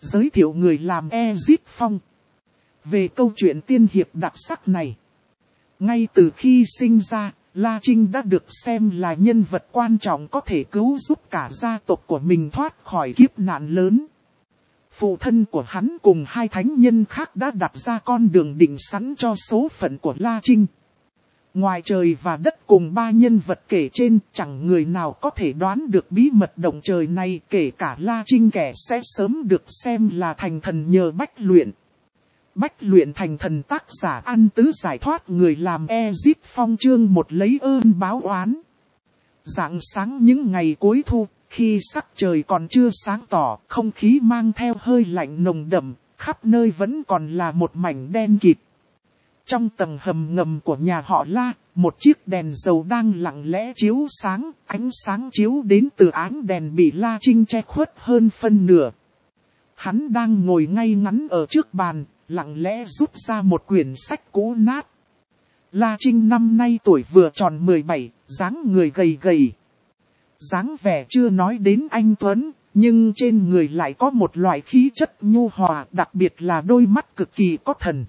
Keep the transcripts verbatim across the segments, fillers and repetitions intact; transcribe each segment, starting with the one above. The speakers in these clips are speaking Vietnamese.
giới thiệu người làm Ezip Phong. Về câu chuyện tiên hiệp đặc sắc này, ngay từ khi sinh ra, La Trinh đã được xem là nhân vật quan trọng có thể cứu giúp cả gia tộc của mình thoát khỏi kiếp nạn lớn. Phụ thân của hắn cùng hai thánh nhân khác đã đặt ra con đường định sẵn cho số phận của La Trinh. Ngoài trời và đất cùng ba nhân vật kể trên, chẳng người nào có thể đoán được bí mật động trời này, kể cả La Trinh kẻ sẽ sớm được xem là thành thần nhờ bách luyện. Bách luyện thành thần tác giả An Tứ giải thoát người làm Ezip Phong chương một lấy ơn báo oán. Rạng sáng những ngày cuối thu, khi sắc trời còn chưa sáng tỏ, không khí mang theo hơi lạnh nồng đậm, khắp nơi vẫn còn là một mảnh đen kịt. Trong tầng hầm ngầm của nhà họ La, một chiếc đèn dầu đang lặng lẽ chiếu sáng, ánh sáng chiếu đến từ áng đèn bị La Trinh che khuất hơn phân nửa. Hắn đang ngồi ngay ngắn ở trước bàn, lặng lẽ rút ra một quyển sách cũ nát. La Trinh năm nay tuổi vừa tròn mười bảy, dáng người gầy gầy. Dáng vẻ chưa nói đến anh tuấn, nhưng trên người lại có một loại khí chất nhu hòa, đặc biệt là đôi mắt cực kỳ có thần.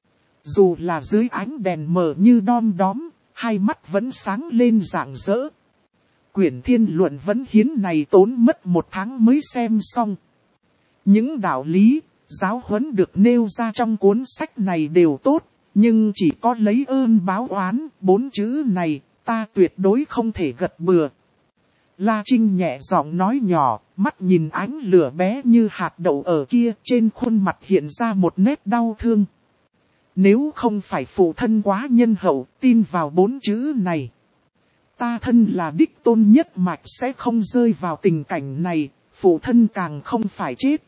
Dù là dưới ánh đèn mờ như đom đóm, hai mắt vẫn sáng lên rạng rỡ. Quyển Thiên Luận Vấn Hiến này tốn mất một tháng mới xem xong. Những đạo lý, giáo huấn được nêu ra trong cuốn sách này đều tốt, nhưng chỉ có lấy ơn báo oán, bốn chữ này, ta tuyệt đối không thể gật bừa. La Trinh nhẹ giọng nói nhỏ, mắt nhìn ánh lửa bé như hạt đậu ở kia, trên khuôn mặt hiện ra một nét đau thương. Nếu không phải phụ thân quá nhân hậu, tin vào bốn chữ này, ta thân là đích tôn nhất mạch sẽ không rơi vào tình cảnh này, phụ thân càng không phải chết.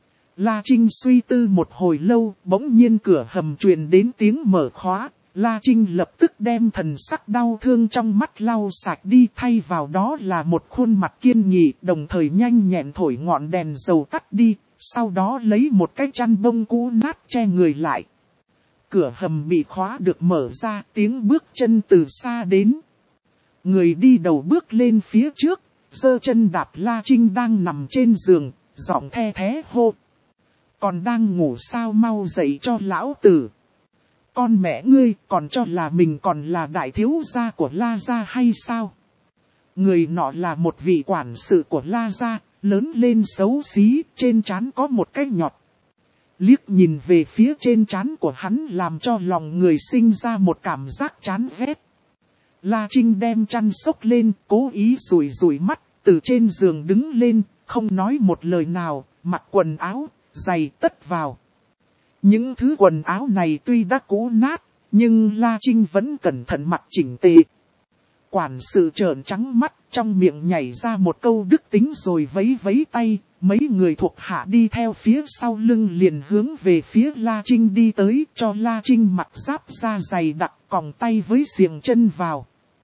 La Trinh suy tư một hồi lâu, bỗng nhiên cửa hầm truyền đến tiếng mở khóa. La Trinh lập tức đem thần sắc đau thương trong mắt lau sạch đi, thay vào đó là một khuôn mặt kiên nghị, đồng thời nhanh nhẹn thổi ngọn đèn dầu tắt đi, sau đó lấy một cái chăn bông cũ nát che người lại. Cửa hầm bị khóa được mở ra, tiếng bước chân từ xa đến. Người đi đầu bước lên phía trước, giơ chân đạp La Trinh đang nằm trên giường, giọng the thé hô. Còn đang ngủ sao, mau dậy cho lão tử. Con mẹ ngươi còn cho là mình còn là đại thiếu gia của La gia hay sao? Người nọ là một vị quản sự của La gia, lớn lên xấu xí, trên trán có một cái nhọt. Liếc nhìn về phía trên trán của hắn làm cho lòng người sinh ra một cảm giác chán ghét. La Trinh đem chăn xốc lên, cố ý rủi rủi mắt, từ trên giường đứng lên, không nói một lời nào, mặc quần áo, giày tất vào. Những thứ quần áo này tuy đã cũ nát, nhưng La Trinh vẫn cẩn thận mặc chỉnh tề. Quản sự trợn trắng mắt, trong miệng nhảy ra một câu đức tính rồi vẫy vẫy tay, mấy người thuộc hạ đi theo phía sau lưng liền hướng về phía La Trinh đi tới, cho La Trinh mặc giáp da dày đặc, còng tay với xiềng chân vào.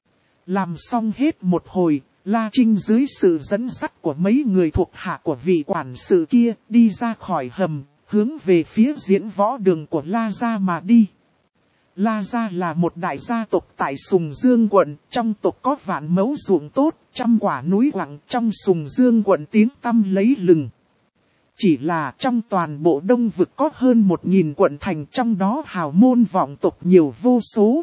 Làm xong hết một hồi, La Trinh dưới sự dẫn dắt của mấy người thuộc hạ của vị quản sự kia, đi ra khỏi hầm, hướng về phía diễn võ đường của La gia mà đi. La gia là một đại gia tộc tại Sùng Dương quận, trong tộc có vạn mẫu ruộng tốt, trăm quả núi quặng, trong Sùng Dương quận tiếng tăm lấy lừng. Chỉ là trong toàn bộ Đông vực có hơn một nghìn quận thành, trong đó hào môn vọng tộc nhiều vô số.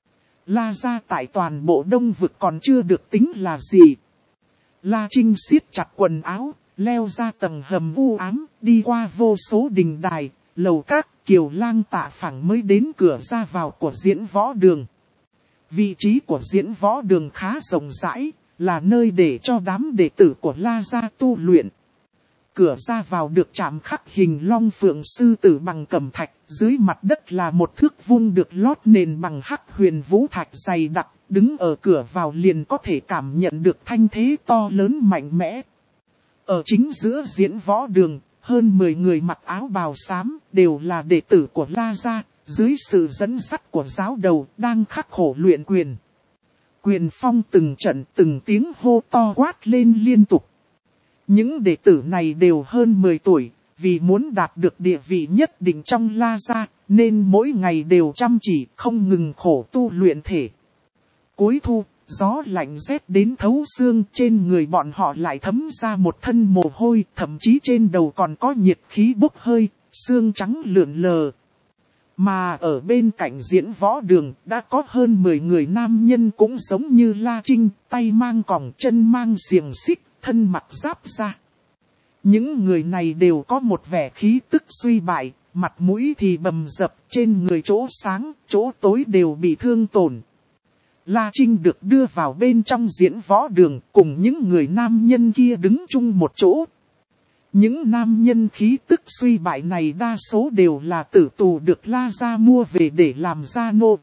La gia tại toàn bộ Đông vực còn chưa được tính là gì. La Trinh siết chặt quần áo, leo ra tầng hầm u ám, đi qua vô số đình đài, lầu các, kiều lang tạ phẳng mới đến cửa ra vào của diễn võ đường. Vị trí của diễn võ đường khá rộng rãi, là nơi để cho đám đệ tử của La gia tu luyện. Cửa ra vào được chạm khắc hình long phượng sư tử bằng cẩm thạch, dưới mặt đất là một thước vuông được lót nền bằng hắc huyền vũ thạch dày đặc, đứng ở cửa vào liền có thể cảm nhận được thanh thế to lớn mạnh mẽ. Ở chính giữa diễn võ đường, hơn mười người mặc áo bào xám, đều là đệ tử của La gia, dưới sự dẫn dắt của giáo đầu, đang khắc khổ luyện quyền. Quyền phong từng trận từng tiếng hô to quát lên liên tục. Những đệ tử này đều hơn mười tuổi, vì muốn đạt được địa vị nhất định trong La gia, nên mỗi ngày đều chăm chỉ, không ngừng khổ tu luyện thể. Cuối thu, gió lạnh rét đến thấu xương, trên người bọn họ lại thấm ra một thân mồ hôi, thậm chí trên đầu còn có nhiệt khí bốc hơi, xương trắng lượn lờ. Mà ở bên cạnh diễn võ đường đã có hơn mười người nam nhân cũng giống như La Trinh, tay mang còng chân mang xiềng xích, thân mặc giáp ra. Những người này đều có một vẻ khí tức suy bại, mặt mũi thì bầm dập, trên người chỗ sáng, chỗ tối đều bị thương tổn. La Trinh được đưa vào bên trong diễn võ đường, cùng những người nam nhân kia đứng chung một chỗ. Những nam nhân khí tức suy bại này đa số đều là tử tù được La Gia mua về để làm gia nô.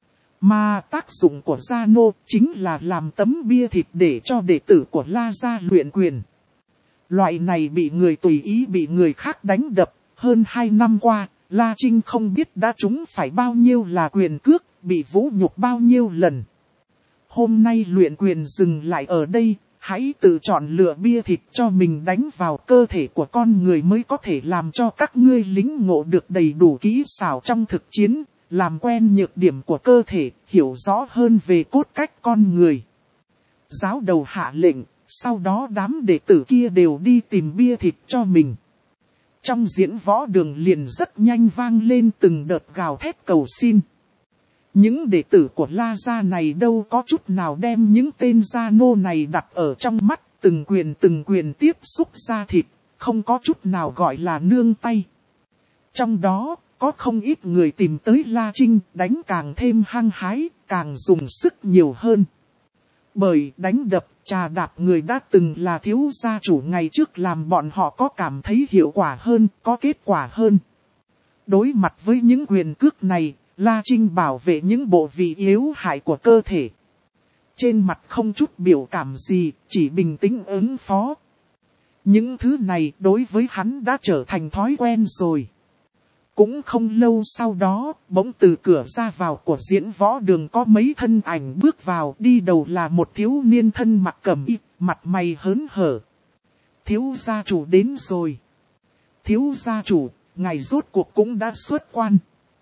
Mà tác dụng của gia nô chính là làm tấm bia thịt để cho đệ tử của La Gia luyện quyền. Loại này bị người tùy ý bị người khác đánh đập, hơn hai năm qua, La Trinh không biết đã trúng phải bao nhiêu là quyền cước, bị vũ nhục bao nhiêu lần. Hôm nay luyện quyền dừng lại ở đây, hãy tự chọn lựa bia thịt cho mình đánh vào cơ thể của con người mới có thể làm cho các ngươi lĩnh ngộ được đầy đủ kỹ xảo trong thực chiến, làm quen nhược điểm của cơ thể, hiểu rõ hơn về cốt cách con người. Giáo đầu hạ lệnh, sau đó đám đệ tử kia đều đi tìm bia thịt cho mình. Trong diễn võ đường liền rất nhanh vang lên từng đợt gào thét cầu xin. Những đệ tử của La Gia này đâu có chút nào đem những tên gia nô này đặt ở trong mắt, từng quyền từng quyền tiếp xúc ra thịt, không có chút nào gọi là nương tay. Trong đó, có không ít người tìm tới La Trinh đánh càng thêm hăng hái, càng dùng sức nhiều hơn. Bởi đánh đập, trà đạp người đã từng là thiếu gia chủ ngày trước làm bọn họ có cảm thấy hiệu quả hơn, có kết quả hơn. Đối mặt với những quyền cước này, La Trinh bảo vệ những bộ vị yếu hại của cơ thể. Trên mặt không chút biểu cảm gì, chỉ bình tĩnh ứng phó. Những thứ này đối với hắn đã trở thành thói quen rồi. Cũng không lâu sau đó, bỗng từ cửa ra vào của diễn võ đường có mấy thân ảnh bước vào, đi đầu là một thiếu niên thân mặc cẩm y, mặt mày hớn hở. Thiếu gia chủ đến rồi. Thiếu gia chủ, ngài rốt cuộc cũng đã xuất quan.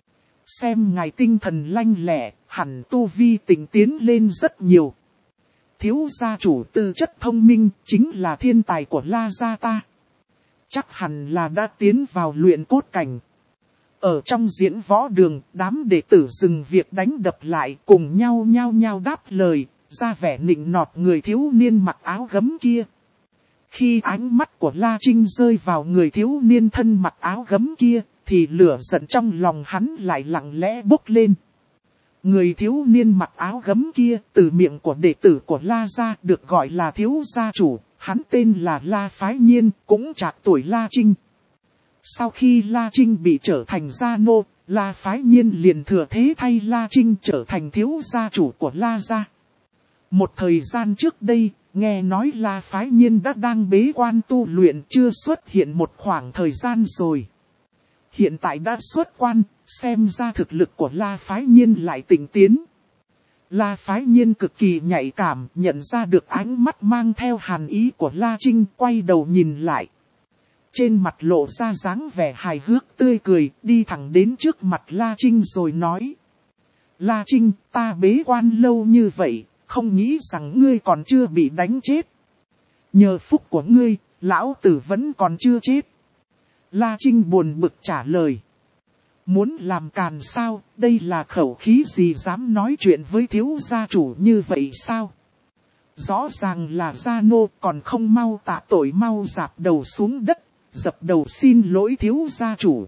Xem ngài tinh thần lanh lẹ, hẳn tu vi tỉnh tiến lên rất nhiều. Thiếu gia chủ tư chất thông minh, chính là thiên tài của La Gia ta. Chắc hẳn là đã tiến vào luyện cốt cảnh. Ở trong diễn võ đường, đám đệ tử dừng việc đánh đập lại, cùng nhau nhao nhao đáp lời, ra vẻ nịnh nọt người thiếu niên mặc áo gấm kia. Khi ánh mắt của La Trinh rơi vào người thiếu niên thân mặc áo gấm kia, thì lửa giận trong lòng hắn lại lặng lẽ bốc lên. Người thiếu niên mặc áo gấm kia, từ miệng của đệ tử của La Gia được gọi là thiếu gia chủ, hắn tên là La Phái Nhiên, cũng trạc tuổi La Trinh. Sau khi La Trinh bị trở thành gia nô, La Phái Nhiên liền thừa thế thay La Trinh trở thành thiếu gia chủ của La Gia. Một thời gian trước đây, nghe nói La Phái Nhiên đã đang bế quan tu luyện chưa xuất hiện một khoảng thời gian rồi. Hiện tại đã xuất quan, xem ra thực lực của La Phái Nhiên lại tỉnh tiến. La Phái Nhiên cực kỳ nhạy cảm, nhận ra được ánh mắt mang theo hàn ý của La Trinh, quay đầu nhìn lại. Trên mặt lộ ra dáng vẻ hài hước tươi cười, đi thẳng đến trước mặt La Trinh rồi nói. La Trinh, ta bế quan lâu như vậy, không nghĩ rằng ngươi còn chưa bị đánh chết. Nhờ phúc của ngươi, lão tử vẫn còn chưa chết. La Trinh buồn bực trả lời. Muốn làm càn sao, đây là khẩu khí gì dám nói chuyện với thiếu gia chủ như vậy sao? Rõ ràng là gia nô còn không mau tạ tội mau dạp đầu xuống đất, dập đầu xin lỗi thiếu gia chủ.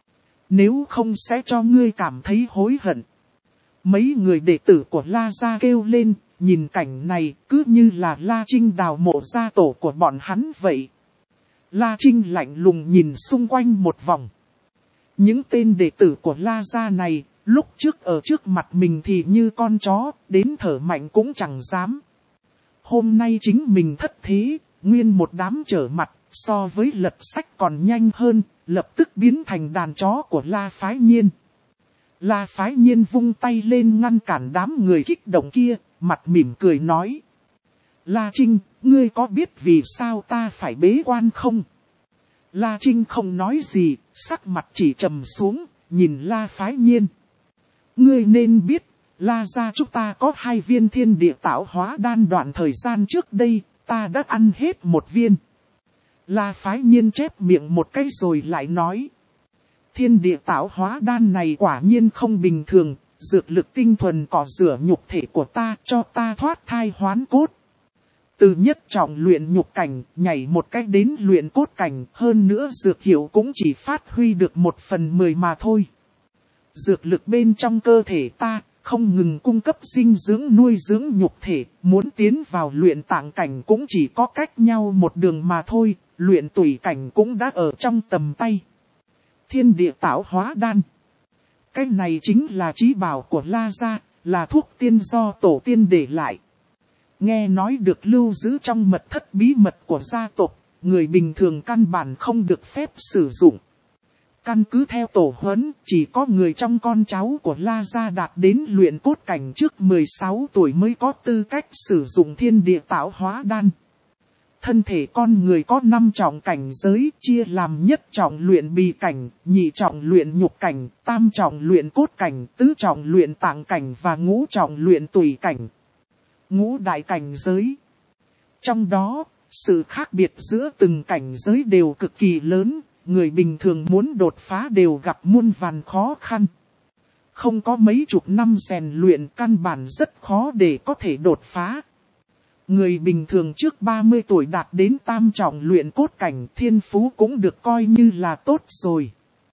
Nếu không sẽ cho ngươi cảm thấy hối hận. Mấy người đệ tử của La Gia kêu lên, nhìn cảnh này cứ như là La Trinh đào mộ gia tổ của bọn hắn vậy. La Trinh lạnh lùng nhìn xung quanh một vòng. Những tên đệ tử của La Gia này, lúc trước ở trước mặt mình thì như con chó, đến thở mạnh cũng chẳng dám. Hôm nay chính mình thất thế, nguyên một đám trở mặt, so với lật sách còn nhanh hơn, lập tức biến thành đàn chó của La Phái Nhiên. La Phái Nhiên vung tay lên ngăn cản đám người kích động kia, mặt mỉm cười nói. La Trinh, ngươi có biết vì sao ta phải bế quan không? La Trinh không nói gì, sắc mặt chỉ trầm xuống, nhìn La Phái Nhiên. Ngươi nên biết, La gia chúng ta có hai viên thiên địa tạo hóa đan, đoạn thời gian trước đây, ta đã ăn hết một viên. La Phái Nhiên chép miệng một cái rồi lại nói. Thiên địa tạo hóa đan này quả nhiên không bình thường, dược lực tinh thuần cọ rửa nhục thể của ta, cho ta thoát thai hoán cốt. Từ nhất trọng luyện nhục cảnh, nhảy một cách đến luyện cốt cảnh, hơn nữa dược hiệu cũng chỉ phát huy được một phần mười mà thôi. Dược lực bên trong cơ thể ta, không ngừng cung cấp dinh dưỡng nuôi dưỡng nhục thể, muốn tiến vào luyện tạng cảnh cũng chỉ có cách nhau một đường mà thôi, luyện tủy cảnh cũng đã ở trong tầm tay. Thiên địa tạo hóa đan. Cái này chính là trí bảo của La gia, là thuốc tiên do tổ tiên để lại. Nghe nói được lưu giữ trong mật thất bí mật của gia tộc, người bình thường căn bản không được phép sử dụng. Căn cứ theo tổ huấn, chỉ có người trong con cháu của La gia đạt đến luyện cốt cảnh trước mười sáu tuổi mới có tư cách sử dụng thiên địa tạo hóa đan. Thân thể con người có năm trọng cảnh giới, chia làm nhất trọng luyện bì cảnh, nhị trọng luyện nhục cảnh, tam trọng luyện cốt cảnh, tứ trọng luyện tạng cảnh và ngũ trọng luyện tủy cảnh. Ngũ đại cảnh giới. Trong đó, sự khác biệt giữa từng cảnh giới đều cực kỳ lớn, người bình thường muốn đột phá đều gặp muôn vàn khó khăn. Không có mấy chục năm rèn luyện căn bản rất khó để có thể đột phá. Người bình thường trước ba mươi tuổi đạt đến tam trọng luyện cốt cảnh, thiên phú cũng được coi như là tốt rồi.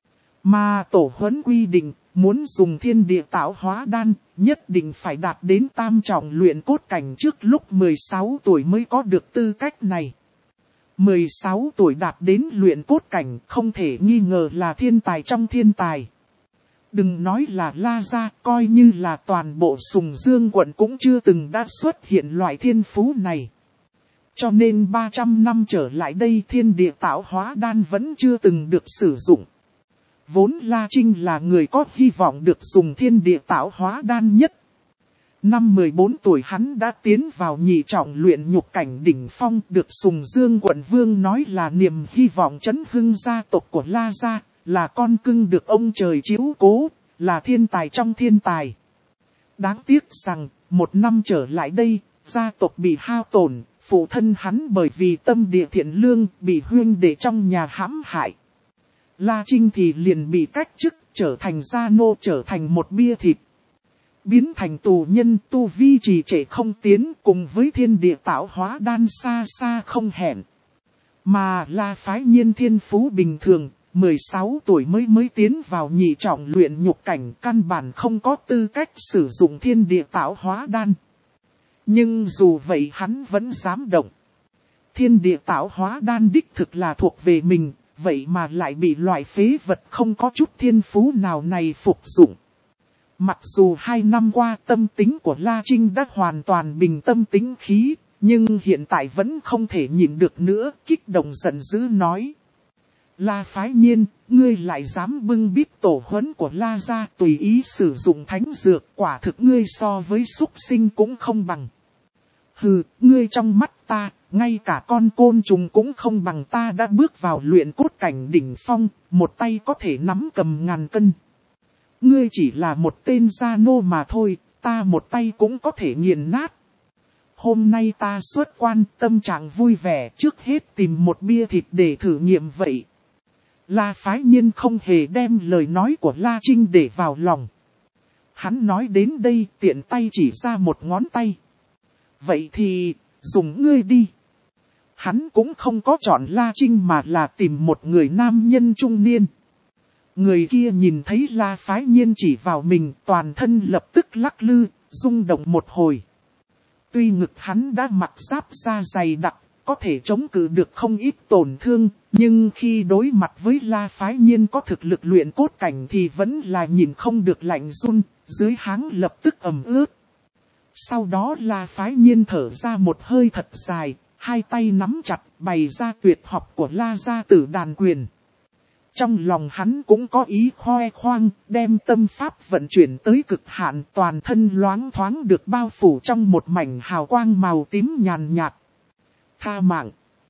Mà tổ huấn quy định, muốn dùng thiên địa tạo hóa đan, nhất định phải đạt đến tam trọng luyện cốt cảnh trước lúc mười sáu tuổi mới có được tư cách này. mười sáu tuổi đạt đến luyện cốt cảnh, không thể nghi ngờ là thiên tài trong thiên tài. Đừng nói là La gia, coi như là toàn bộ Sùng Dương quận cũng chưa từng đã xuất hiện loại thiên phú này. Cho nên ba trăm năm trở lại đây thiên địa tạo hóa đan vẫn chưa từng được sử dụng. Vốn La Trinh là người có hy vọng được dùng thiên địa tạo hóa đan nhất. Năm mười bốn tuổi hắn đã tiến vào nhị trọng luyện nhục cảnh đỉnh phong, được Sùng Dương quận vương nói là niềm hy vọng chấn hưng gia tộc của La gia, là con cưng được ông trời chiếu cố, là thiên tài trong thiên tài. Đáng tiếc rằng, một năm trở lại đây, gia tộc bị hao tổn, phụ thân hắn bởi vì tâm địa thiện lương bị huynh đệ trong nhà hãm hại. La Trinh thì liền bị cách chức, trở thành gia nô, trở thành một bia thịt. Biến thành tù nhân, tu vi trì trệ không tiến, cùng với thiên địa tạo hóa đan xa xa không hẹn. Mà La Phái Nhiên thiên phú bình thường, mười sáu tuổi mới mới tiến vào nhị trọng luyện nhục cảnh, căn bản không có tư cách sử dụng thiên địa tạo hóa đan. Nhưng dù vậy hắn vẫn dám động. Thiên địa tạo hóa đan đích thực là thuộc về mình, vậy mà lại bị loại phế vật không có chút thiên phú nào này phục dụng. Mặc dù hai năm qua tâm tính của La Trinh đã hoàn toàn bình tâm tĩnh khí, nhưng hiện tại vẫn không thể nhịn được nữa, kích động giận dữ nói. La Phái Nhiên, ngươi lại dám bưng bít tổ huấn của La gia tùy ý sử dụng thánh dược, quả thực ngươi so với súc sinh cũng không bằng. Hừ, ngươi trong mắt ta, ngay cả con côn trùng cũng không bằng, ta đã bước vào luyện cốt cảnh đỉnh phong, một tay có thể nắm cầm ngàn cân. Ngươi chỉ là một tên gia nô mà thôi, ta một tay cũng có thể nghiền nát. Hôm nay ta xuất quan, tâm trạng vui vẻ, trước hết tìm một bia thịt để thử nghiệm vậy. La Phái Nhiên không hề đem lời nói của La Trinh để vào lòng. Hắn nói đến đây tiện tay chỉ ra một ngón tay. Vậy thì, dùng ngươi đi. Hắn cũng không có chọn La Trinh mà là tìm một người nam nhân trung niên. Người kia nhìn thấy La Phái Nhiên chỉ vào mình, toàn thân lập tức lắc lư, rung động một hồi. Tuy ngực hắn đã mặc giáp da dày đặc, có thể chống cự được không ít tổn thương, nhưng khi đối mặt với La Phái Nhiên có thực lực luyện cốt cảnh thì vẫn là nhìn không được lạnh run, dưới háng lập tức ẩm ướt. Sau đó La Phái Nhiên thở ra một hơi thật dài, hai tay nắm chặt bày ra tuyệt học của La gia tử đàn quyền. Trong lòng hắn cũng có ý khoe khoang, đem tâm pháp vận chuyển tới cực hạn, toàn thân loáng thoáng được bao phủ trong một mảnh hào quang màu tím nhàn nhạt. Tha mạng!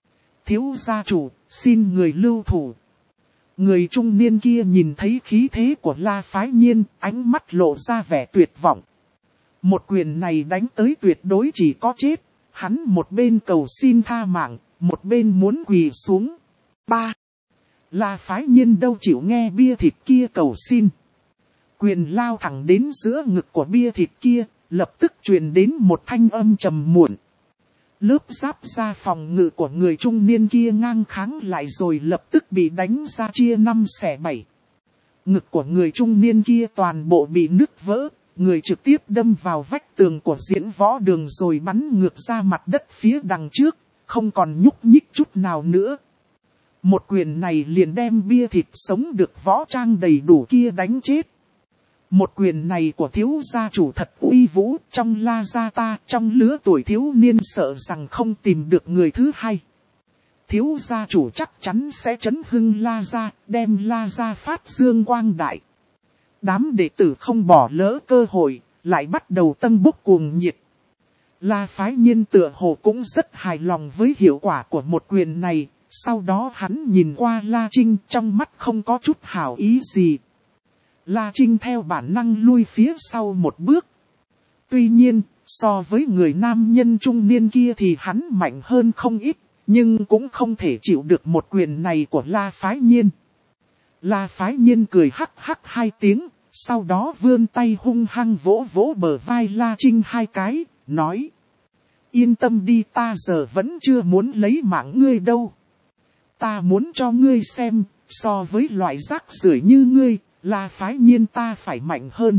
Thiếu gia chủ, xin người lưu thủ. Người trung niên kia nhìn thấy khí thế của La Phái Nhiên, ánh mắt lộ ra vẻ tuyệt vọng. Một quyền này đánh tới tuyệt đối chỉ có chết. Hắn một bên cầu xin tha mạng, một bên muốn quỳ xuống. Ba. La Phái Nhiên đâu chịu nghe bia thịt kia cầu xin. Quyền lao thẳng đến giữa ngực của bia thịt kia, lập tức truyền đến một thanh âm trầm muộn. Lớp giáp da phòng ngự của người trung niên kia ngang kháng lại rồi lập tức bị đánh ra chia năm xẻ bảy. Ngực của người trung niên kia toàn bộ bị nứt vỡ, người trực tiếp đâm vào vách tường của diễn võ đường rồi bắn ngược ra mặt đất phía đằng trước, không còn nhúc nhích chút nào nữa. Một quyền này liền đem bia thịt sống được võ trang đầy đủ kia đánh chết. Một quyền này của thiếu gia chủ thật uy vũ, trong La gia ta, trong lứa tuổi thiếu niên sợ rằng không tìm được người thứ hai. Thiếu gia chủ chắc chắn sẽ chấn hưng La gia, đem La gia phát dương quang đại. Đám đệ tử không bỏ lỡ cơ hội, lại bắt đầu tân bốc cuồng nhiệt. La Phái Nhiên tựa hồ cũng rất hài lòng với hiệu quả của một quyền này, sau đó hắn nhìn qua La Trinh trong mắt không có chút hảo ý gì. La Trinh theo bản năng lui phía sau một bước. Tuy nhiên, so với người nam nhân trung niên kia thì hắn mạnh hơn không ít, nhưng cũng không thể chịu được một quyền này của La Phái Nhiên. La Phái Nhiên cười hắc hắc hai tiếng, sau đó vươn tay hung hăng vỗ vỗ bờ vai La Trinh hai cái, nói. Yên tâm đi, ta giờ vẫn chưa muốn lấy mạng ngươi đâu. Ta muốn cho ngươi xem, so với loại rác rưởi như ngươi, La Phái Nhiên ta phải mạnh hơn.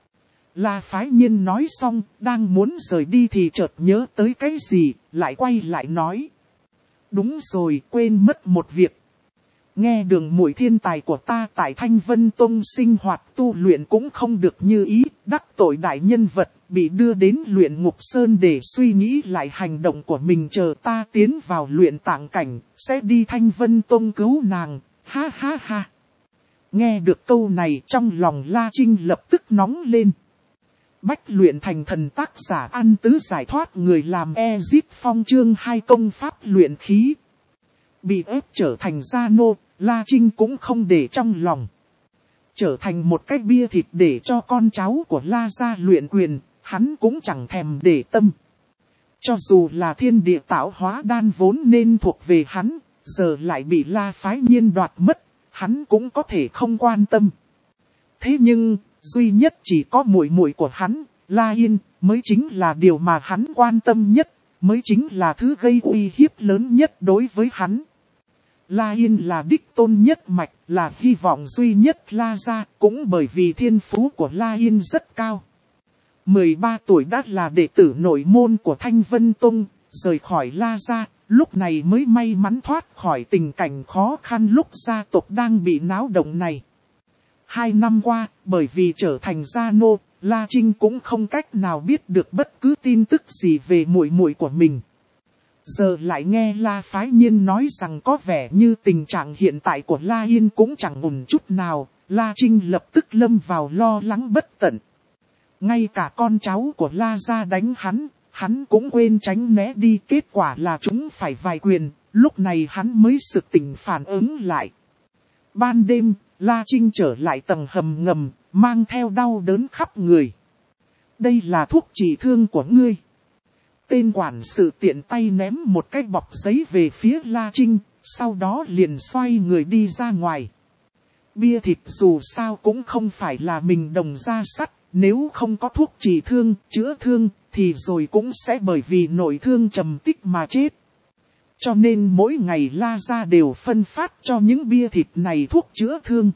La Phái Nhiên nói xong, đang muốn rời đi thì chợt nhớ tới cái gì, lại quay lại nói. Đúng rồi, quên mất một việc. Nghe Đường Muội thiên tài của ta tại Thanh Vân Tông sinh hoạt tu luyện cũng không được như ý, đắc tội đại nhân vật, bị đưa đến luyện ngục sơn để suy nghĩ lại hành động của mình, chờ ta tiến vào luyện tạng cảnh, sẽ đi Thanh Vân Tông cứu nàng, ha ha ha. Nghe được câu này trong lòng La Trinh lập tức nóng lên. Bách luyện thành thần tác giả An Tứ giải thoát người làm Ezit Phong chương hai công pháp luyện khí. Bị ép trở thành gia nô, La Trinh cũng không để trong lòng. Trở thành một cái bia thịt để cho con cháu của La gia luyện quyền, hắn cũng chẳng thèm để tâm. Cho dù là thiên địa tạo hóa đan vốn nên thuộc về hắn, giờ lại bị La Phái Nhiên đoạt mất, hắn cũng có thể không quan tâm. Thế nhưng, duy nhất chỉ có muội muội của hắn, La Yên, mới chính là điều mà hắn quan tâm nhất, mới chính là thứ gây uy hiếp lớn nhất đối với hắn. La Yên là đích tôn nhất mạch, là hy vọng duy nhất La gia, cũng bởi vì thiên phú của La Yên rất cao. mười ba tuổi đã là đệ tử nội môn của Thanh Vân Tông, rời khỏi La gia, lúc này mới may mắn thoát khỏi tình cảnh khó khăn lúc gia tộc đang bị náo động này. Hai năm qua, bởi vì trở thành gia nô, La Trinh cũng không cách nào biết được bất cứ tin tức gì về muội muội của mình. Giờ lại nghe La Phái Nhiên nói rằng có vẻ như tình trạng hiện tại của La Yên cũng chẳng ổn chút nào, La Trinh lập tức lâm vào lo lắng bất tận. Ngay cả con cháu của La gia đánh hắn, hắn cũng quên tránh né đi, kết quả là chúng phải vài quyền, lúc này hắn mới sực tỉnh phản ứng lại. Ban đêm, La Trinh trở lại tầng hầm ngầm, mang theo đau đớn khắp người. Đây là thuốc trị thương của ngươi. Tên quản sự tiện tay ném một cái bọc giấy về phía La Trinh, sau đó liền xoay người đi ra ngoài. Bia thịt dù sao cũng không phải là mình đồng ra sắt, nếu không có thuốc trị thương, chữa thương, thì rồi cũng sẽ bởi vì nội thương trầm tích mà chết. Cho nên mỗi ngày La gia đều phân phát cho những bia thịt này thuốc chữa thương.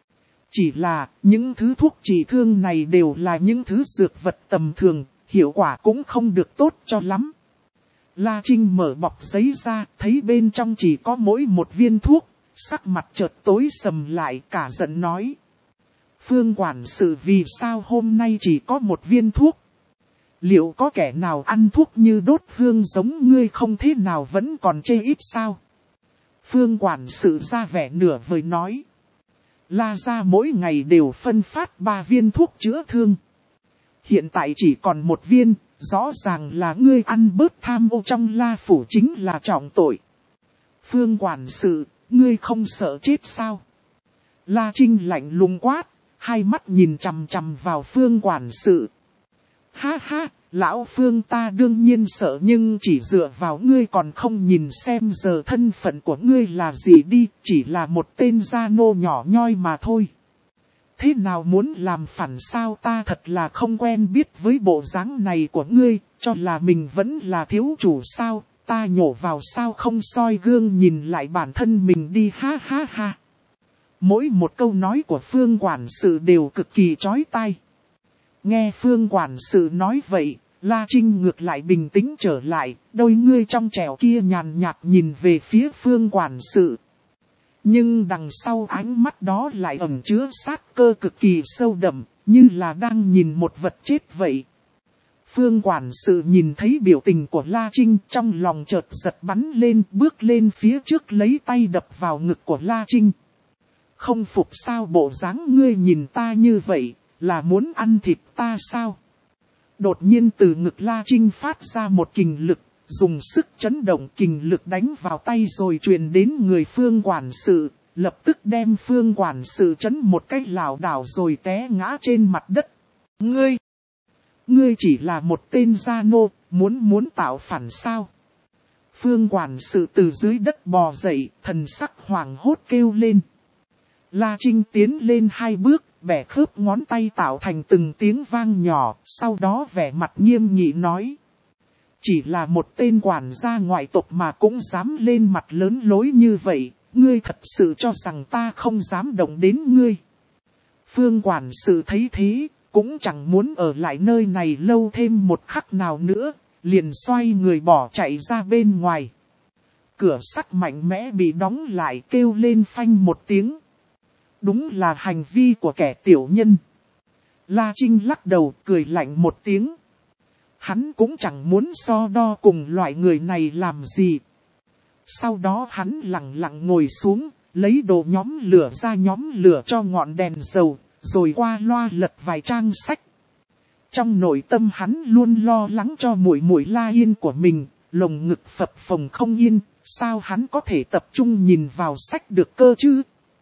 Chỉ là những thứ thuốc trị thương này đều là những thứ dược vật tầm thường, hiệu quả cũng không được tốt cho lắm. La Trinh mở bọc giấy ra, thấy bên trong chỉ có mỗi một viên thuốc, sắc mặt chợt tối sầm lại, cả giận nói. Phương quản sự, vì sao hôm nay chỉ có một viên thuốc? Liệu có kẻ nào ăn thuốc như đốt hương giống ngươi không thế nào vẫn còn chê ít sao? Phương quản sự ra vẻ nửa vời nói. La gia mỗi ngày đều phân phát ba viên thuốc chữa thương. Hiện tại chỉ còn một viên, rõ ràng là ngươi ăn bớt tham ô trong La phủ chính là trọng tội. Phương quản sự, ngươi không sợ chết sao? La Trinh lạnh lùng quát, hai mắt nhìn chằm chằm vào Phương quản sự. ha ha, lão Phương ta đương nhiên sợ nhưng chỉ dựa vào ngươi còn không nhìn xem giờ thân phận của ngươi là gì đi, chỉ là một tên gia nô nhỏ nhoi mà thôi. Thế nào muốn làm phản sao, ta thật là không quen biết với bộ dáng này của ngươi, cho là mình vẫn là thiếu chủ sao, ta nhổ vào sao không soi gương nhìn lại bản thân mình đi, ha ha ha. Mỗi một câu nói của Phương quản sự đều cực kỳ chói tai. Nghe Phương quản sự nói vậy, La Trinh ngược lại bình tĩnh trở lại, đôi ngươi trong trẻo kia nhàn nhạt nhìn về phía Phương quản sự. Nhưng đằng sau ánh mắt đó lại ẩn chứa sát cơ cực kỳ sâu đậm, như là đang nhìn một vật chết vậy. Phương quản sự nhìn thấy biểu tình của La Trinh, trong lòng chợt giật bắn lên, bước lên phía trước lấy tay đập vào ngực của La Trinh. Không phục sao, bộ dáng ngươi nhìn ta như vậy, là muốn ăn thịt ta sao? Đột nhiên từ ngực La Trinh phát ra một kình lực, dùng sức chấn động kình lực đánh vào tay rồi truyền đến người Phương quản sự, lập tức đem Phương quản sự chấn một cái lảo đảo rồi té ngã trên mặt đất. Ngươi! Ngươi chỉ là một tên gia nô, muốn muốn tạo phản sao? Phương quản sự từ dưới đất bò dậy, thần sắc hoảng hốt kêu lên. La Trinh tiến lên hai bước, bẻ khớp ngón tay tạo thành từng tiếng vang nhỏ, sau đó vẻ mặt nghiêm nghị nói. Chỉ là một tên quản gia ngoại tộc mà cũng dám lên mặt lớn lối như vậy, ngươi thật sự cho rằng ta không dám động đến ngươi. Phương quản sự thấy thế, cũng chẳng muốn ở lại nơi này lâu thêm một khắc nào nữa, liền xoay người bỏ chạy ra bên ngoài. Cửa sắt mạnh mẽ bị đóng lại, kêu lên phanh một tiếng. Đúng là hành vi của kẻ tiểu nhân. La Trinh lắc đầu cười lạnh một tiếng. Hắn cũng chẳng muốn so đo cùng loại người này làm gì. Sau đó hắn lặng lặng ngồi xuống, lấy đồ nhóm lửa ra nhóm lửa cho ngọn đèn dầu, rồi qua loa lật vài trang sách. Trong nội tâm hắn luôn lo lắng cho muội muội La Yên của mình, lồng ngực phập phồng không yên, sao hắn có thể tập trung nhìn vào sách được cơ chứ?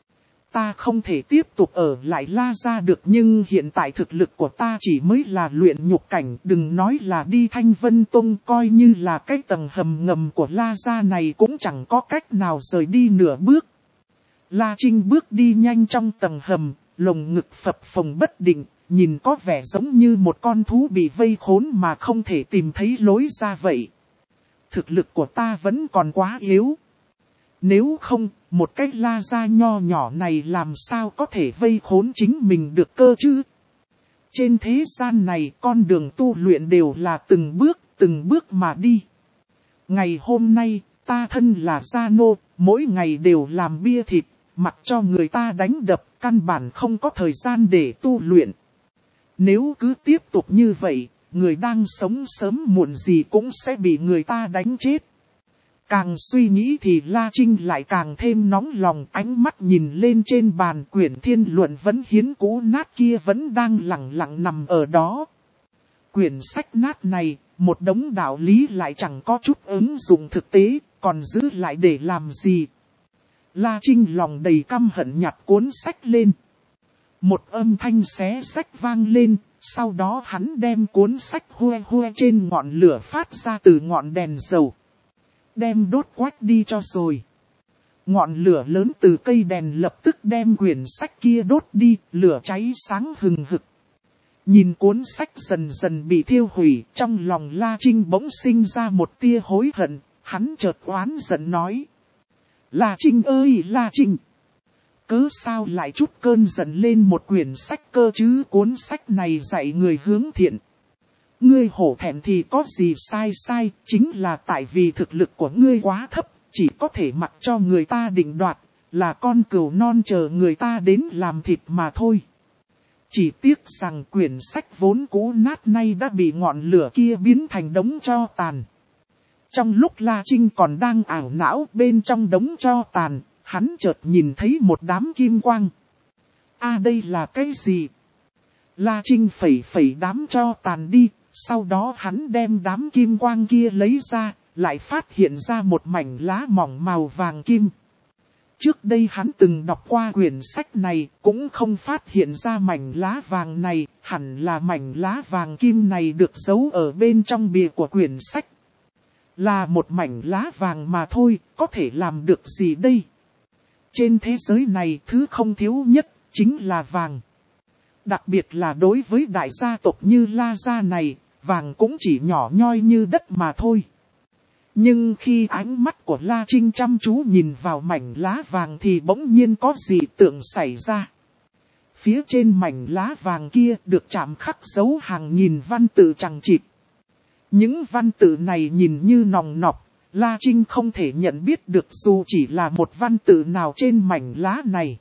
Ta không thể tiếp tục ở lại La Gia được, nhưng hiện tại thực lực của ta chỉ mới là luyện nhục cảnh, đừng nói là đi Thanh Vân Tông, coi như là cái tầng hầm ngầm của La Gia này cũng chẳng có cách nào rời đi nửa bước. La Trinh bước đi nhanh trong tầng hầm, lồng ngực phập phồng bất định, nhìn có vẻ giống như một con thú bị vây khốn mà không thể tìm thấy lối ra vậy. Thực lực của ta vẫn còn quá yếu. Nếu không, một cái La Gia nho nhỏ này làm sao có thể vây khốn chính mình được cơ chứ? Trên thế gian này con đường tu luyện đều là từng bước, từng bước mà đi. Ngày hôm nay, ta thân là gia nô, mỗi ngày đều làm bia thịt, mặc cho người ta đánh đập, căn bản không có thời gian để tu luyện. Nếu cứ tiếp tục như vậy, người đang sống sớm muộn gì cũng sẽ bị người ta đánh chết. Càng suy nghĩ thì La Trinh lại càng thêm nóng lòng, ánh mắt nhìn lên trên bàn quyển thiên luận vấn hiến cũ nát kia vẫn đang lặng lặng nằm ở đó. Quyển sách nát này, một đống đạo lý lại chẳng có chút ứng dụng thực tế, còn giữ lại để làm gì? La Trinh lòng đầy căm hận nhặt cuốn sách lên. Một âm thanh xé sách vang lên, sau đó hắn đem cuốn sách hue hue trên ngọn lửa phát ra từ ngọn đèn dầu. Đem đốt quách đi cho rồi. Ngọn lửa lớn từ cây đèn lập tức đem quyển sách kia đốt đi, lửa cháy sáng hừng hực. Nhìn cuốn sách dần dần bị thiêu hủy, trong lòng La Trinh bỗng sinh ra một tia hối hận, hắn chợt oán giận nói. La Trinh ơi La Trinh! Cớ sao lại chút cơn giận lên một quyển sách cơ chứ? Cuốn sách này dạy người hướng thiện. Ngươi hổ thẹn thì có gì sai sai, chính là tại vì thực lực của ngươi quá thấp, chỉ có thể mặc cho người ta định đoạt, là con cừu non chờ người ta đến làm thịt mà thôi. Chỉ tiếc rằng quyển sách vốn cũ nát nay đã bị ngọn lửa kia biến thành đống tro tàn. Trong lúc La Trinh còn đang ảo não bên trong đống tro tàn, hắn chợt nhìn thấy một đám kim quang. A à, đây là cái gì? La Trinh phẩy phẩy đám tro tàn đi. Sau đó hắn đem đám kim quang kia lấy ra, lại phát hiện ra một mảnh lá mỏng màu vàng kim. Trước đây hắn từng đọc qua quyển sách này, cũng không phát hiện ra mảnh lá vàng này, hẳn là mảnh lá vàng kim này được giấu ở bên trong bìa của quyển sách. Là một mảnh lá vàng mà thôi, có thể làm được gì đây? Trên thế giới này thứ không thiếu nhất, chính là vàng. Đặc biệt là đối với đại gia tộc như La Gia này, vàng cũng chỉ nhỏ nhoi như đất mà thôi. Nhưng khi ánh mắt của La Trinh chăm chú nhìn vào mảnh lá vàng thì bỗng nhiên có dị tượng xảy ra. Phía trên mảnh lá vàng kia được chạm khắc dấu hàng nghìn văn tự chằng chịt. Những văn tự này nhìn như nòng nọc, La Trinh không thể nhận biết được dù chỉ là một văn tự nào trên mảnh lá này.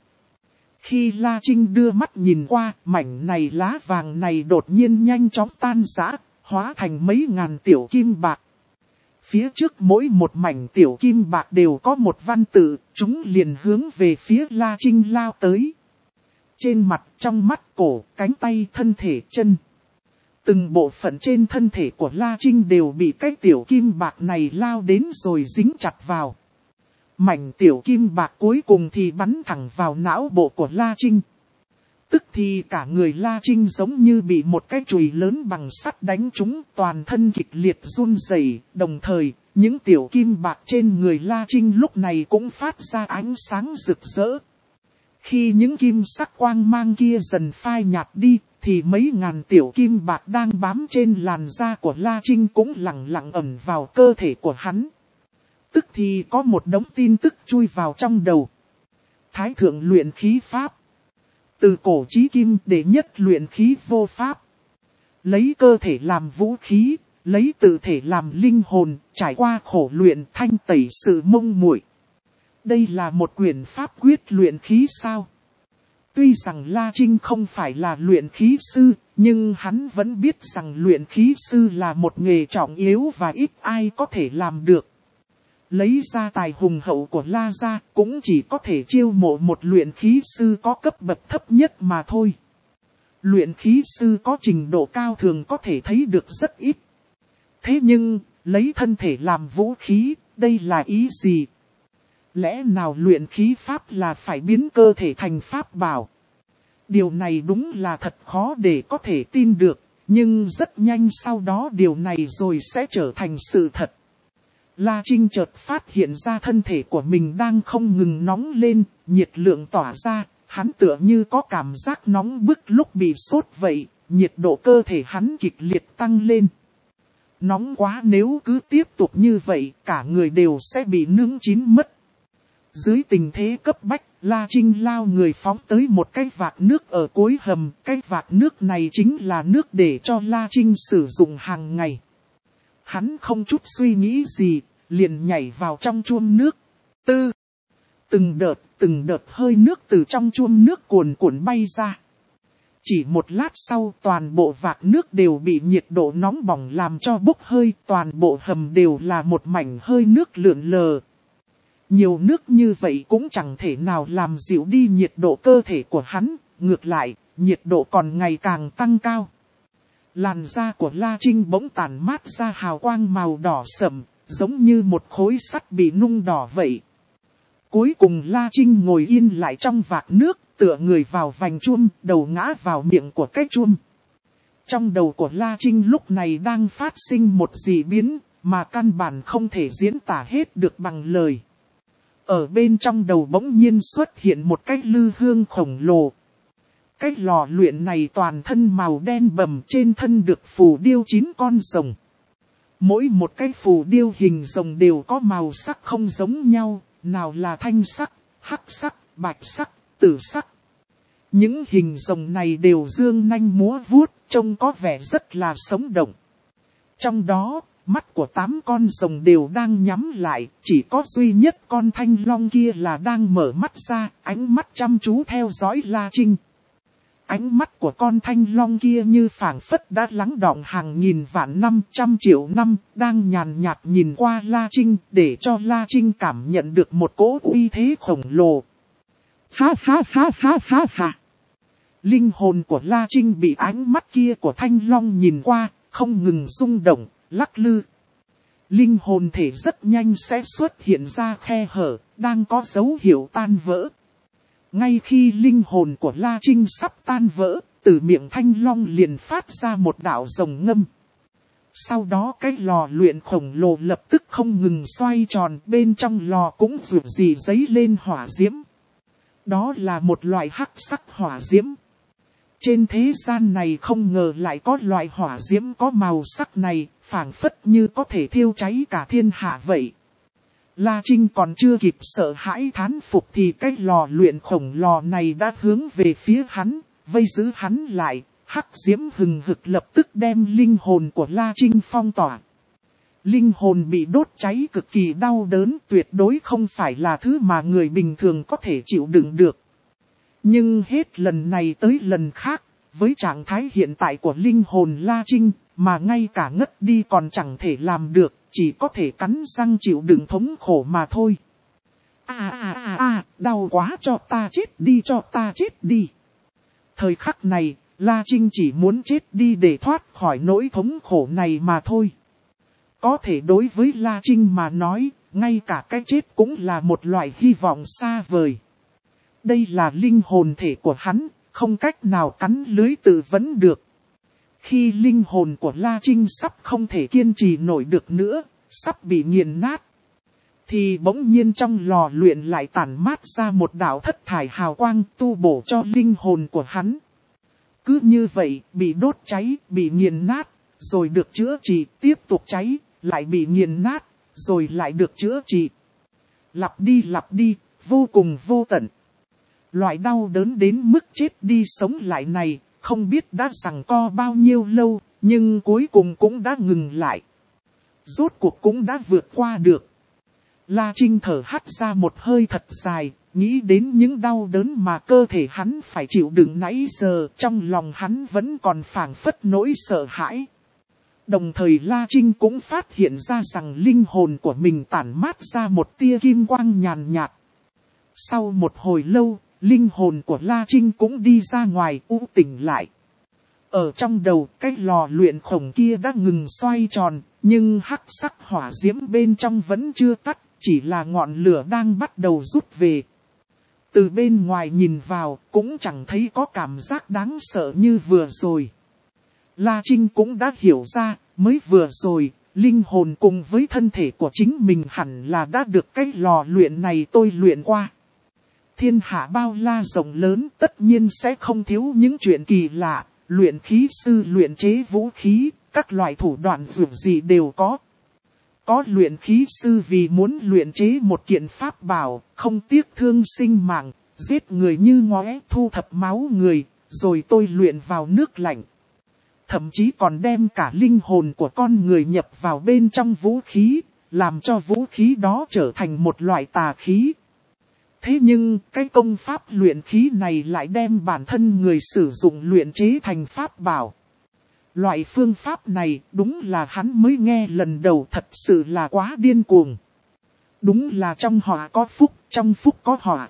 Khi La Trinh đưa mắt nhìn qua, mảnh này lá vàng này đột nhiên nhanh chóng tan rã, hóa thành mấy ngàn tiểu kim bạc. Phía trước mỗi một mảnh tiểu kim bạc đều có một văn tự, chúng liền hướng về phía La Trinh lao tới. Trên mặt, trong mắt, cổ, cánh tay, thân thể, chân. Từng bộ phận trên thân thể của La Trinh đều bị cái tiểu kim bạc này lao đến rồi dính chặt vào. Mảnh tiểu kim bạc cuối cùng thì bắn thẳng vào não bộ của La Trinh. Tức thì cả người La Trinh giống như bị một cái chùy lớn bằng sắt đánh trúng, toàn thân kịch liệt run rẩy, đồng thời, những tiểu kim bạc trên người La Trinh lúc này cũng phát ra ánh sáng rực rỡ. Khi những kim sắc quang mang kia dần phai nhạt đi, thì mấy ngàn tiểu kim bạc đang bám trên làn da của La Trinh cũng lặng lặng ẩn vào cơ thể của hắn. Tức thì có một đống tin tức chui vào trong đầu. Thái thượng luyện khí pháp. Từ cổ chí kim đệ nhất luyện khí vô pháp. Lấy cơ thể làm vũ khí, lấy tự thể làm linh hồn, trải qua khổ luyện thanh tẩy sự mông muội. Đây là một quyển pháp quyết luyện khí sao? Tuy rằng La Trinh không phải là luyện khí sư, nhưng hắn vẫn biết rằng luyện khí sư là một nghề trọng yếu và ít ai có thể làm được. Lấy ra tài hùng hậu của La Gia cũng chỉ có thể chiêu mộ một luyện khí sư có cấp bậc thấp nhất mà thôi. Luyện khí sư có trình độ cao thường có thể thấy được rất ít. Thế nhưng, lấy thân thể làm vũ khí, đây là ý gì? Lẽ nào luyện khí pháp là phải biến cơ thể thành pháp bảo? Điều này đúng là thật khó để có thể tin được, nhưng rất nhanh sau đó điều này rồi sẽ trở thành sự thật. La Trinh chợt phát hiện ra thân thể của mình đang không ngừng nóng lên, nhiệt lượng tỏa ra, hắn tựa như có cảm giác nóng bức lúc bị sốt vậy, nhiệt độ cơ thể hắn kịch liệt tăng lên. Nóng quá, nếu cứ tiếp tục như vậy, cả người đều sẽ bị nướng chín mất. Dưới tình thế cấp bách, La Trinh lao người phóng tới một cái vạc nước ở cuối hầm. Cái vạc nước này chính là nước để cho La Trinh sử dụng hàng ngày. Hắn không chút suy nghĩ gì, liền nhảy vào trong chuông nước. Tư, từng đợt, từng đợt hơi nước từ trong chuông nước cuồn cuộn bay ra. Chỉ một lát sau, toàn bộ vạc nước đều bị nhiệt độ nóng bỏng làm cho bốc hơi. Toàn bộ hầm đều là một mảnh hơi nước lượn lờ. Nhiều nước như vậy cũng chẳng thể nào làm dịu đi nhiệt độ cơ thể của hắn, ngược lại, nhiệt độ còn ngày càng tăng cao. Làn da của La Trinh bỗng tản mát ra hào quang màu đỏ sẫm, giống như một khối sắt bị nung đỏ vậy. Cuối cùng La Trinh ngồi yên lại trong vạc nước, tựa người vào vành chuông, đầu ngã vào miệng của cái chuông. Trong đầu của La Trinh lúc này đang phát sinh một dị biến, mà căn bản không thể diễn tả hết được bằng lời. Ở bên trong đầu bỗng nhiên xuất hiện một cái lư hương khổng lồ. Cái lò luyện này toàn thân màu đen bầm, trên thân được phù điêu chín con rồng. Mỗi một cái phù điêu hình rồng đều có màu sắc không giống nhau, nào là thanh sắc, hắc sắc, bạch sắc, tử sắc. Những hình rồng này đều dương nanh múa vuốt, trông có vẻ rất là sống động. Trong đó, mắt của tám con rồng đều đang nhắm lại, chỉ có duy nhất con thanh long kia là đang mở mắt ra, ánh mắt chăm chú theo dõi La Trinh. Ánh mắt của con thanh long kia như phảng phất đã lắng đọng hàng nghìn vạn năm, trăm triệu năm, đang nhàn nhạt nhìn qua La Trinh, để cho La Trinh cảm nhận được một cỗ uy thế khổng lồ. Ha ha ha ha ha ha. Linh hồn của La Trinh bị ánh mắt kia của thanh long nhìn qua, không ngừng rung động, lắc lư. linh hồn thể rất nhanh sẽ xuất hiện ra khe hở, đang có dấu hiệu tan vỡ. Ngay khi linh hồn của La Trinh sắp tan vỡ, từ miệng Thanh Long liền phát ra một đạo rồng ngâm. Sau đó cái lò luyện khổng lồ lập tức không ngừng xoay tròn, bên trong lò cũng rực rì giấy lên hỏa diễm. Đó là một loại hắc sắc hỏa diễm. Trên thế gian này không ngờ lại có loại hỏa diễm có màu sắc này, phảng phất như có thể thiêu cháy cả thiên hạ vậy. La Trinh còn chưa kịp sợ hãi thán phục thì cái lò luyện khổng lồ này đã hướng về phía hắn, vây giữ hắn lại. Hắc diễm hừng hực lập tức đem linh hồn của La Trinh phong tỏa. Linh hồn bị đốt cháy cực kỳ đau đớn, tuyệt đối không phải là thứ mà người bình thường có thể chịu đựng được. Nhưng hết lần này tới lần khác, với trạng thái hiện tại của linh hồn La Trinh, mà ngay cả ngất đi còn chẳng thể làm được, chỉ có thể cắn răng chịu đựng thống khổ mà thôi. À à à à, đau quá, cho ta chết đi, cho ta chết đi. Thời khắc này, La Trinh chỉ muốn chết đi để thoát khỏi nỗi thống khổ này mà thôi. Có thể đối với La Trinh mà nói, ngay cả cái chết cũng là một loại hy vọng xa vời. Đây là linh hồn thể của hắn, không cách nào cắn lưới tự vấn được. Khi linh hồn của La Trinh sắp không thể kiên trì nổi được nữa, sắp bị nghiền nát, thì bỗng nhiên trong lò luyện lại tản mát ra một đạo thất thải hào quang tu bổ cho linh hồn của hắn. Cứ như vậy, bị đốt cháy, bị nghiền nát, rồi được chữa trị, tiếp tục cháy, lại bị nghiền nát, rồi lại được chữa trị. Lặp đi lặp đi, vô cùng vô tận. Loại đau đớn đến mức chết đi sống lại này, không biết đã giằng co bao nhiêu lâu, nhưng cuối cùng cũng đã ngừng lại. Rốt cuộc cũng đã vượt qua được. La Trinh thở hắt ra một hơi thật dài, nghĩ đến những đau đớn mà cơ thể hắn phải chịu đựng nãy giờ, trong lòng hắn vẫn còn phảng phất nỗi sợ hãi. Đồng thời La Trinh cũng phát hiện ra rằng linh hồn của mình tản mát ra một tia kim quang nhàn nhạt. Sau một hồi lâu, linh hồn của La Trinh cũng đi ra ngoài u tỉnh lại. Ở trong đầu, cái lò luyện khổng kia đã ngừng xoay tròn, nhưng hắc sắc hỏa diễm bên trong vẫn chưa tắt, chỉ là ngọn lửa đang bắt đầu rút về. Từ bên ngoài nhìn vào, cũng chẳng thấy có cảm giác đáng sợ như vừa rồi. La Trinh cũng đã hiểu ra, mới vừa rồi, linh hồn cùng với thân thể của chính mình hẳn là đã được cái lò luyện này tôi luyện qua. Thiên hạ bao la rộng lớn tất nhiên sẽ không thiếu những chuyện kỳ lạ, luyện khí sư luyện chế vũ khí, các loại thủ đoạn dù gì đều có. Có luyện khí sư vì muốn luyện chế một kiện pháp bảo, không tiếc thương sinh mạng, giết người như ngóe, thu thập máu người, rồi tôi luyện vào nước lạnh. Thậm chí còn đem cả linh hồn của con người nhập vào bên trong vũ khí, làm cho vũ khí đó trở thành một loại tà khí. Thế nhưng, cái công pháp luyện khí này lại đem bản thân người sử dụng luyện chế thành pháp bảo. Loại phương pháp này đúng là hắn mới nghe lần đầu, thật sự là quá điên cuồng. Đúng là trong họa có phúc, trong phúc có họa.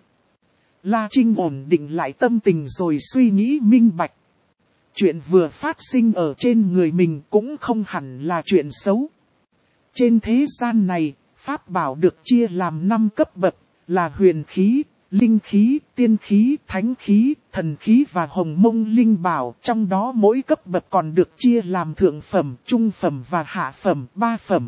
La Trinh ổn định lại tâm tình rồi suy nghĩ minh bạch. Chuyện vừa phát sinh ở trên người mình cũng không hẳn là chuyện xấu. Trên thế gian này, pháp bảo được chia làm năm cấp bậc, là huyền khí, linh khí, tiên khí, thánh khí, thần khí và hồng mông linh bảo. Trong đó mỗi cấp bậc còn được chia làm thượng phẩm, trung phẩm và hạ phẩm, ba phẩm.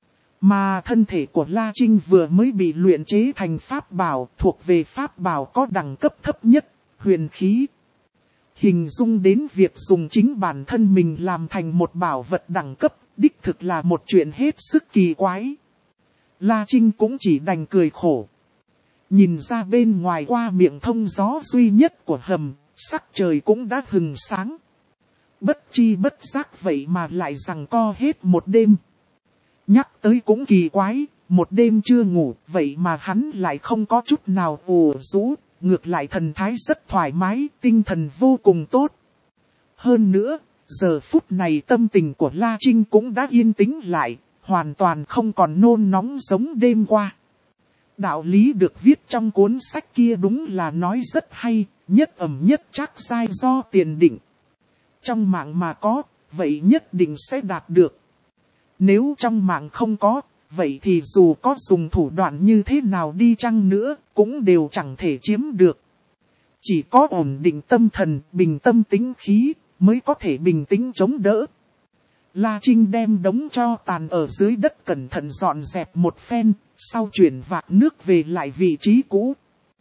Mà thân thể của La Trinh vừa mới bị luyện chế thành pháp bảo, thuộc về pháp bảo có đẳng cấp thấp nhất, huyền khí. Hình dung đến việc dùng chính bản thân mình làm thành một bảo vật đẳng cấp, đích thực là một chuyện hết sức kỳ quái. La Trinh cũng chỉ đành cười khổ. Nhìn ra bên ngoài qua miệng thông gió duy nhất của hầm, sắc trời cũng đã hừng sáng. Bất chi bất giác vậy mà lại giằng co hết một đêm. Nhắc tới cũng kỳ quái, một đêm chưa ngủ, vậy mà hắn lại không có chút nào ủ rũ, ngược lại thần thái rất thoải mái, tinh thần vô cùng tốt. Hơn nữa, giờ phút này tâm tình của La Trinh cũng đã yên tĩnh lại, hoàn toàn không còn nôn nóng giống đêm qua. Đạo lý được viết trong cuốn sách kia đúng là nói rất hay, nhất ẩm nhất chắc sai do tiền định. Trong mạng mà có, vậy nhất định sẽ đạt được. Nếu trong mạng không có, vậy thì dù có dùng thủ đoạn như thế nào đi chăng nữa, cũng đều chẳng thể chiếm được. Chỉ có ổn định tâm thần, bình tâm tĩnh khí, mới có thể bình tĩnh chống đỡ. La Trinh đem đống tro tàn ở dưới đất cẩn thận dọn dẹp một phen, sau chuyển vạc nước về lại vị trí cũ.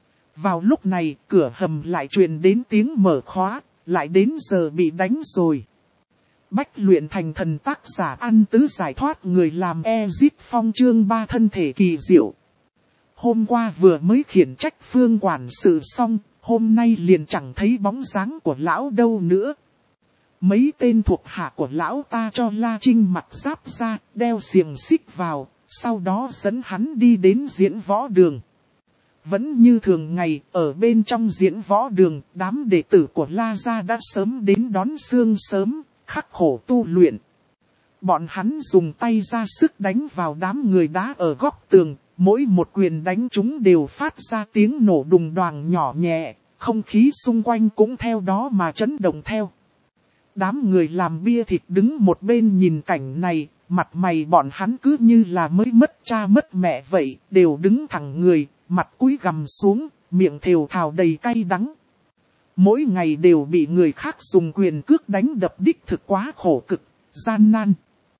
Vào lúc này, cửa hầm lại truyền đến tiếng mở khóa, lại đến giờ bị đánh rồi. Bách luyện thành thần tác giả ăn tứ giải thoát người làm Ezip Phong chương ba thân thể kỳ diệu. Hôm qua vừa mới khiển trách Phương quản sự xong, hôm nay liền chẳng thấy bóng dáng của lão đâu nữa. Mấy tên thuộc hạ của lão ta cho La Trinh mặc giáp ra, đeo xiềng xích vào, sau đó dẫn hắn đi đến diễn võ đường. Vẫn như thường ngày, ở bên trong diễn võ đường, đám đệ tử của La Gia đã sớm đến đón sương sớm, khắc khổ tu luyện. Bọn hắn dùng tay ra sức đánh vào đám người đá ở góc tường, mỗi một quyền đánh chúng đều phát ra tiếng nổ đùng đoàng nhỏ nhẹ, không khí xung quanh cũng theo đó mà chấn động theo. Đám người làm bia thịt đứng một bên nhìn cảnh này, mặt mày bọn hắn cứ như là mới mất cha mất mẹ vậy, đều đứng thẳng người, mặt cúi gằm xuống, miệng thều thào đầy cay đắng. Mỗi ngày đều bị người khác dùng quyền cước đánh đập đích thực quá khổ cực, gian nan.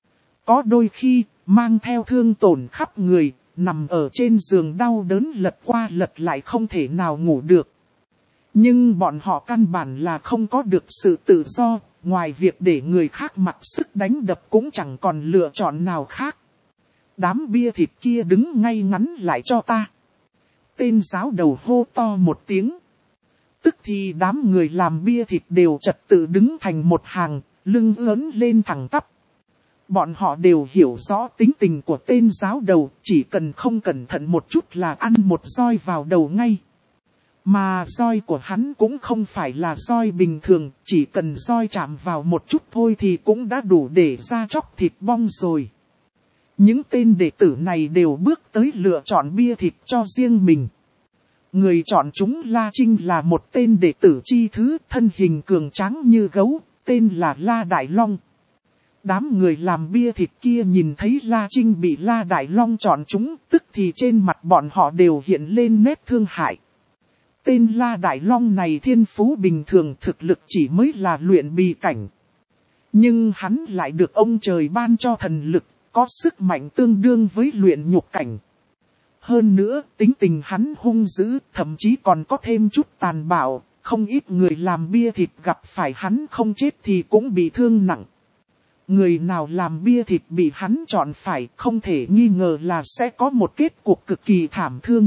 Có đôi khi, mang theo thương tổn khắp người, nằm ở trên giường đau đớn lật qua lật lại không thể nào ngủ được. Nhưng bọn họ căn bản là không có được sự tự do, ngoài việc để người khác mặc sức đánh đập cũng chẳng còn lựa chọn nào khác. Đám bia thịt kia đứng ngay ngắn lại cho ta. Tên giáo đầu hô to một tiếng. Tức thì đám người làm bia thịt đều trật tự đứng thành một hàng, lưng ướn lên thẳng tắp. Bọn họ đều hiểu rõ tính tình của tên giáo đầu, chỉ cần không cẩn thận một chút là ăn một roi vào đầu ngay. Mà roi của hắn cũng không phải là roi bình thường, chỉ cần roi chạm vào một chút thôi thì cũng đã đủ để ra chóc thịt bong rồi. Những tên đệ tử này đều bước tới lựa chọn bia thịt cho riêng mình. Người chọn chúng La Trinh là một tên đệ tử chi thứ, thân hình cường tráng như gấu, tên là La Đại Long. Đám người làm bia thịt kia nhìn thấy La Trinh bị La Đại Long chọn chúng, tức thì trên mặt bọn họ đều hiện lên nét thương hại. Tên La Đại Long này thiên phú bình thường, thực lực chỉ mới là luyện bì cảnh. Nhưng hắn lại được ông trời ban cho thần lực, có sức mạnh tương đương với luyện nhục cảnh. Hơn nữa, tính tình hắn hung dữ, thậm chí còn có thêm chút tàn bạo, không ít người làm bia thịt gặp phải hắn không chết thì cũng bị thương nặng. Người nào làm bia thịt bị hắn chọn phải, không thể nghi ngờ là sẽ có một kết cục cực kỳ thảm thương.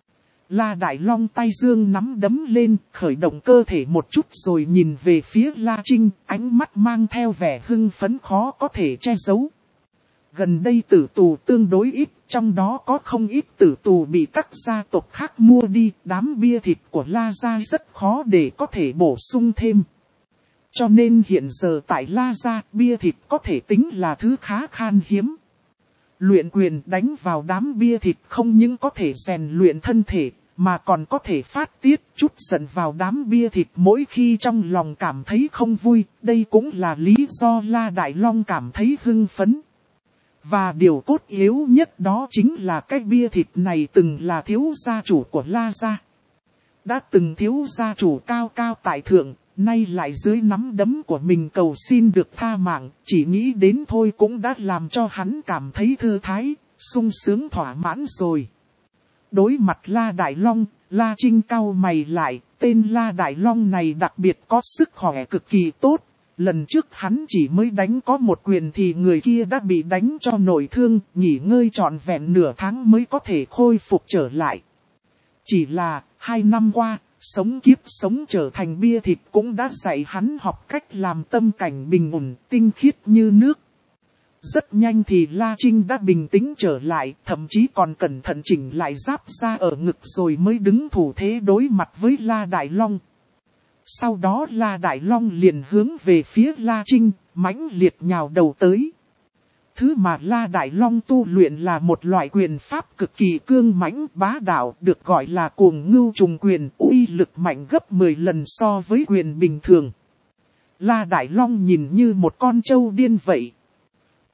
La Đại Long tay dương nắm đấm lên, khởi động cơ thể một chút rồi nhìn về phía La Trinh, ánh mắt mang theo vẻ hưng phấn khó có thể che giấu. Gần đây tử tù tương đối ít, trong đó có không ít tử tù bị các gia tộc khác mua đi, đám bia thịt của La Gia rất khó để có thể bổ sung thêm. Cho nên hiện giờ tại La Gia, bia thịt có thể tính là thứ khá khan hiếm. Luyện quyền đánh vào đám bia thịt không những có thể rèn luyện thân thể, mà còn có thể phát tiết chút giận vào đám bia thịt mỗi khi trong lòng cảm thấy không vui. Đây cũng là lý do La Đại Long cảm thấy hưng phấn. Và điều cốt yếu nhất đó chính là cái bia thịt này từng là thiếu gia chủ của La Gia. Đã từng thiếu gia chủ cao cao tại thượng, nay lại dưới nắm đấm của mình cầu xin được tha mạng, chỉ nghĩ đến thôi cũng đã làm cho hắn cảm thấy thư thái, sung sướng thỏa mãn rồi. Đối mặt La Đại Long, La Trinh cau mày lại, tên La Đại Long này đặc biệt có sức khỏe cực kỳ tốt. Lần trước hắn chỉ mới đánh có một quyền thì người kia đã bị đánh cho nội thương, nghỉ ngơi trọn vẹn nửa tháng mới có thể khôi phục trở lại. Chỉ là, hai năm qua, sống kiếp sống trở thành bia thịt cũng đã dạy hắn học cách làm tâm cảnh bình ổn, tinh khiết như nước. Rất nhanh thì La Trinh đã bình tĩnh trở lại, thậm chí còn cẩn thận chỉnh lại giáp ra ở ngực rồi mới đứng thủ thế đối mặt với La Đại Long. Sau đó La Đại Long liền hướng về phía La Trinh, mãnh liệt nhào đầu tới. Thứ mà La Đại Long tu luyện là một loại quyền pháp cực kỳ cương mãnh bá đạo, được gọi là cuồng ngưu trùng quyền, uy lực mạnh gấp mười lần so với quyền bình thường. La Đại Long nhìn như một con trâu điên vậy.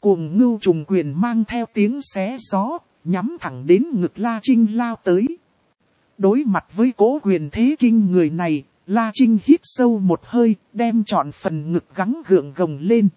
Cuồng ngưu trùng quyền mang theo tiếng xé gió, nhắm thẳng đến ngực La Trinh lao tới. Đối mặt với cỗ quyền thế kinh người này, La Trinh hít sâu một hơi, đem trọn phần ngực gắng gượng gồng lên.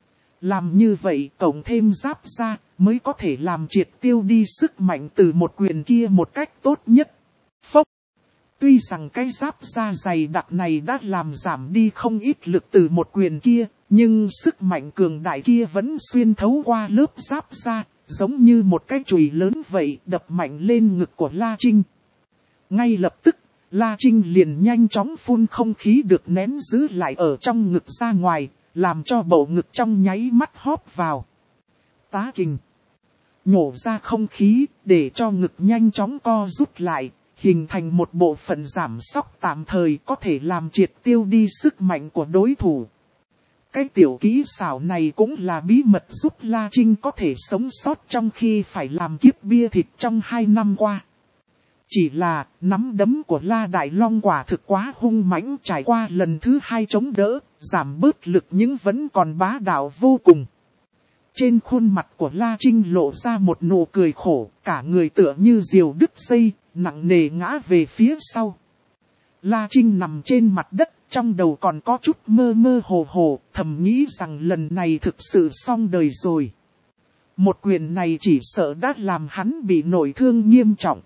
Làm như vậy cộng thêm giáp ra, mới có thể làm triệt tiêu đi sức mạnh từ một quyền kia một cách tốt nhất. Phốc! Tuy rằng cái giáp da dày đặc này đã làm giảm đi không ít lực từ một quyền kia, nhưng sức mạnh cường đại kia vẫn xuyên thấu qua lớp giáp da, giống như một cái chùy lớn vậy đập mạnh lên ngực của La Trinh. Ngay lập tức, La Trinh liền nhanh chóng phun không khí được nén giữ lại ở trong ngực ra ngoài, làm cho bầu ngực trong nháy mắt hóp vào. Tá kình. Nhổ ra không khí, để cho ngực nhanh chóng co rút lại, hình thành một bộ phận giảm sóc tạm thời có thể làm triệt tiêu đi sức mạnh của đối thủ. Cái tiểu kỹ xảo này cũng là bí mật giúp La Trinh có thể sống sót trong khi phải làm kiếp bia thịt trong hai năm qua. Chỉ là nắm đấm của La Đại Long quả thực quá hung mãnh, trải qua lần thứ hai chống đỡ, giảm bớt lực nhưng vẫn còn bá đạo vô cùng. Trên khuôn mặt của La Trinh lộ ra một nụ cười khổ, cả người tựa như diều đứt dây, nặng nề ngã về phía sau. La Trinh nằm trên mặt đất, trong đầu còn có chút mơ mơ hồ hồ, thầm nghĩ rằng lần này thực sự xong đời rồi. Một quyền này chỉ sợ đã làm hắn bị nội thương nghiêm trọng.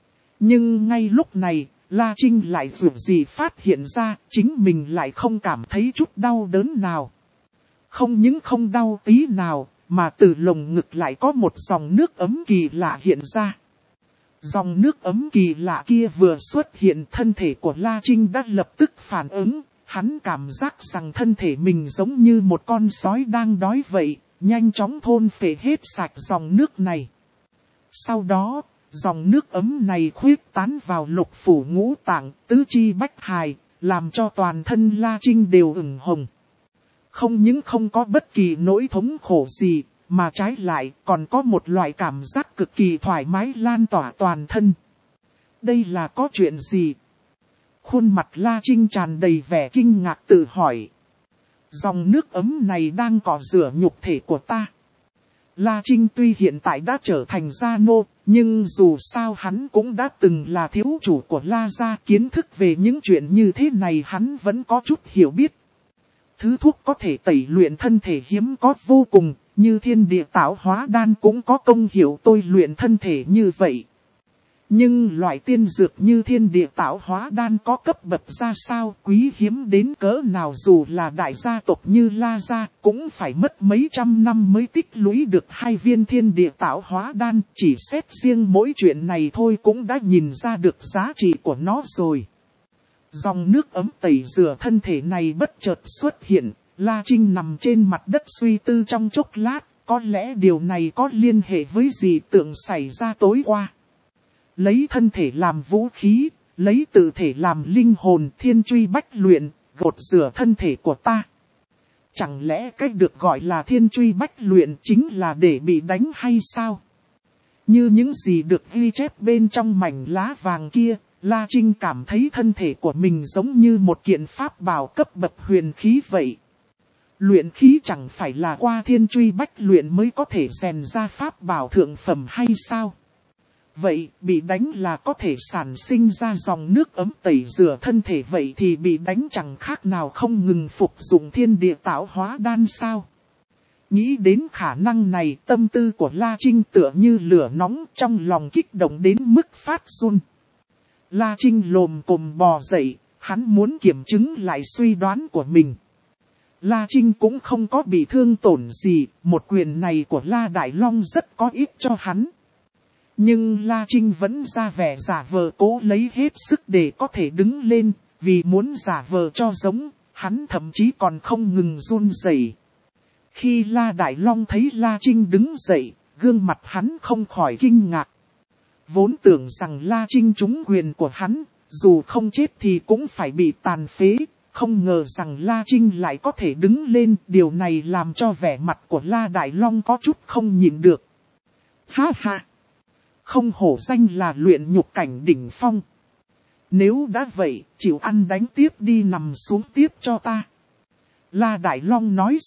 Nhưng ngay lúc này, La Trinh lại dù gì phát hiện ra, chính mình lại không cảm thấy chút đau đớn nào. Không những không đau tí nào, mà từ lồng ngực lại có một dòng nước ấm kỳ lạ hiện ra. Dòng nước ấm kỳ lạ kia vừa xuất hiện, thân thể của La Trinh đã lập tức phản ứng. Hắn cảm giác rằng thân thể mình giống như một con sói đang đói vậy, nhanh chóng thôn phệ hết sạch dòng nước này. Sau đó, dòng nước ấm này khuyết tán vào lục phủ ngũ tạng, tứ chi bách hài, làm cho toàn thân La Trinh đều ửng hồng. Không những không có bất kỳ nỗi thống khổ gì, mà trái lại còn có một loại cảm giác cực kỳ thoải mái lan tỏa toàn thân. Đây là có chuyện gì? Khuôn mặt La Trinh tràn đầy vẻ kinh ngạc tự hỏi. Dòng nước ấm này đang cọ rửa nhục thể của ta. La Trinh tuy hiện tại đã trở thành gia nô, nhưng dù sao hắn cũng đã từng là thiếu chủ của La gia, kiến thức về những chuyện như thế này hắn vẫn có chút hiểu biết. Thứ thuốc có thể tẩy luyện thân thể hiếm có vô cùng, như thiên địa tạo hóa đan cũng có công hiệu tôi luyện thân thể như vậy. Nhưng loại tiên dược như thiên địa tạo hóa đan có cấp bậc ra sao, quý hiếm đến cỡ nào, dù là đại gia tộc như La gia cũng phải mất mấy trăm năm mới tích lũy được hai viên thiên địa tạo hóa đan. Chỉ xét riêng mỗi chuyện này thôi cũng đã nhìn ra được giá trị của nó rồi. Dòng nước ấm tẩy rửa thân thể này bất chợt xuất hiện, La Trinh nằm trên mặt đất suy tư trong chốc lát, có lẽ điều này có liên hệ với dị tượng xảy ra tối qua. Lấy thân thể làm vũ khí, lấy tự thể làm linh hồn, thiên truy bách luyện, gột rửa thân thể của ta. Chẳng lẽ cách được gọi là thiên truy bách luyện chính là để bị đánh hay sao? Như những gì được ghi chép bên trong mảnh lá vàng kia, La Trinh cảm thấy thân thể của mình giống như một kiện pháp bảo cấp bậc huyền khí vậy. Luyện khí chẳng phải là qua thiên truy bách luyện mới có thể rèn ra pháp bảo thượng phẩm hay sao? Vậy, bị đánh là có thể sản sinh ra dòng nước ấm tẩy rửa thân thể, vậy thì bị đánh chẳng khác nào không ngừng phục dụng thiên địa tạo hóa đan sao? Nghĩ đến khả năng này, tâm tư của La Trinh tựa như lửa nóng, trong lòng kích động đến mức phát run. La Trinh lồm cồm bò dậy, hắn muốn kiểm chứng lại suy đoán của mình. La Trinh cũng không có bị thương tổn gì, một quyền này của La Đại Long rất có ích cho hắn. Nhưng La Trinh vẫn ra vẻ giả vờ cố lấy hết sức để có thể đứng lên, vì muốn giả vờ cho giống, hắn thậm chí còn không ngừng run rẩy. Khi La Đại Long thấy La Trinh đứng dậy, gương mặt hắn không khỏi kinh ngạc. Vốn tưởng rằng La Trinh trúng quyền của hắn, dù không chết thì cũng phải bị tàn phế, không ngờ rằng La Trinh lại có thể đứng lên, điều này làm cho vẻ mặt của La Đại Long có chút không nhịn được. Ha ha! Không hổ danh là luyện nhục cảnh đỉnh phong. Nếu đã vậy, chịu ăn đánh tiếp đi, nằm xuống tiếp cho ta. La Đại Long nói xong,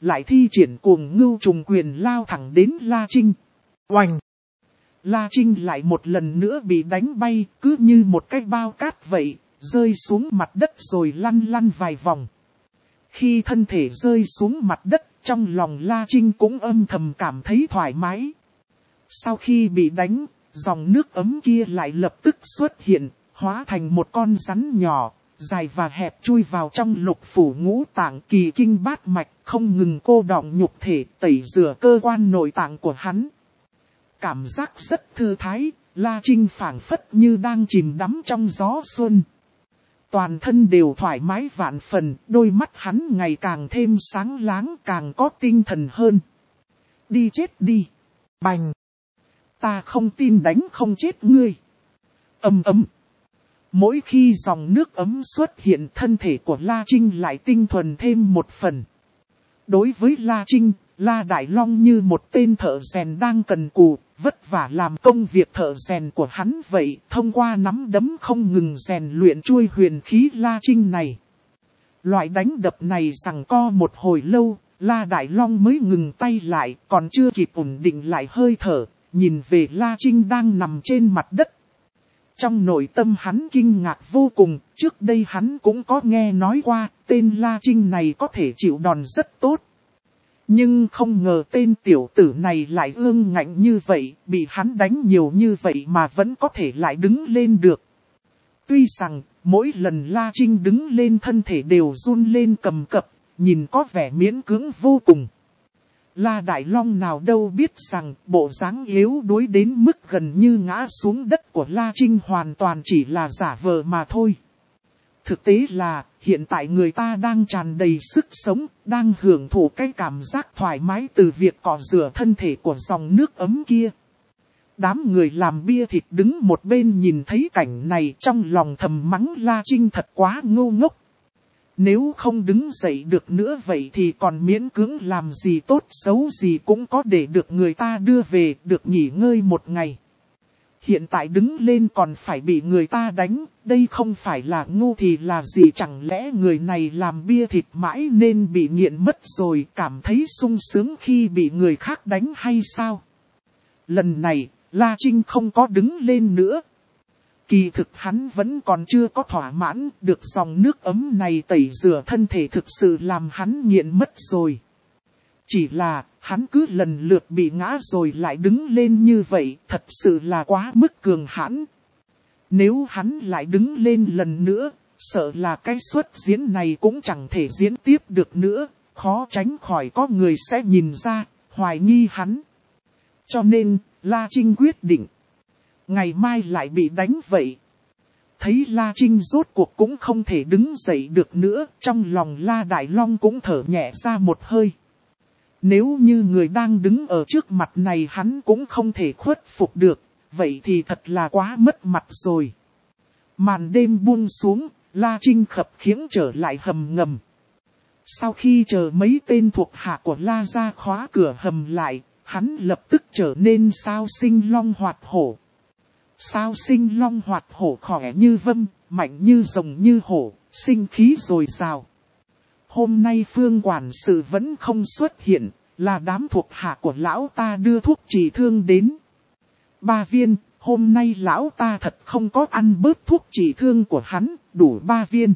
lại thi triển cuồng ngưu trùng quyền lao thẳng đến La Trinh. Oành! La Trinh lại một lần nữa bị đánh bay, cứ như một cái bao cát vậy, rơi xuống mặt đất rồi lăn lăn vài vòng. Khi thân thể rơi xuống mặt đất, trong lòng La Trinh cũng âm thầm cảm thấy thoải mái. Sau khi bị đánh, dòng nước ấm kia lại lập tức xuất hiện, hóa thành một con rắn nhỏ, dài và hẹp chui vào trong lục phủ ngũ tạng kỳ kinh bát mạch, không ngừng cô đọng nhục thể, tẩy rửa cơ quan nội tạng của hắn. Cảm giác rất thư thái, La Trinh phảng phất như đang chìm đắm trong gió xuân. Toàn thân đều thoải mái vạn phần, đôi mắt hắn ngày càng thêm sáng láng, càng có tinh thần hơn. Đi chết đi! Bành! Ta không tin đánh không chết ngươi. Ầm ầm. Mỗi khi dòng nước ấm xuất hiện, thân thể của La Trinh lại tinh thuần thêm một phần. Đối với La Trinh, La Đại Long như một tên thợ rèn đang cần cù, vất vả làm công việc thợ rèn của hắn vậy, thông qua nắm đấm không ngừng rèn luyện chuôi huyền khí La Trinh này. Loại đánh đập này giằng co một hồi lâu, La Đại Long mới ngừng tay lại, còn chưa kịp ổn định lại hơi thở, nhìn về La Trinh đang nằm trên mặt đất. Trong nội tâm hắn kinh ngạc vô cùng, trước đây hắn cũng có nghe nói qua, tên La Trinh này có thể chịu đòn rất tốt. Nhưng không ngờ tên tiểu tử này lại ương ngạnh như vậy, bị hắn đánh nhiều như vậy mà vẫn có thể lại đứng lên được. Tuy rằng, mỗi lần La Trinh đứng lên thân thể đều run lên cầm cập, nhìn có vẻ miễn cưỡng vô cùng. La Đại Long nào đâu biết rằng bộ dáng yếu đuối đến mức gần như ngã xuống đất của La Trinh hoàn toàn chỉ là giả vờ mà thôi. Thực tế là, hiện tại người ta đang tràn đầy sức sống, đang hưởng thụ cái cảm giác thoải mái từ việc cọ rửa thân thể của dòng nước ấm kia. Đám người làm bia thịt đứng một bên nhìn thấy cảnh này trong lòng thầm mắng La Trinh thật quá ngu ngốc. Nếu không đứng dậy được nữa vậy thì còn miễn cưỡng làm gì tốt xấu gì cũng có để được người ta đưa về, được nghỉ ngơi một ngày. Hiện tại đứng lên còn phải bị người ta đánh, đây không phải là ngu thì là gì, chẳng lẽ người này làm bia thịt mãi nên bị nghiện mất rồi, cảm thấy sung sướng khi bị người khác đánh hay sao? Lần này, La Trinh không có đứng lên nữa. Kỳ thực hắn vẫn còn chưa có thỏa mãn, được dòng nước ấm này tẩy rửa thân thể thực sự làm hắn nghiện mất rồi. Chỉ là, hắn cứ lần lượt bị ngã rồi lại đứng lên như vậy, thật sự là quá mức cường hãn. Nếu hắn lại đứng lên lần nữa, sợ là cái suất diễn này cũng chẳng thể diễn tiếp được nữa, khó tránh khỏi có người sẽ nhìn ra, hoài nghi hắn. Cho nên, La Trinh quyết định, ngày mai lại bị đánh vậy. Thấy La Trinh rốt cuộc cũng không thể đứng dậy được nữa, trong lòng La Đại Long cũng thở nhẹ ra một hơi. Nếu như người đang đứng ở trước mặt này hắn cũng không thể khuất phục được, vậy thì thật là quá mất mặt rồi. Màn đêm buông xuống, La Trinh khập khiễng trở lại hầm ngầm. Sau khi chờ mấy tên thuộc hạ của La ra khóa cửa hầm lại, hắn lập tức trở nên sao sinh long hoạt hổ. Sao sinh long hoạt hổ khỏe như vâm, mạnh như rồng như hổ, sinh khí dồi dào. Hôm nay Phương quản sự vẫn không xuất hiện, là đám thuộc hạ của lão ta đưa thuốc trị thương đến. Ba viên, hôm nay lão ta thật không có ăn bớt thuốc trị thương của hắn, đủ ba viên.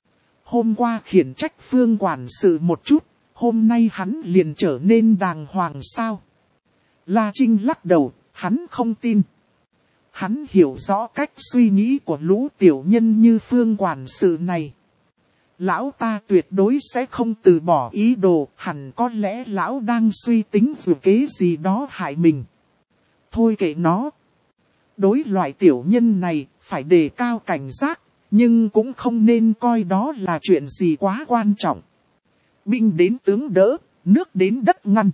Hôm qua khiển trách Phương quản sự một chút, hôm nay hắn liền trở nên đàng hoàng sao? La Trinh lắc đầu, hắn không tin. Hắn hiểu rõ cách suy nghĩ của lũ tiểu nhân như Phương quản sự này. Lão ta tuyệt đối sẽ không từ bỏ ý đồ, hẳn có lẽ lão đang suy tính dù kế gì đó hại mình. Thôi kệ nó. Đối loại tiểu nhân này, phải đề cao cảnh giác, nhưng cũng không nên coi đó là chuyện gì quá quan trọng. Binh đến tướng đỡ, nước đến đất ngăn.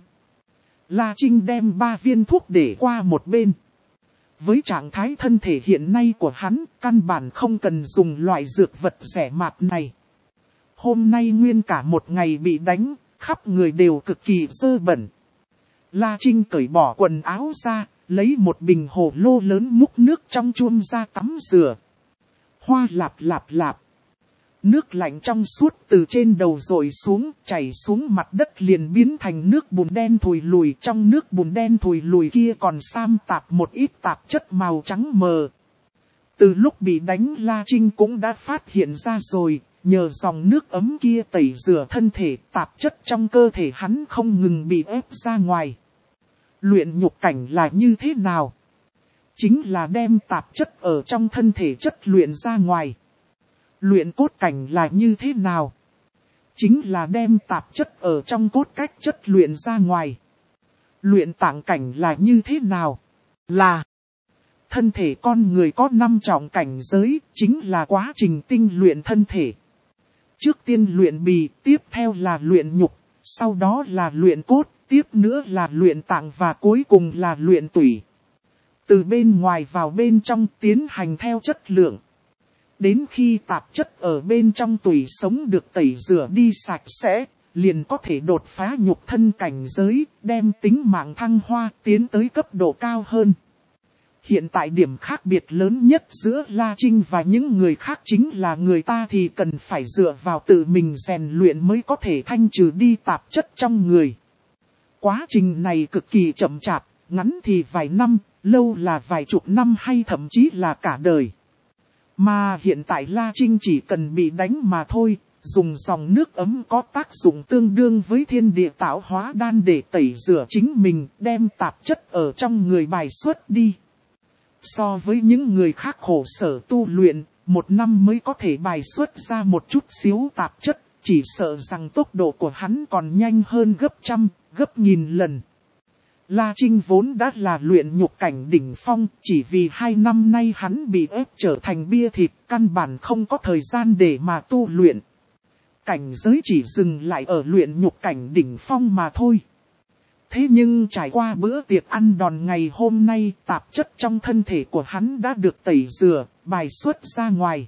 La Trinh đem ba viên thuốc để qua một bên. Với trạng thái thân thể hiện nay của hắn, căn bản không cần dùng loại dược vật rẻ mạt này. Hôm nay nguyên cả một ngày bị đánh, khắp người đều cực kỳ dơ bẩn. La Trinh cởi bỏ quần áo ra, lấy một bình hồ lô lớn múc nước trong chuông ra tắm rửa. Hoa lạp lạp lạp. Nước lạnh trong suốt từ trên đầu rội xuống, chảy xuống mặt đất liền biến thành nước bùn đen thùi lùi. Trong nước bùn đen thùi lùi kia còn sam tạp một ít tạp chất màu trắng mờ. Từ lúc bị đánh, La Trinh cũng đã phát hiện ra rồi, nhờ dòng nước ấm kia tẩy rửa thân thể, tạp chất trong cơ thể hắn không ngừng bị ép ra ngoài. Luyện nhục cảnh là như thế nào? Chính là đem tạp chất ở trong thân thể chất luyện ra ngoài. Luyện cốt cảnh là như thế nào? Chính là đem tạp chất ở trong cốt cách chất luyện ra ngoài. Luyện tạng cảnh là như thế nào? Là thân thể con người có năm trọng cảnh giới, chính là quá trình tinh luyện thân thể. Trước tiên luyện bì, tiếp theo là luyện nhục, sau đó là luyện cốt, tiếp nữa là luyện tạng và cuối cùng là luyện tủy. Từ bên ngoài vào bên trong tiến hành theo chất lượng. Đến khi tạp chất ở bên trong tủy sống được tẩy rửa đi sạch sẽ, liền có thể đột phá nhục thân cảnh giới, đem tính mạng thăng hoa tiến tới cấp độ cao hơn. Hiện tại điểm khác biệt lớn nhất giữa La Trinh và những người khác chính là người ta thì cần phải dựa vào tự mình rèn luyện mới có thể thanh trừ đi tạp chất trong người. Quá trình này cực kỳ chậm chạp, ngắn thì vài năm, lâu là vài chục năm hay thậm chí là cả đời. Mà hiện tại La Trinh chỉ cần bị đánh mà thôi, dùng dòng nước ấm có tác dụng tương đương với thiên địa tạo hóa đan để tẩy rửa chính mình, đem tạp chất ở trong người bài xuất đi. So với những người khác khổ sở tu luyện, một năm mới có thể bài xuất ra một chút xíu tạp chất, chỉ sợ rằng tốc độ của hắn còn nhanh hơn gấp trăm, gấp nghìn lần. La Trinh vốn đã là luyện nhục cảnh đỉnh phong, chỉ vì hai năm nay hắn bị ép trở thành bia thịt, căn bản không có thời gian để mà tu luyện. Cảnh giới chỉ dừng lại ở luyện nhục cảnh đỉnh phong mà thôi. Thế nhưng trải qua bữa tiệc ăn đòn ngày hôm nay, tạp chất trong thân thể của hắn đã được tẩy rửa, bài xuất ra ngoài.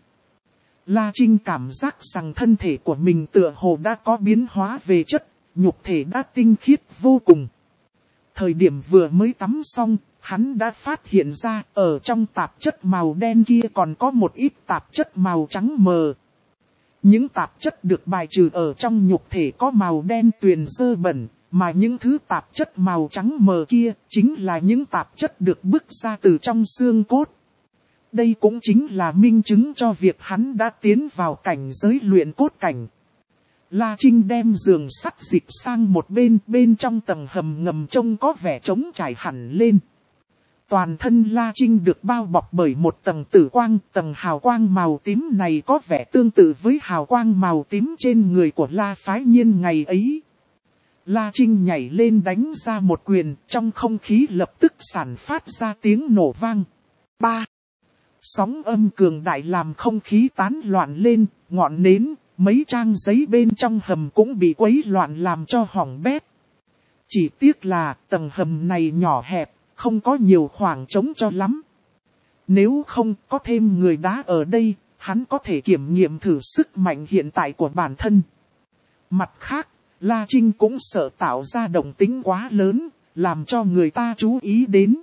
La Trinh cảm giác rằng thân thể của mình tựa hồ đã có biến hóa về chất, nhục thể đã tinh khiết vô cùng. Thời điểm vừa mới tắm xong, hắn đã phát hiện ra ở trong tạp chất màu đen kia còn có một ít tạp chất màu trắng mờ. Những tạp chất được bài trừ ở trong nhục thể có màu đen tuyền dơ bẩn, mà những thứ tạp chất màu trắng mờ kia chính là những tạp chất được bứt ra từ trong xương cốt. Đây cũng chính là minh chứng cho việc hắn đã tiến vào cảnh giới luyện cốt cảnh. La Trinh đem giường sắt dịch sang một bên, bên trong tầng hầm ngầm trông có vẻ trống trải hẳn lên. Toàn thân La Trinh được bao bọc bởi một tầng tử quang, tầng hào quang màu tím này có vẻ tương tự với hào quang màu tím trên người của La Phái Nhiên ngày ấy. La Trinh nhảy lên đánh ra một quyền, trong không khí lập tức sản phát ra tiếng nổ vang. Ba. Sóng âm cường đại làm không khí tán loạn lên, ngọn nến, mấy trang giấy bên trong hầm cũng bị quấy loạn làm cho hỏng bét. Chỉ tiếc là tầng hầm này nhỏ hẹp, không có nhiều khoảng trống cho lắm. Nếu không có thêm người đá ở đây, hắn có thể kiểm nghiệm thử sức mạnh hiện tại của bản thân. Mặt khác, La Trinh cũng sợ tạo ra động tĩnh quá lớn, làm cho người ta chú ý đến.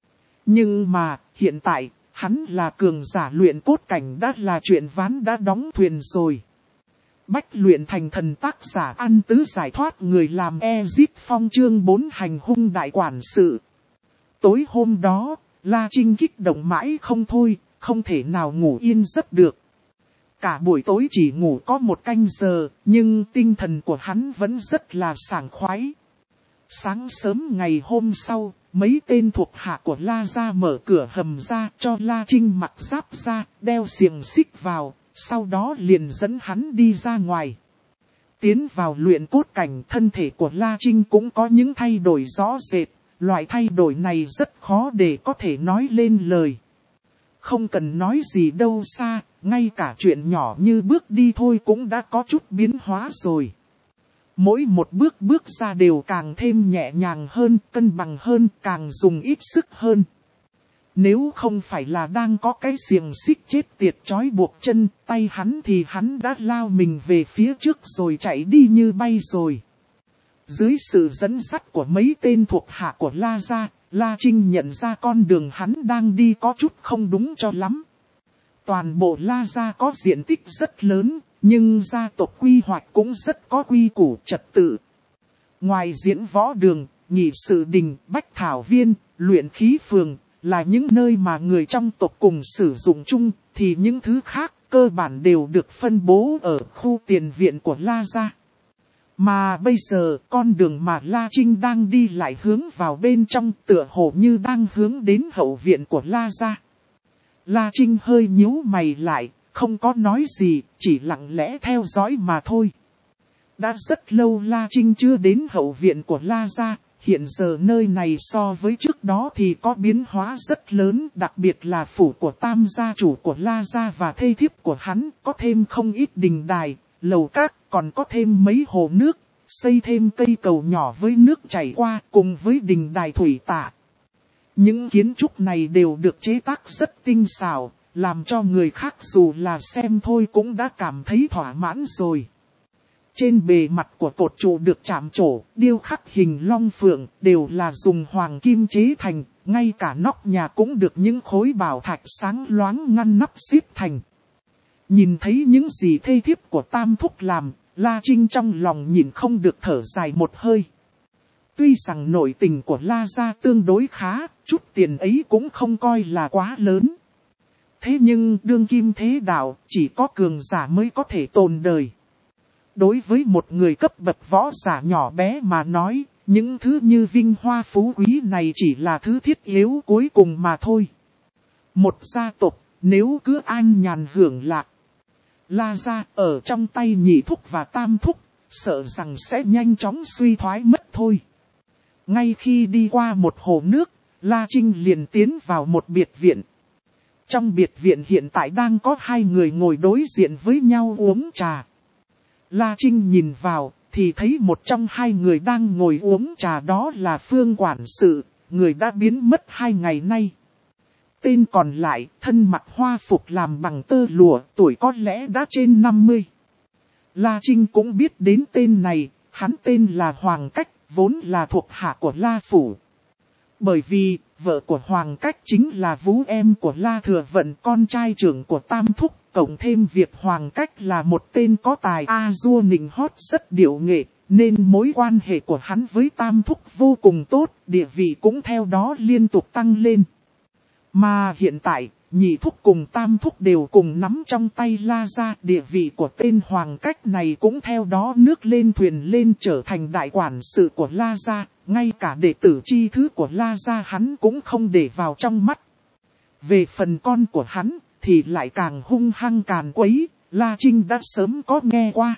Nhưng mà, hiện tại, hắn là cường giả luyện cốt cảnh đã là chuyện ván đã đóng thuyền rồi. Bách luyện thành thần tác giả ăn tứ giải thoát người làm Ezip Phong chương bốn hành hung đại quản sự. Tối hôm đó, La Trinh kích động mãi không thôi, không thể nào ngủ yên giấc được. Cả buổi tối chỉ ngủ có một canh giờ, nhưng tinh thần của hắn vẫn rất là sảng khoái. Sáng sớm ngày hôm sau, mấy tên thuộc hạ của La gia mở cửa hầm ra cho La Trinh mặc giáp ra, đeo xiềng xích vào, sau đó liền dẫn hắn đi ra ngoài. Tiến vào luyện cốt cảnh, thân thể của La Trinh cũng có những thay đổi rõ rệt, loại thay đổi này rất khó để có thể nói lên lời. Không cần nói gì đâu xa, ngay cả chuyện nhỏ như bước đi thôi cũng đã có chút biến hóa rồi. Mỗi một bước bước ra đều càng thêm nhẹ nhàng hơn, cân bằng hơn, càng dùng ít sức hơn. Nếu không phải là đang có cái xiềng xích chết tiệt trói buộc chân, tay hắn thì hắn đã lao mình về phía trước rồi chạy đi như bay rồi. Dưới sự dẫn dắt của mấy tên thuộc hạ của La gia, La Trinh nhận ra con đường hắn đang đi có chút không đúng cho lắm. Toàn bộ La gia có diện tích rất lớn, Nhưng gia tộc quy hoạch cũng rất có quy củ trật tự. Ngoài diễn võ đường, nghị sự đình, bách thảo viên, luyện khí phường, là những nơi mà người trong tộc cùng sử dụng chung, thì những thứ khác cơ bản đều được phân bố ở khu tiền viện của La Gia. Mà bây giờ con đường mà La Trinh đang đi lại hướng vào bên trong tựa hồ như đang hướng đến hậu viện của La Gia. La Trinh hơi nhíu mày lại, không có nói gì, chỉ lặng lẽ theo dõi mà thôi. Đã rất lâu La Trinh chưa đến hậu viện của La Gia, hiện giờ nơi này so với trước đó thì có biến hóa rất lớn, đặc biệt là phủ của tam gia chủ của La Gia và thê thiếp của hắn, có thêm không ít đình đài, lầu các, còn có thêm mấy hồ nước, xây thêm cây cầu nhỏ với nước chảy qua cùng với đình đài thủy tạ. Những kiến trúc này đều được chế tác rất tinh xảo, làm cho người khác dù là xem thôi cũng đã cảm thấy thỏa mãn rồi. Trên bề mặt của cột trụ được chạm trổ, điêu khắc hình long phượng, đều là dùng hoàng kim chế thành, ngay cả nóc nhà cũng được những khối bảo thạch sáng loáng ngăn nắp xếp thành. Nhìn thấy những gì thê thiếp của Tam Thúc làm, La Trinh trong lòng nhìn không được thở dài một hơi. Tuy rằng nội tình của La Gia tương đối khá, chút tiền ấy cũng không coi là quá lớn. Thế nhưng đương kim thế đạo, chỉ có cường giả mới có thể tồn đời. Đối với một người cấp bậc võ giả nhỏ bé mà nói, những thứ như vinh hoa phú quý này chỉ là thứ thiết yếu cuối cùng mà thôi. Một gia tộc, nếu cứ an nhàn hưởng lạc, La Gia ở trong tay nhị thúc và tam thúc, sợ rằng sẽ nhanh chóng suy thoái mất thôi. Ngay khi đi qua một hồ nước, La Trinh liền tiến vào một biệt viện. Trong biệt viện hiện tại đang có hai người ngồi đối diện với nhau uống trà. La Trinh nhìn vào, thì thấy một trong hai người đang ngồi uống trà đó là Phương quản sự, người đã biến mất hai ngày nay. Tên còn lại, thân mặc hoa phục làm bằng tơ lụa, tuổi có lẽ đã trên năm mươi. La Trinh cũng biết đến tên này, hắn tên là Hoàng Cách, vốn là thuộc hạ của La Phủ. Bởi vì, vợ của Hoàng Cách chính là vú em của La Thừa Vận, con trai trưởng của Tam Thúc, cộng thêm việc Hoàng Cách là một tên có tài a dua nịnh hót rất điệu nghệ, nên mối quan hệ của hắn với Tam Thúc vô cùng tốt, địa vị cũng theo đó liên tục tăng lên. Mà hiện tại, nhị thúc cùng Tam Thúc đều cùng nắm trong tay La Gia, địa vị của tên Hoàng Cách này cũng theo đó nước lên thuyền lên trở thành đại quản sự của La Gia, ngay cả đệ tử chi thứ của La Gia hắn cũng không để vào trong mắt. Về phần con của hắn, thì lại càng hung hăng càn quấy, La Trinh đã sớm có nghe qua.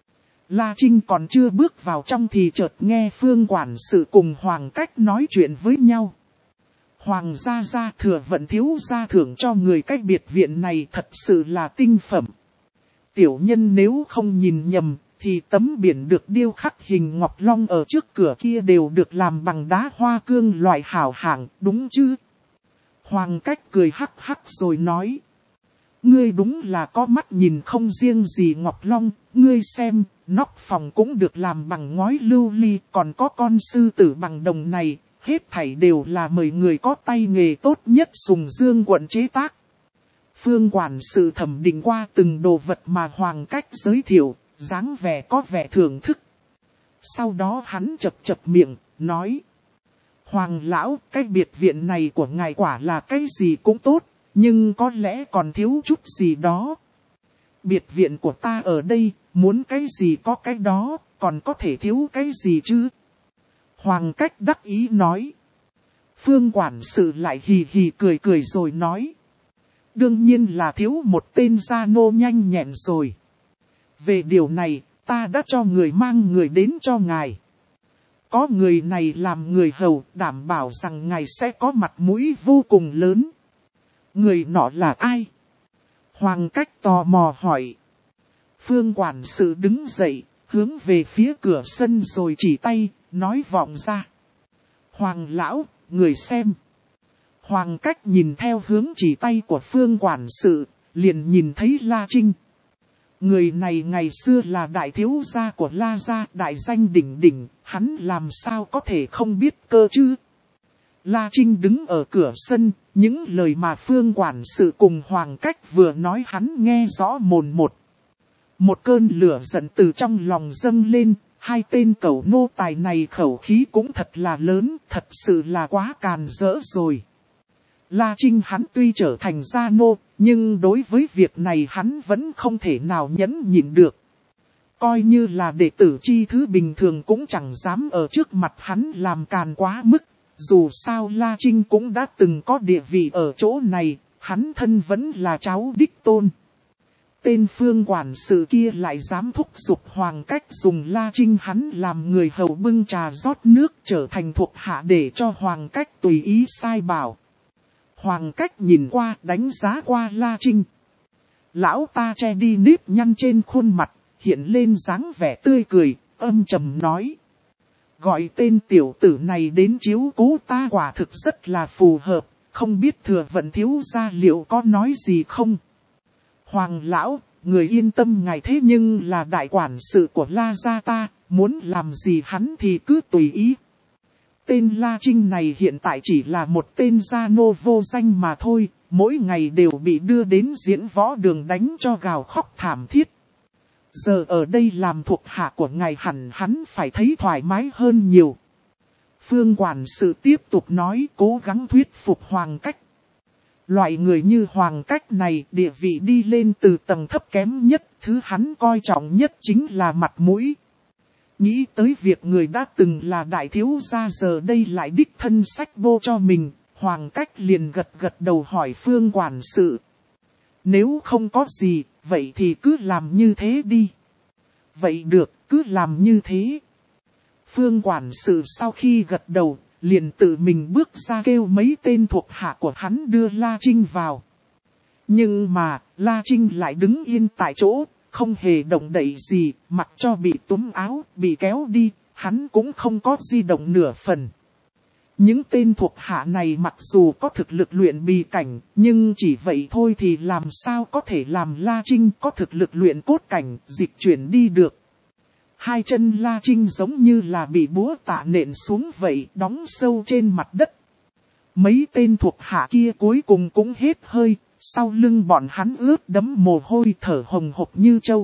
La Trinh còn chưa bước vào trong thì chợt nghe Phương quản sự cùng Hoàng Cách nói chuyện với nhau. Hoàng gia gia Thừa Vận thiếu gia thưởng cho người cách biệt viện này thật sự là tinh phẩm. Tiểu nhân nếu không nhìn nhầm, thì tấm biển được điêu khắc hình ngọc long ở trước cửa kia đều được làm bằng đá hoa cương loại hảo hạng, đúng chứ? Hoàng Cách cười hắc hắc rồi nói. Ngươi đúng là có mắt nhìn không riêng gì ngọc long, ngươi xem, nóc phòng cũng được làm bằng ngói lưu ly, còn có con sư tử bằng đồng này. Hết thảy đều là mời người có tay nghề tốt nhất Sùng Dương quận chế tác. Phương quản sự thẩm định qua từng đồ vật mà Hoàng Cách giới thiệu, dáng vẻ có vẻ thưởng thức. Sau đó hắn chập chập miệng, nói. Hoàng lão, cái biệt viện này của ngài quả là cái gì cũng tốt, nhưng có lẽ còn thiếu chút gì đó. Biệt viện của ta ở đây, muốn cái gì có cái đó, còn có thể thiếu cái gì chứ? Hoàng Cách đắc ý nói. Phương quản sự lại hì hì cười cười rồi nói. Đương nhiên là thiếu một tên gia nô nhanh nhẹn rồi. Về điều này, ta đã cho người mang người đến cho ngài. Có người này làm người hầu, đảm bảo rằng ngài sẽ có mặt mũi vô cùng lớn. Người nọ là ai? Hoàng Cách tò mò hỏi. Phương quản sự đứng dậy, hướng về phía cửa sân rồi chỉ tay, nói vọng ra. Hoàng lão, người xem. Hoàng Cách nhìn theo hướng chỉ tay của Phương quản sự, liền nhìn thấy La Trinh. Người này ngày xưa là đại thiếu gia của La Gia, đại danh đỉnh đỉnh, hắn làm sao có thể không biết cơ chứ? La Trinh đứng ở cửa sân, những lời mà Phương quản sự cùng Hoàng Cách vừa nói hắn nghe rõ mồn một. Một cơn lửa giận từ trong lòng dâng lên, hai tên cẩu nô tài này khẩu khí cũng thật là lớn, thật sự là quá càn rỡ rồi. La Trinh hắn tuy trở thành gia nô, nhưng đối với việc này hắn vẫn không thể nào nhẫn nhịn được. Coi như là đệ tử chi thứ bình thường cũng chẳng dám ở trước mặt hắn làm càn quá mức. Dù sao La Trinh cũng đã từng có địa vị ở chỗ này, hắn thân vẫn là cháu đích tôn. Tên Phương quản sự kia lại dám thúc giục Hoàng Cách dùng La Trinh hắn làm người hầu bưng trà rót nước trở thành thuộc hạ để cho Hoàng Cách tùy ý sai bảo. Hoàng Cách nhìn qua đánh giá qua La Trinh. Lão ta che đi nếp nhăn trên khuôn mặt, hiện lên dáng vẻ tươi cười, âm trầm nói. Gọi tên tiểu tử này đến chiếu cố ta quả thực rất là phù hợp, không biết thừa vận thiếu gia liệu có nói gì không? Hoàng lão, người yên tâm ngài thế nhưng là đại quản sự của La gia ta, muốn làm gì hắn thì cứ tùy ý. Tên La Trinh này hiện tại chỉ là một tên gia nô vô danh mà thôi, mỗi ngày đều bị đưa đến diễn võ đường đánh cho gào khóc thảm thiết. Giờ ở đây làm thuộc hạ của ngài hẳn hắn phải thấy thoải mái hơn nhiều. Phương quản sự tiếp tục nói, cố gắng thuyết phục Hoàng Cách. Loại người như Hoàng Cách này địa vị đi lên từ tầng thấp kém nhất, thứ hắn coi trọng nhất chính là mặt mũi. Nghĩ tới việc người đã từng là đại thiếu gia giờ đây lại đích thân sách bô cho mình, Hoàng Cách liền gật gật đầu hỏi Phương quản sự. Nếu không có gì, vậy thì cứ làm như thế đi. Vậy được, cứ làm như thế. Phương quản sự sau khi gật đầu, liền tự mình bước ra kêu mấy tên thuộc hạ của hắn đưa La Trinh vào. Nhưng mà, La Trinh lại đứng yên tại chỗ, không hề động đậy gì, mặc cho bị túm áo, bị kéo đi, hắn cũng không có di động nửa phần. Những tên thuộc hạ này mặc dù có thực lực luyện bì cảnh, nhưng chỉ vậy thôi thì làm sao có thể làm La Trinh có thực lực luyện cốt cảnh, dịch chuyển đi được. Hai chân La Trinh giống như là bị búa tạ nện xuống vậy, đóng sâu trên mặt đất. Mấy tên thuộc hạ kia cuối cùng cũng hết hơi, sau lưng bọn hắn ướt đẫm mồ hôi thở hồng hộc như trâu.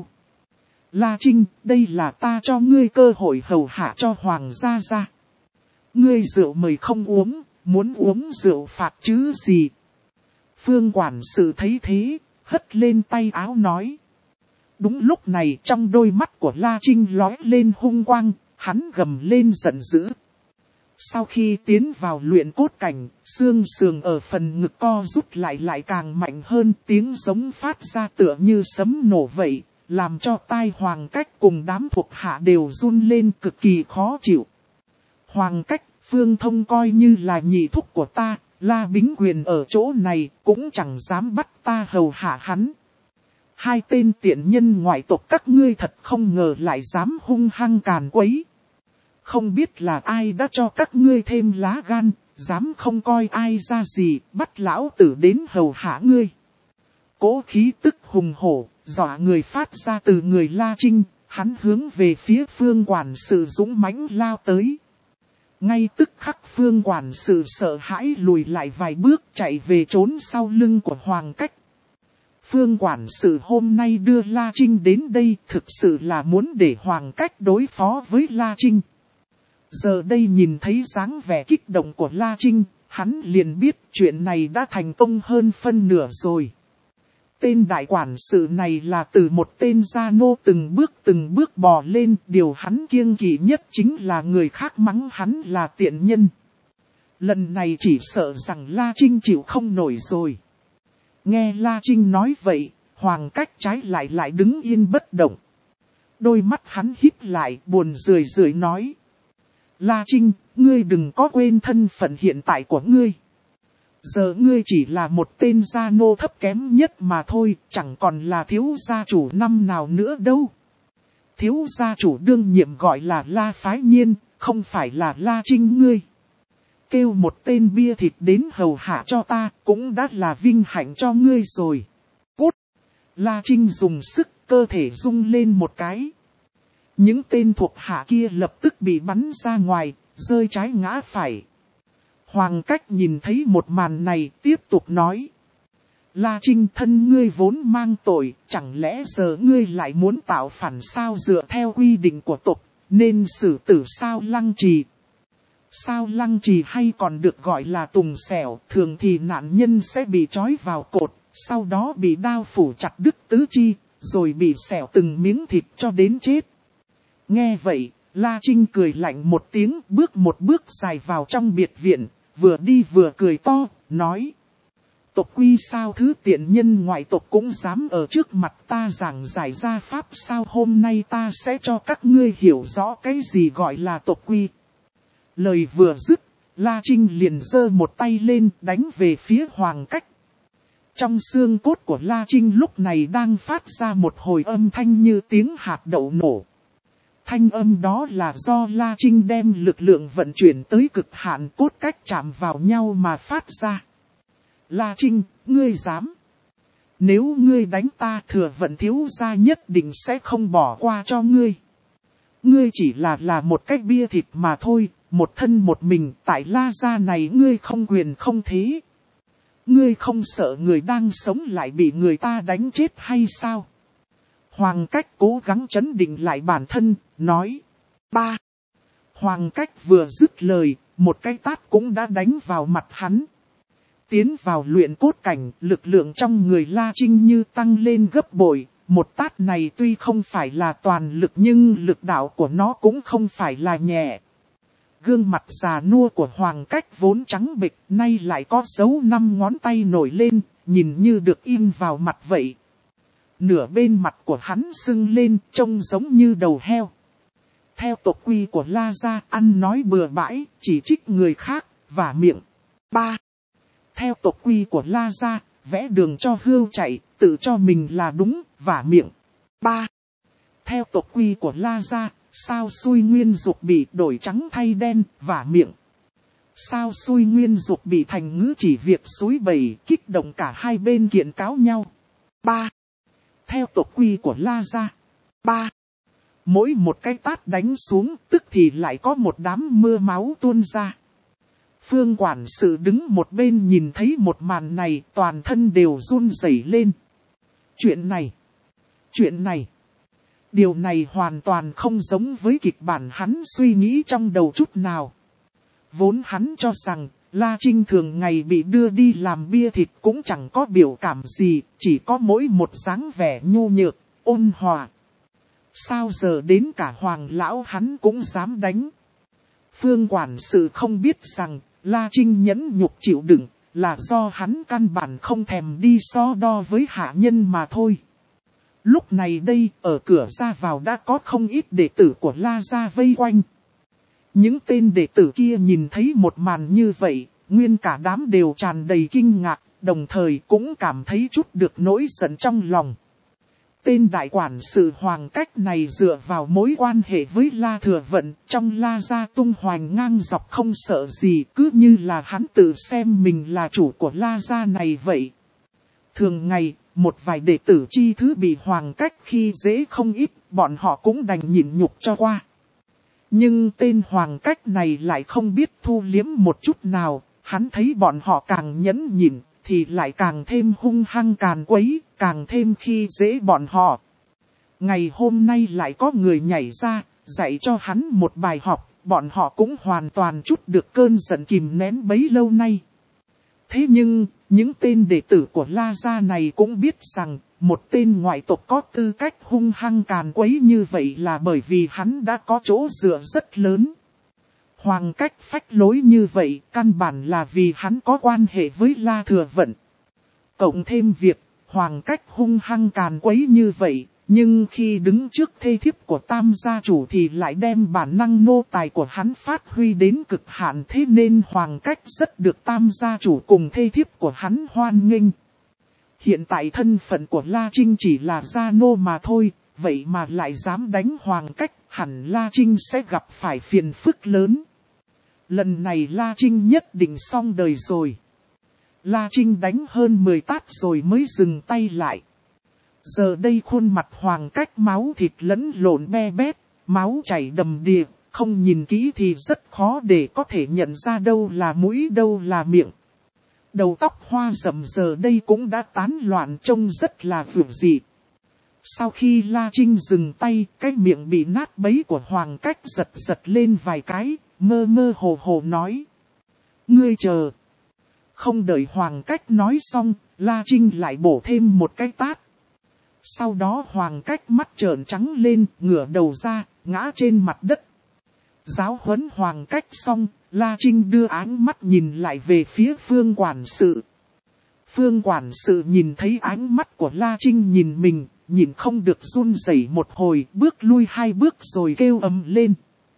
La Trinh, đây là ta cho ngươi cơ hội hầu hạ cho Hoàng gia gia. Ngươi rượu mời không uống, muốn uống rượu phạt chứ gì. Phương quản sự thấy thế, hất lên tay áo nói. Đúng lúc này trong đôi mắt của La Trinh lóe lên hung quang, hắn gầm lên giận dữ. Sau khi tiến vào luyện cốt cảnh, xương sườn ở phần ngực co rút lại lại càng mạnh hơn, tiếng giống phát ra tựa như sấm nổ vậy, làm cho tai Hoàng Cách cùng đám thuộc hạ đều run lên cực kỳ khó chịu. Hoàng Cách, Phương Thông coi như là nhị thúc của ta, La Bính Quyền ở chỗ này cũng chẳng dám bắt ta hầu hạ hắn. Hai tên tiện nhân ngoại tộc các ngươi thật không ngờ lại dám hung hăng càn quấy. Không biết là ai đã cho các ngươi thêm lá gan, dám không coi ai ra gì, bắt lão tử đến hầu hạ ngươi. Cố khí tức hùng hổ, dọa người phát ra từ người La Trinh, hắn hướng về phía Phương quản sự dũng mãnh lao tới. Ngay tức khắc Phương quản sự sợ hãi lùi lại vài bước chạy về trốn sau lưng của Hoàng Cách. Phương quản sự hôm nay đưa La Trinh đến đây thực sự là muốn để Hoàng Cách đối phó với La Trinh. Giờ đây nhìn thấy dáng vẻ kích động của La Trinh, hắn liền biết chuyện này đã thành công hơn phân nửa rồi. Tên đại quản sự này là từ một tên gia nô từng bước từng bước bò lên, điều hắn kiêng kỵ nhất chính là người khác mắng hắn là tiện nhân. Lần này chỉ sợ rằng La Trinh chịu không nổi rồi. Nghe La Trinh nói vậy, Hoàng Cách trái lại lại đứng yên bất động. Đôi mắt hắn híp lại buồn rười rượi nói. La Trinh, ngươi đừng có quên thân phận hiện tại của ngươi. Giờ ngươi chỉ là một tên gia nô thấp kém nhất mà thôi, chẳng còn là thiếu gia chủ năm nào nữa đâu. Thiếu gia chủ đương nhiệm gọi là La Phái Nhiên, không phải là La Trinh ngươi. Kêu một tên bia thịt đến hầu hạ cho ta, cũng đã là vinh hạnh cho ngươi rồi. Cút! La Trinh dùng sức, cơ thể rung lên một cái. Những tên thuộc hạ kia lập tức bị bắn ra ngoài, rơi trái ngã phải. Hoàng Cách nhìn thấy một màn này tiếp tục nói. La Trinh thân ngươi vốn mang tội, chẳng lẽ giờ ngươi lại muốn tạo phản sao? Dựa theo quy định của tộc, nên xử tử Sao Lăng Trì. Sao Lăng Trì hay còn được gọi là tùng xẻo, thường thì nạn nhân sẽ bị trói vào cột, sau đó bị đao phủ chặt đứt tứ chi, rồi bị xẻo từng miếng thịt cho đến chết. Nghe vậy, La Trinh cười lạnh một tiếng, bước một bước dài vào trong biệt viện, vừa đi vừa cười to, nói. Tộc quy sao thứ tiện nhân ngoại tộc cũng dám ở trước mặt ta giảng giải ra pháp sao? Hôm nay ta sẽ cho các ngươi hiểu rõ cái gì gọi là tộc quy. Lời vừa dứt, La Trinh liền giơ một tay lên đánh về phía Hoàng Cách. Trong xương cốt của La Trinh lúc này đang phát ra một hồi âm thanh như tiếng hạt đậu nổ. Thanh âm đó là do La Trinh đem lực lượng vận chuyển tới cực hạn cốt cách chạm vào nhau mà phát ra. La Trinh, ngươi dám. Nếu ngươi đánh ta, Thừa Vận thiếu gia nhất định sẽ không bỏ qua cho ngươi. Ngươi chỉ là là một cái bia thịt mà thôi, một thân một mình, tại La gia này ngươi không quyền không thế. Ngươi không sợ người đang sống lại bị người ta đánh chết hay sao? Hoàng Cách cố gắng trấn định lại bản thân, nói. Ba. Hoàng Cách vừa dứt lời, một cái tát cũng đã đánh vào mặt hắn. Tiến vào luyện cốt cảnh, lực lượng trong người La Trinh như tăng lên gấp bội. Một tát này tuy không phải là toàn lực nhưng lực đạo của nó cũng không phải là nhẹ. Gương mặt già nua của Hoàng Cách vốn trắng bệch, nay lại có dấu năm ngón tay nổi lên, nhìn như được in vào mặt vậy. Nửa bên mặt của hắn sưng lên, trông giống như đầu heo. Theo tộc quy của La gia, ăn nói bừa bãi, chỉ trích người khác, vả miệng. Ba. Theo tộc quy của La gia, vẽ đường cho hươu chạy, tự cho mình là đúng, vả miệng. Ba. Theo tộc quy của La gia, sao xui nguyên dục bị đổi trắng thay đen, vả miệng. Sao xui nguyên dục bị thành ngữ chỉ việc xúi bầy, kích động cả hai bên kiện cáo nhau. Ba. Theo tộc quy của La gia. Ba. Mỗi một cái tát đánh xuống, tức thì lại có một đám mưa máu tuôn ra. Phương quản sự đứng một bên nhìn thấy một màn này, toàn thân đều run rẩy lên. Chuyện này, chuyện này, điều này hoàn toàn không giống với kịch bản hắn suy nghĩ trong đầu chút nào. Vốn hắn cho rằng, La Trinh thường ngày bị đưa đi làm bia thịt cũng chẳng có biểu cảm gì, chỉ có mỗi một dáng vẻ nhu nhược, ôn hòa. Sao giờ đến cả Hoàng lão hắn cũng dám đánh? Phương quản sự không biết rằng, La Trinh nhẫn nhục chịu đựng, là do hắn căn bản không thèm đi so đo với hạ nhân mà thôi. Lúc này đây, ở cửa ra vào đã có không ít đệ tử của La gia vây quanh. Những tên đệ tử kia nhìn thấy một màn như vậy, nguyên cả đám đều tràn đầy kinh ngạc, đồng thời cũng cảm thấy chút được nỗi giận trong lòng. Tên đại quản sự Hoàng Cách này dựa vào mối quan hệ với La Thừa Vận, trong La gia tung hoành ngang dọc không sợ gì, cứ như là hắn tự xem mình là chủ của La gia này vậy. Thường ngày, một vài đệ tử chi thứ bị Hoàng Cách khi dễ không ít, bọn họ cũng đành nhịn nhục cho qua. Nhưng tên Hoàng Cách này lại không biết thu liếm một chút nào, hắn thấy bọn họ càng nhẫn nhịn, thì lại càng thêm hung hăng càn quấy, càng thêm khi dễ bọn họ. Ngày hôm nay lại có người nhảy ra, dạy cho hắn một bài học, bọn họ cũng hoàn toàn trút được cơn giận kìm nén bấy lâu nay. Thế nhưng, những tên đệ tử của La gia này cũng biết rằng, một tên ngoại tộc có tư cách hung hăng càn quấy như vậy là bởi vì hắn đã có chỗ dựa rất lớn. Hoàng Cách phách lối như vậy, căn bản là vì hắn có quan hệ với La Thừa Vận. Cộng thêm việc, Hoàng Cách hung hăng càn quấy như vậy, nhưng khi đứng trước thê thiếp của Tam gia chủ thì lại đem bản năng nô tài của hắn phát huy đến cực hạn, thế nên Hoàng Cách rất được Tam gia chủ cùng thê thiếp của hắn hoan nghênh. Hiện tại thân phận của La Trinh chỉ là gia nô mà thôi, vậy mà lại dám đánh Hoàng Cách, hẳn La Trinh sẽ gặp phải phiền phức lớn. Lần này La Trinh nhất định xong đời rồi. La Trinh đánh hơn mười tát rồi mới dừng tay lại. Giờ đây khuôn mặt Hoàng Cách máu thịt lẫn lộn be bét, máu chảy đầm đìa, không nhìn kỹ thì rất khó để có thể nhận ra đâu là mũi đâu là miệng. Đầu tóc hoa rậm giờ đây cũng đã tán loạn trông rất là vượt dị. Sau khi La Trinh dừng tay, cái miệng bị nát bấy của Hoàng Cách giật giật lên vài cái, mơ mơ hồ hồ nói. Ngươi chờ. Không đợi Hoàng Cách nói xong, La Trinh lại bổ thêm một cái tát. Sau đó Hoàng Cách mắt trợn trắng lên, ngửa đầu ra, ngã trên mặt đất. Giáo huấn Hoàng Cách xong, La Trinh đưa ánh mắt nhìn lại về phía Phương quản sự. Phương quản sự nhìn thấy ánh mắt của La Trinh nhìn mình, nhìn không được run rẩy một hồi, bước lui hai bước rồi kêu ầm lên.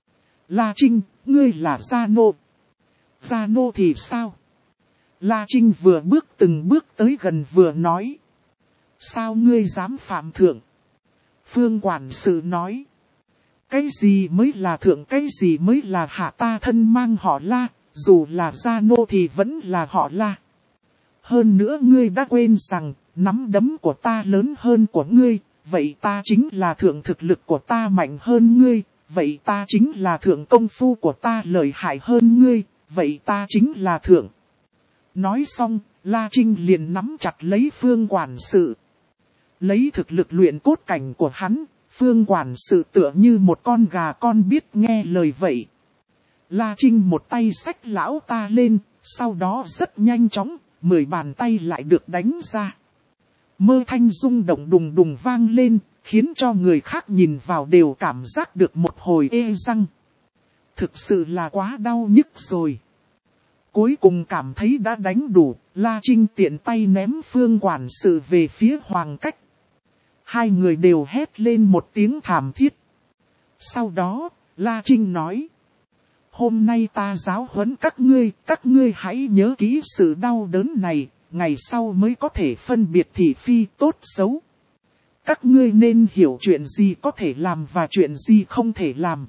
La Trinh, ngươi là Gia Nô. Gia Nô thì sao? La Trinh vừa bước từng bước tới gần vừa nói. Sao ngươi dám phạm thượng? Phương quản sự nói. Cái gì mới là thượng, cái gì mới là hạ, ta thân mang họ La, dù là Gia Nô thì vẫn là họ La. Hơn nữa ngươi đã quên rằng, nắm đấm của ta lớn hơn của ngươi, vậy ta chính là thượng, thực lực của ta mạnh hơn ngươi, vậy ta chính là thượng, công phu của ta lợi hại hơn ngươi, vậy ta chính là thượng. Nói xong, La Trinh liền nắm chặt lấy Phương quản sự. Lấy thực lực luyện cốt cảnh của hắn, Phương quản sự tựa như một con gà con biết nghe lời vậy. La Trinh một tay xách lão ta lên, sau đó rất nhanh chóng, mười bàn tay lại được đánh ra. Mơ thanh rung động đùng đùng vang lên, khiến cho người khác nhìn vào đều cảm giác được một hồi ê răng. Thực sự là quá đau nhức rồi. Cuối cùng cảm thấy đã đánh đủ, La Trinh tiện tay ném Phương quản sự về phía Hoàng Cách. Hai người đều hét lên một tiếng thảm thiết. Sau đó, La Trinh nói. Hôm nay ta giáo huấn các ngươi, các ngươi hãy nhớ kỹ sự đau đớn này, ngày sau mới có thể phân biệt thị phi tốt xấu. Các ngươi nên hiểu chuyện gì có thể làm và chuyện gì không thể làm.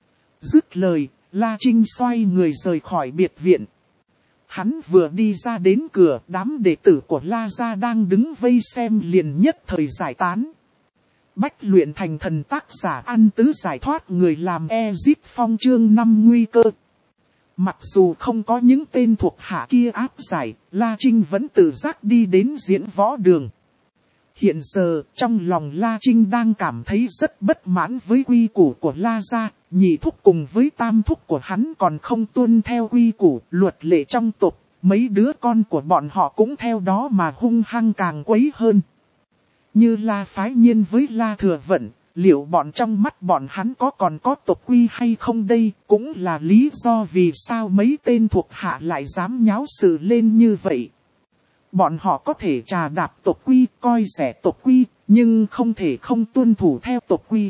Dứt lời, La Trinh xoay người rời khỏi biệt viện. Hắn vừa đi ra đến cửa, đám đệ tử của La Gia đang đứng vây xem liền nhất thời giải tán. Bách luyện thành thần tác giả An Tứ giải thoát người làm Ezip Phong chương năm nguy cơ. Mặc dù không có những tên thuộc hạ kia áp giải, La Trinh vẫn tự giác đi đến diễn võ đường. Hiện giờ, trong lòng La Trinh đang cảm thấy rất bất mãn với quy củ của La Gia, nhị thúc cùng với tam thúc của hắn còn không tuân theo quy củ, luật lệ trong tộc, mấy đứa con của bọn họ cũng theo đó mà hung hăng càng quấy hơn. Như La Phái Nhiên với La Thừa Vận, liệu bọn trong mắt bọn hắn có còn có tộc quy hay không đây, cũng là lý do vì sao mấy tên thuộc hạ lại dám nháo sự lên như vậy. Bọn họ có thể trà đạp tộc quy, coi rẻ tộc quy, nhưng không thể không tuân thủ theo tộc quy.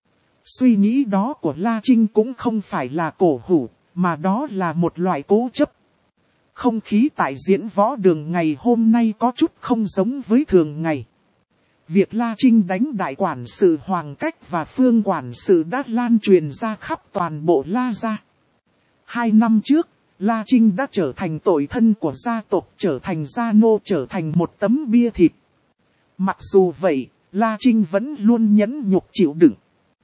Suy nghĩ đó của La Trinh cũng không phải là cổ hủ, mà đó là một loại cố chấp. Không khí tại diễn võ đường ngày hôm nay có chút không giống với thường ngày. Việc La Trinh đánh đại quản sự Hoàng Cách và Phương quản sự đã lan truyền ra khắp toàn bộ La Gia. Hai năm trước, La Trinh đã trở thành tội thân của gia tộc, trở thành gia nô, trở thành một tấm bia thịt. Mặc dù vậy, La Trinh vẫn luôn nhẫn nhục chịu đựng.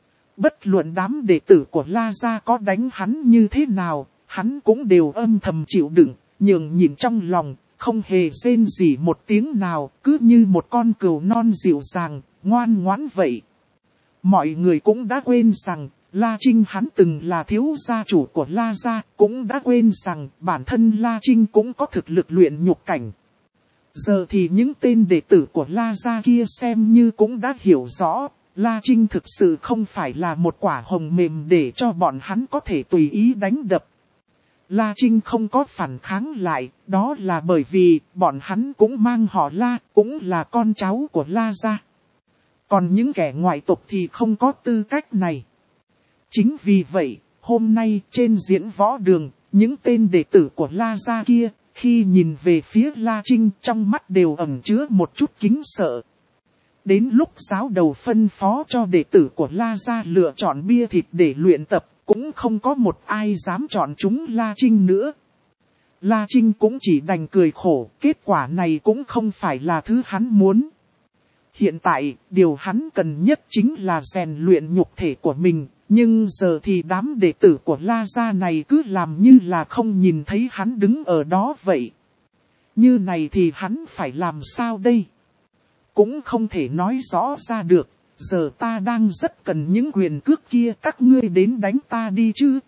Bất luận đám đệ tử của La Gia có đánh hắn như thế nào, hắn cũng đều âm thầm chịu đựng, nhường nhịn trong lòng, không hề rên rỉ một tiếng nào, cứ như một con cừu non dịu dàng, ngoan ngoãn vậy. Mọi người cũng đã quên rằng, La Trinh hắn từng là thiếu gia chủ của La Gia, cũng đã quên rằng bản thân La Trinh cũng có thực lực luyện nhục cảnh. Giờ thì những tên đệ tử của La Gia kia xem như cũng đã hiểu rõ, La Trinh thực sự không phải là một quả hồng mềm để cho bọn hắn có thể tùy ý đánh đập. La Trinh không có phản kháng lại, đó là bởi vì bọn hắn cũng mang họ La, cũng là con cháu của La Gia. Còn những kẻ ngoại tộc thì không có tư cách này. Chính vì vậy, hôm nay trên diễn võ đường, những tên đệ tử của La Gia kia, khi nhìn về phía La Trinh trong mắt đều ẩn chứa một chút kính sợ. Đến lúc giáo đầu phân phó cho đệ tử của La Gia lựa chọn bia thịt để luyện tập, cũng không có một ai dám chọn chúng La Trinh nữa. La Trinh cũng chỉ đành cười khổ, kết quả này cũng không phải là thứ hắn muốn. Hiện tại, điều hắn cần nhất chính là rèn luyện nhục thể của mình, nhưng giờ thì đám đệ tử của La Gia này cứ làm như là không nhìn thấy hắn đứng ở đó vậy. Như này thì hắn phải làm sao đây? Cũng không thể nói rõ ra được, giờ ta đang rất cần những quyền cước kia, các ngươi đến đánh ta đi chứ.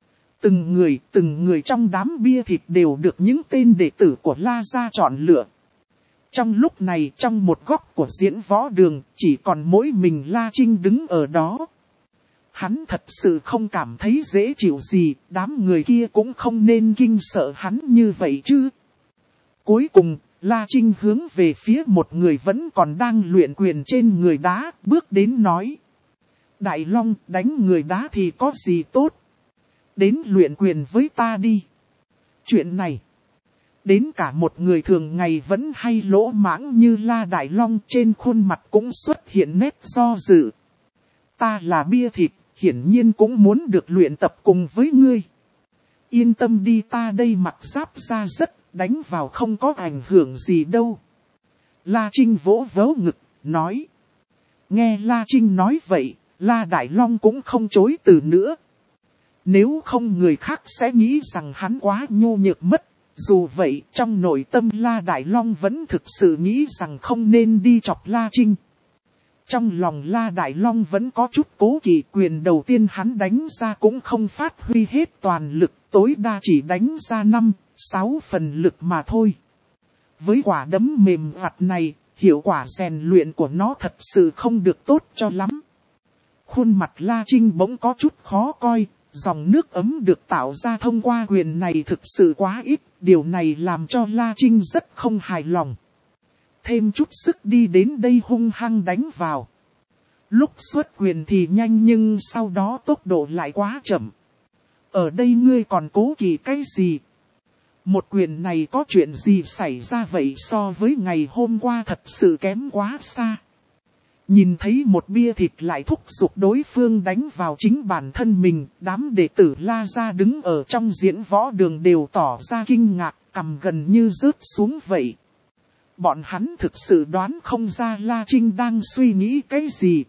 Từng người, từng người trong đám bia thịt đều được những tên đệ tử của La Gia chọn lựa. Trong lúc này, trong một góc của diễn võ đường, chỉ còn mỗi mình La Trinh đứng ở đó. Hắn thật sự không cảm thấy dễ chịu gì, đám người kia cũng không nên kinh sợ hắn như vậy chứ. Cuối cùng, La Trinh hướng về phía một người vẫn còn đang luyện quyền trên người đá, bước đến nói. Đại Long, đánh người đá thì có gì tốt? Đến luyện quyền với ta đi. Chuyện này, đến cả một người thường ngày vẫn hay lỗ mãng như La Đại Long trên khuôn mặt cũng xuất hiện nét do dự. Ta là bia thịt, hiển nhiên cũng muốn được luyện tập cùng với ngươi. Yên tâm đi, ta đây mặc giáp ra rất, đánh vào không có ảnh hưởng gì đâu. La Trinh vỗ vỗ ngực, nói. Nghe La Trinh nói vậy, La Đại Long cũng không chối từ nữa. Nếu không người khác sẽ nghĩ rằng hắn quá nhu nhược mất. Dù vậy, trong nội tâm La Đại Long vẫn thực sự nghĩ rằng không nên đi chọc La Trinh. Trong lòng La Đại Long vẫn có chút cố kỵ, quyền đầu tiên hắn đánh ra cũng không phát huy hết toàn lực, tối đa chỉ đánh ra năm, sáu phần lực mà thôi. Với quả đấm mềm vặt này, hiệu quả rèn luyện của nó thật sự không được tốt cho lắm. Khuôn mặt La Trinh bỗng có chút khó coi, dòng nước ấm được tạo ra thông qua quyền này thực sự quá ít, điều này làm cho La Trinh rất không hài lòng. Thêm chút sức đi đến đây hung hăng đánh vào. Lúc xuất quyền thì nhanh nhưng sau đó tốc độ lại quá chậm. Ở đây ngươi còn cố kỵ cái gì? Một quyền này có chuyện gì xảy ra vậy, so với ngày hôm qua thật sự kém quá xa. Nhìn thấy một bia thịt lại thúc giục đối phương đánh vào chính bản thân mình, đám đệ tử La Gia đứng ở trong diễn võ đường đều tỏ ra kinh ngạc, cằm gần như rớt xuống vậy. Bọn hắn thực sự đoán không ra La Trinh đang suy nghĩ cái gì.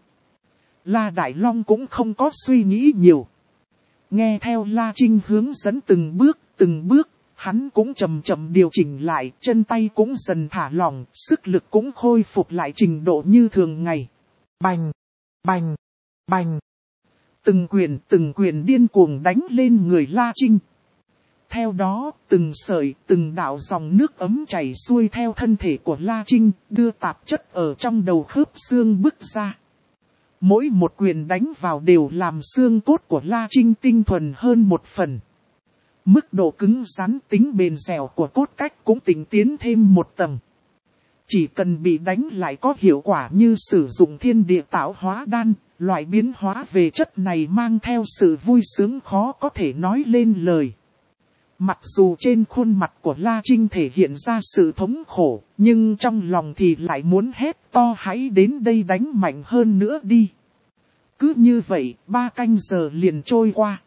La Đại Long cũng không có suy nghĩ nhiều. Nghe theo La Trinh hướng dẫn từng bước, từng bước, hắn cũng chậm chậm điều chỉnh lại, chân tay cũng dần thả lỏng, sức lực cũng khôi phục lại trình độ như thường ngày. Bành, bành, bành. Từng quyền, từng quyền điên cuồng đánh lên người La Trinh. Theo đó, từng sợi, từng đạo dòng nước ấm chảy xuôi theo thân thể của La Trinh, đưa tạp chất ở trong đầu khớp xương bứt ra. Mỗi một quyền đánh vào đều làm xương cốt của La Trinh tinh thuần hơn một phần. Mức độ cứng rắn, tính bền dẻo của cốt cách cũng tinh tiến thêm một tầng. Chỉ cần bị đánh lại có hiệu quả như sử dụng thiên địa tạo hóa đan, loại biến hóa về chất này mang theo sự vui sướng khó có thể nói lên lời. Mặc dù trên khuôn mặt của La Trinh thể hiện ra sự thống khổ, nhưng trong lòng thì lại muốn hét to hãy đến đây đánh mạnh hơn nữa đi. Cứ như vậy, ba canh giờ liền trôi qua.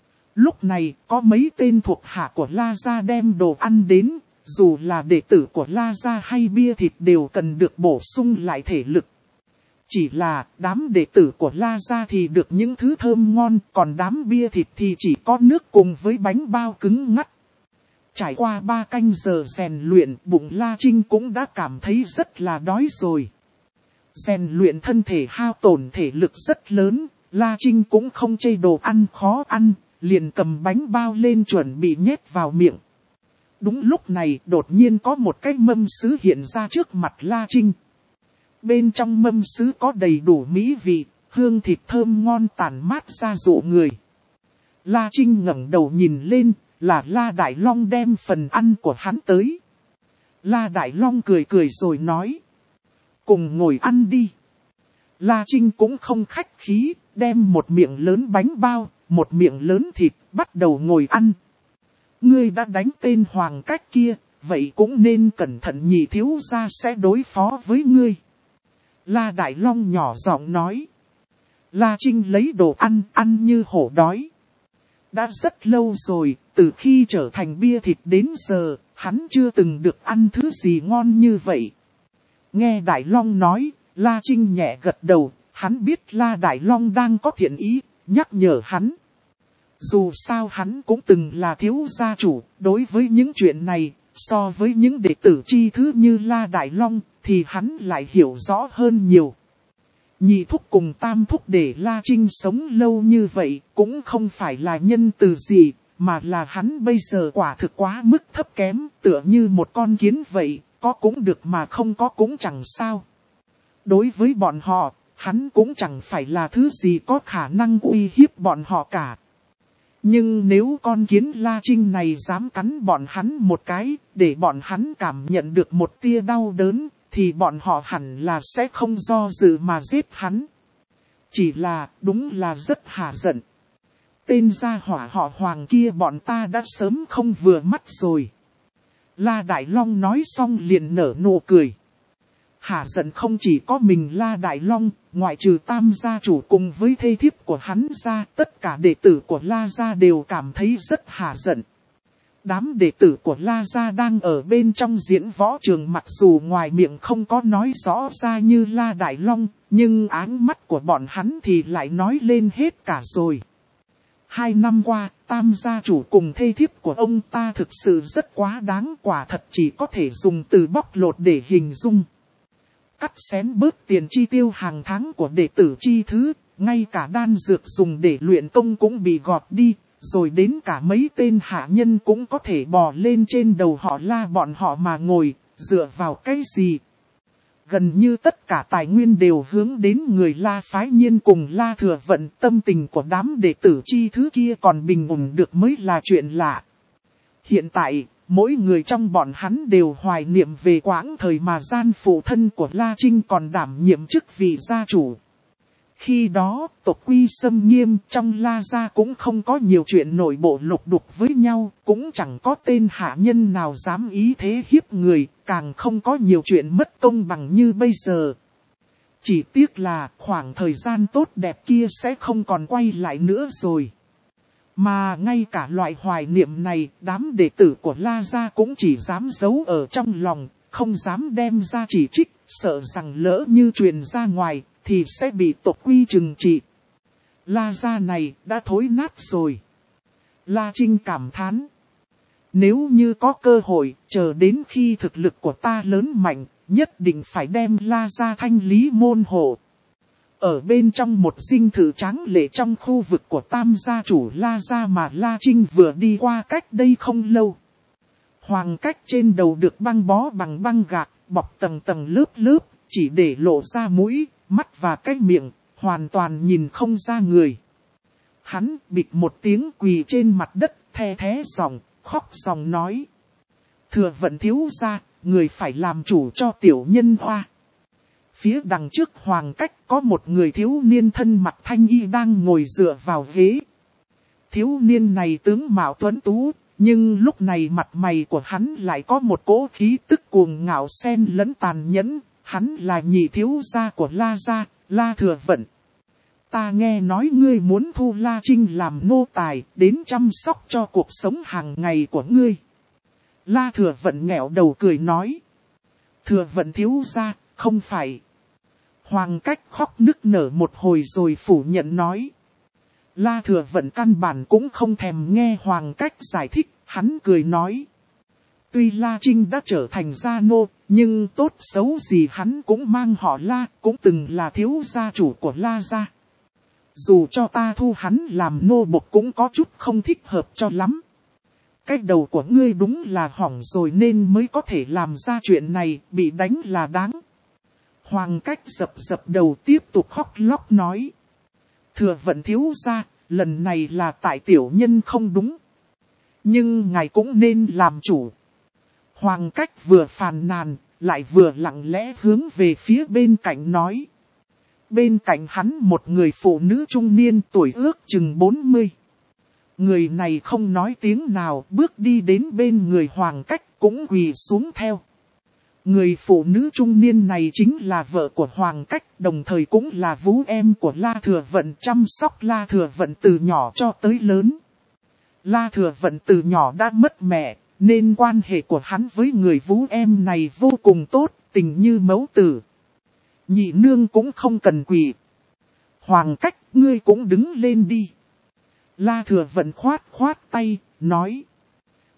Lúc này, có mấy tên thuộc hạ của La Gia đem đồ ăn đến, dù là đệ tử của La Gia hay bia thịt đều cần được bổ sung lại thể lực. Chỉ là, đám đệ tử của La Gia thì được những thứ thơm ngon, còn đám bia thịt thì chỉ có nước cùng với bánh bao cứng ngắt. Trải qua ba canh giờ rèn luyện, bụng La Trinh cũng đã cảm thấy rất là đói rồi. Rèn luyện thân thể hao tổn thể lực rất lớn, La Trinh cũng không chê đồ ăn khó ăn, liền cầm bánh bao lên chuẩn bị nhét vào miệng. Đúng lúc này, đột nhiên có một cái mâm sứ hiện ra trước mặt La Trinh. Bên trong mâm sứ có đầy đủ mỹ vị, hương thịt thơm ngon tản mát ra dụ người. La Trinh ngẩng đầu nhìn lên, là La Đại Long đem phần ăn của hắn tới. La Đại Long cười cười rồi nói. Cùng ngồi ăn đi. La Trinh cũng không khách khí, đem một miệng lớn bánh bao, một miệng lớn thịt, bắt đầu ngồi ăn. Ngươi đã đánh tên Hoàng Cách kia, vậy cũng nên cẩn thận, nhị thiếu gia sẽ đối phó với ngươi. La Đại Long nhỏ giọng nói. La Trinh lấy đồ ăn, ăn như hổ đói. Đã rất lâu rồi, từ khi trở thành bia thịt đến giờ, hắn chưa từng được ăn thứ gì ngon như vậy. Nghe Đại Long nói, La Trinh nhẹ gật đầu, hắn biết La Đại Long đang có thiện ý, nhắc nhở hắn. Dù sao hắn cũng từng là thiếu gia chủ, đối với những chuyện này, so với những đệ tử chi thứ như La Đại Long, thì hắn lại hiểu rõ hơn nhiều. Nhị thúc cùng tam thúc để La Trinh sống lâu như vậy, cũng không phải là nhân từ gì, mà là hắn bây giờ quả thực quá mức thấp kém, tựa như một con kiến vậy, có cũng được mà không có cũng chẳng sao. Đối với bọn họ, hắn cũng chẳng phải là thứ gì có khả năng uy hiếp bọn họ cả. Nhưng nếu con kiến La Trinh này dám cắn bọn hắn một cái, để bọn hắn cảm nhận được một tia đau đớn, thì bọn họ hẳn là sẽ không do dự mà giết hắn. Chỉ là, đúng là rất hả giận. Tên gia hỏa họ Hoàng kia bọn ta đã sớm không vừa mắt rồi. La Đại Long nói xong liền nở nụ cười. Hả giận không chỉ có mình La Đại Long, ngoại trừ Tam gia chủ cùng với thê thiếp của hắn ra, tất cả đệ tử của La gia đều cảm thấy rất hả giận. Đám đệ tử của La gia đang ở bên trong diễn võ trường, mặc dù ngoài miệng không có nói rõ ra như La Đại Long, nhưng áng mắt của bọn hắn thì lại nói lên hết cả rồi. Hai năm qua, Tam gia chủ cùng thê thiếp của ông ta thực sự rất quá đáng, quả thật chỉ có thể dùng từ bóc lột để hình dung. Cắt xén bớt tiền chi tiêu hàng tháng của đệ tử chi thứ, ngay cả đan dược dùng để luyện công cũng bị gọt đi, rồi đến cả mấy tên hạ nhân cũng có thể bò lên trên đầu họ La bọn họ mà ngồi, dựa vào cái gì? Gần như tất cả tài nguyên đều hướng đến người La phái Nhiên cùng La Thừa Vận, tâm tình của đám đệ tử chi thứ kia còn bình ổn được mới là chuyện lạ. Hiện tại, mỗi người trong bọn hắn đều hoài niệm về quãng thời mà gian phụ thân của La Trinh còn đảm nhiệm chức vị gia chủ. Khi đó, tộc quy xâm nghiêm, trong La gia cũng không có nhiều chuyện nội bộ lục đục với nhau, cũng chẳng có tên hạ nhân nào dám ý thế hiếp người, càng không có nhiều chuyện mất công bằng như bây giờ. Chỉ tiếc là khoảng thời gian tốt đẹp kia sẽ không còn quay lại nữa rồi. Mà ngay cả loại hoài niệm này, đám đệ tử của La gia cũng chỉ dám giấu ở trong lòng, không dám đem ra chỉ trích, sợ rằng lỡ như truyền ra ngoài, thì sẽ bị tộc quy trừng trị. La gia này đã thối nát rồi. La Trinh cảm thán. Nếu như có cơ hội, chờ đến khi thực lực của ta lớn mạnh, nhất định phải đem La gia thanh lý môn hộ. Ở bên trong một dinh thự tráng lệ trong khu vực của Tam gia chủ La gia mà La Trinh vừa đi qua cách đây không lâu. Hoàng cách trên đầu được băng bó bằng băng gạc, bọc tầng tầng lớp lớp, chỉ để lộ ra mũi, mắt và cái miệng, hoàn toàn nhìn không ra người. Hắn bịch một tiếng quỳ trên mặt đất, the thé giọng, khóc giọng nói. Thừa Vận thiếu gia, người phải làm chủ cho tiểu nhân hoa. Phía đằng trước Hoàng cách có một người thiếu niên thân mặc thanh y đang ngồi dựa vào ghế. Thiếu niên này tướng mạo tuấn tú, nhưng lúc này mặt mày của hắn lại có một cỗ khí tức cuồng ngạo xen lẫn tàn nhẫn. Hắn là nhị thiếu gia của La gia, La Thừa Vận. Ta nghe nói ngươi muốn thu La Trinh làm nô tài, đến chăm sóc cho cuộc sống hàng ngày của ngươi. La Thừa Vận nghẹo đầu cười nói. Thừa Vận thiếu gia, không phải. Hoàng cách khóc nức nở một hồi rồi phủ nhận nói. La Thừa Vận căn bản cũng không thèm nghe Hoàng cách giải thích, hắn cười nói. Tuy La Trinh đã trở thành gia nô, nhưng tốt xấu gì hắn cũng mang họ La, cũng từng là thiếu gia chủ của La gia. Dù cho ta thu hắn làm nô bộc cũng có chút không thích hợp cho lắm. Cái đầu của ngươi đúng là hỏng rồi nên mới có thể làm ra chuyện này, bị đánh là đáng. Hoàng cách dập dập đầu tiếp tục khóc lóc nói. Thừa Vận thiếu gia, lần này là tại tiểu nhân không đúng. Nhưng ngài cũng nên làm chủ. Hoàng cách vừa phàn nàn, lại vừa lặng lẽ hướng về phía bên cạnh nói. Bên cạnh hắn một người phụ nữ trung niên tuổi ước chừng bốn mươi. Người này không nói tiếng nào, bước đi đến bên người Hoàng cách cũng quỳ xuống theo. Người phụ nữ trung niên này chính là vợ của Hoàng cách, đồng thời cũng là vú em của La Thừa Vận, chăm sóc La Thừa Vận từ nhỏ cho tới lớn. La Thừa Vận từ nhỏ đã mất mẹ, nên quan hệ của hắn với người vú em này vô cùng tốt, tình như mẫu tử. Nhị nương cũng không cần quỳ. Hoàng cách, ngươi cũng đứng lên đi. La Thừa Vận khoát khoát tay, nói.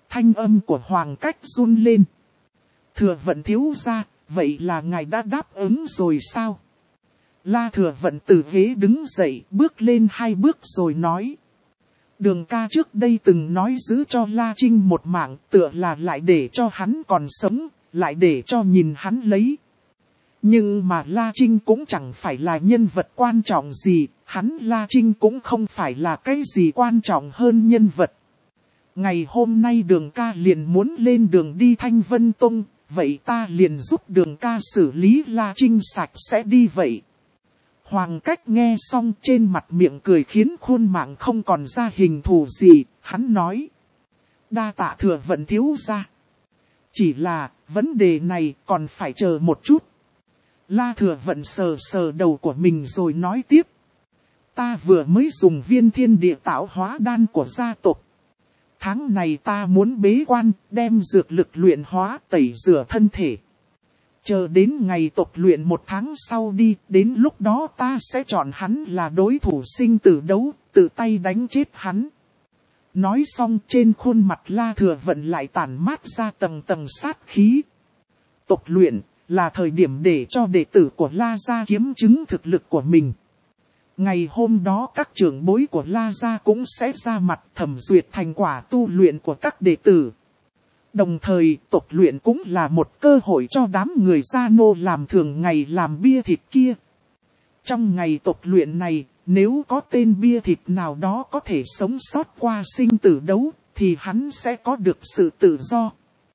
Thanh âm của Hoàng Cách run lên. Thừa Vận thiếu gia, vậy là ngài đã đáp ứng rồi sao? La Thừa Vận từ ghế đứng dậy, bước lên hai bước rồi nói. Đường ca trước đây từng nói giữ cho La Trinh một mạng, tựa là lại để cho hắn còn sống, lại để cho nhìn hắn lấy. Nhưng mà La Trinh cũng chẳng phải là nhân vật quan trọng gì, hắn La Trinh cũng không phải là cái gì quan trọng hơn nhân vật. Ngày hôm nay đường ca liền muốn lên đường đi Thanh Vân Tông, vậy ta liền giúp đường ca xử lý La Trinh sạch sẽ đi vậy. Hoàng Cách nghe xong trên mặt miệng cười khiến khuôn mạng không còn ra hình thù gì, hắn nói. Đa tạ Thừa Vận thiếu gia. Chỉ là, vấn đề này còn phải chờ một chút. La Thừa Vận sờ sờ đầu của mình rồi nói tiếp. Ta vừa mới dùng viên thiên địa tạo hóa đan của gia tộc. Tháng này ta muốn bế quan, đem dược lực luyện hóa tẩy rửa thân thể. Chờ đến ngày tộc luyện một tháng sau đi, đến lúc đó ta sẽ chọn hắn là đối thủ sinh tử đấu, tự tay đánh chết hắn. Nói xong trên khuôn mặt La Thừa Vận lại tản mát ra tầng tầng sát khí. Tộc luyện là thời điểm để cho đệ tử của La gia kiếm chứng thực lực của mình. Ngày hôm đó các trưởng bối của La gia cũng sẽ ra mặt thẩm duyệt thành quả tu luyện của các đệ tử. Đồng thời tộc luyện cũng là một cơ hội cho đám người gia nô làm thường ngày làm bia thịt kia. Trong ngày tộc luyện này, nếu có tên bia thịt nào đó có thể sống sót qua sinh tử đấu, thì hắn sẽ có được sự tự do.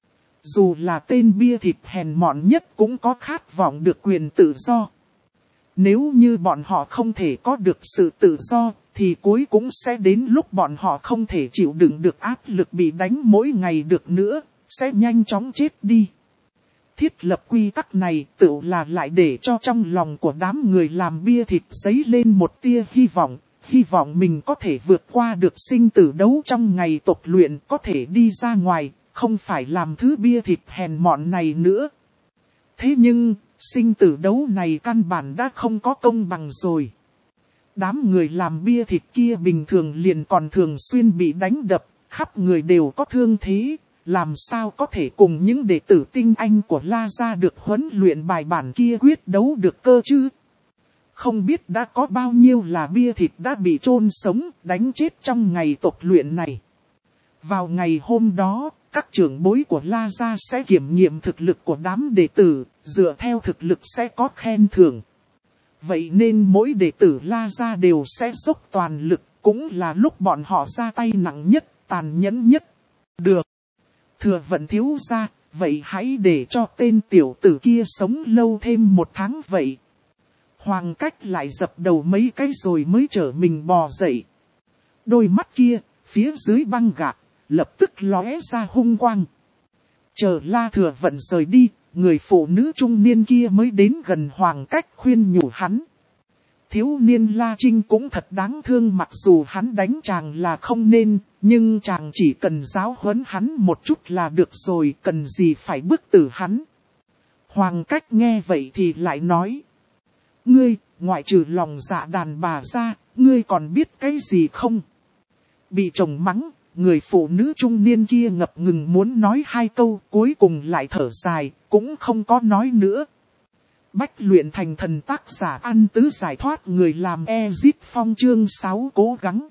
Dù là tên bia thịt hèn mọn nhất cũng có khát vọng được quyền tự do. Nếu như bọn họ không thể có được sự tự do, thì cuối cũng sẽ đến lúc bọn họ không thể chịu đựng được áp lực bị đánh mỗi ngày được nữa, sẽ nhanh chóng chết đi. Thiết lập quy tắc này tự là lại để cho trong lòng của đám người làm bia thịt dấy lên một tia hy vọng, hy vọng mình có thể vượt qua được sinh tử đấu trong ngày tộc luyện, có thể đi ra ngoài, không phải làm thứ bia thịt hèn mọn này nữa. Thế nhưng, sinh tử đấu này căn bản đã không có công bằng rồi. Đám người làm bia thịt kia bình thường liền còn thường xuyên bị đánh đập, khắp người đều có thương thế, làm sao có thể cùng những đệ tử tinh anh của La gia được huấn luyện bài bản kia quyết đấu được cơ chứ. Không biết đã có bao nhiêu là bia thịt đã bị chôn sống, đánh chết trong ngày tộc luyện này. Vào ngày hôm đó, các trưởng bối của La gia sẽ kiểm nghiệm thực lực của đám đệ tử, dựa theo thực lực sẽ có khen thưởng. Vậy nên mỗi đệ tử La gia đều sẽ dốc toàn lực, cũng là lúc bọn họ ra tay nặng nhất, tàn nhẫn nhất. Được. Thừa Vận thiếu gia, vậy hãy để cho tên tiểu tử kia sống lâu thêm một tháng vậy. Hoàng Cách lại dập đầu mấy cái rồi mới trở mình bò dậy. Đôi mắt kia, phía dưới băng gạc, lập tức lóe ra hung quang. Chờ La Thừa Vận rời đi, người phụ nữ trung niên kia mới đến gần Hoàng Cách khuyên nhủ hắn. Thiếu niên La Trinh cũng thật đáng thương, mặc dù hắn đánh chàng là không nên, nhưng chàng chỉ cần giáo huấn hắn một chút là được rồi, cần gì phải bức tử hắn. Hoàng Cách nghe vậy thì lại nói. Ngươi, ngoại trừ lòng dạ đàn bà ra, ngươi còn biết cái gì không? Bị chồng mắng, người phụ nữ trung niên kia ngập ngừng muốn nói hai câu, cuối cùng lại thở dài, cũng không có nói nữa. Bách luyện thành thần tác giả An Tứ giải thoát người làm Ezip Phong chương sáu cố gắng.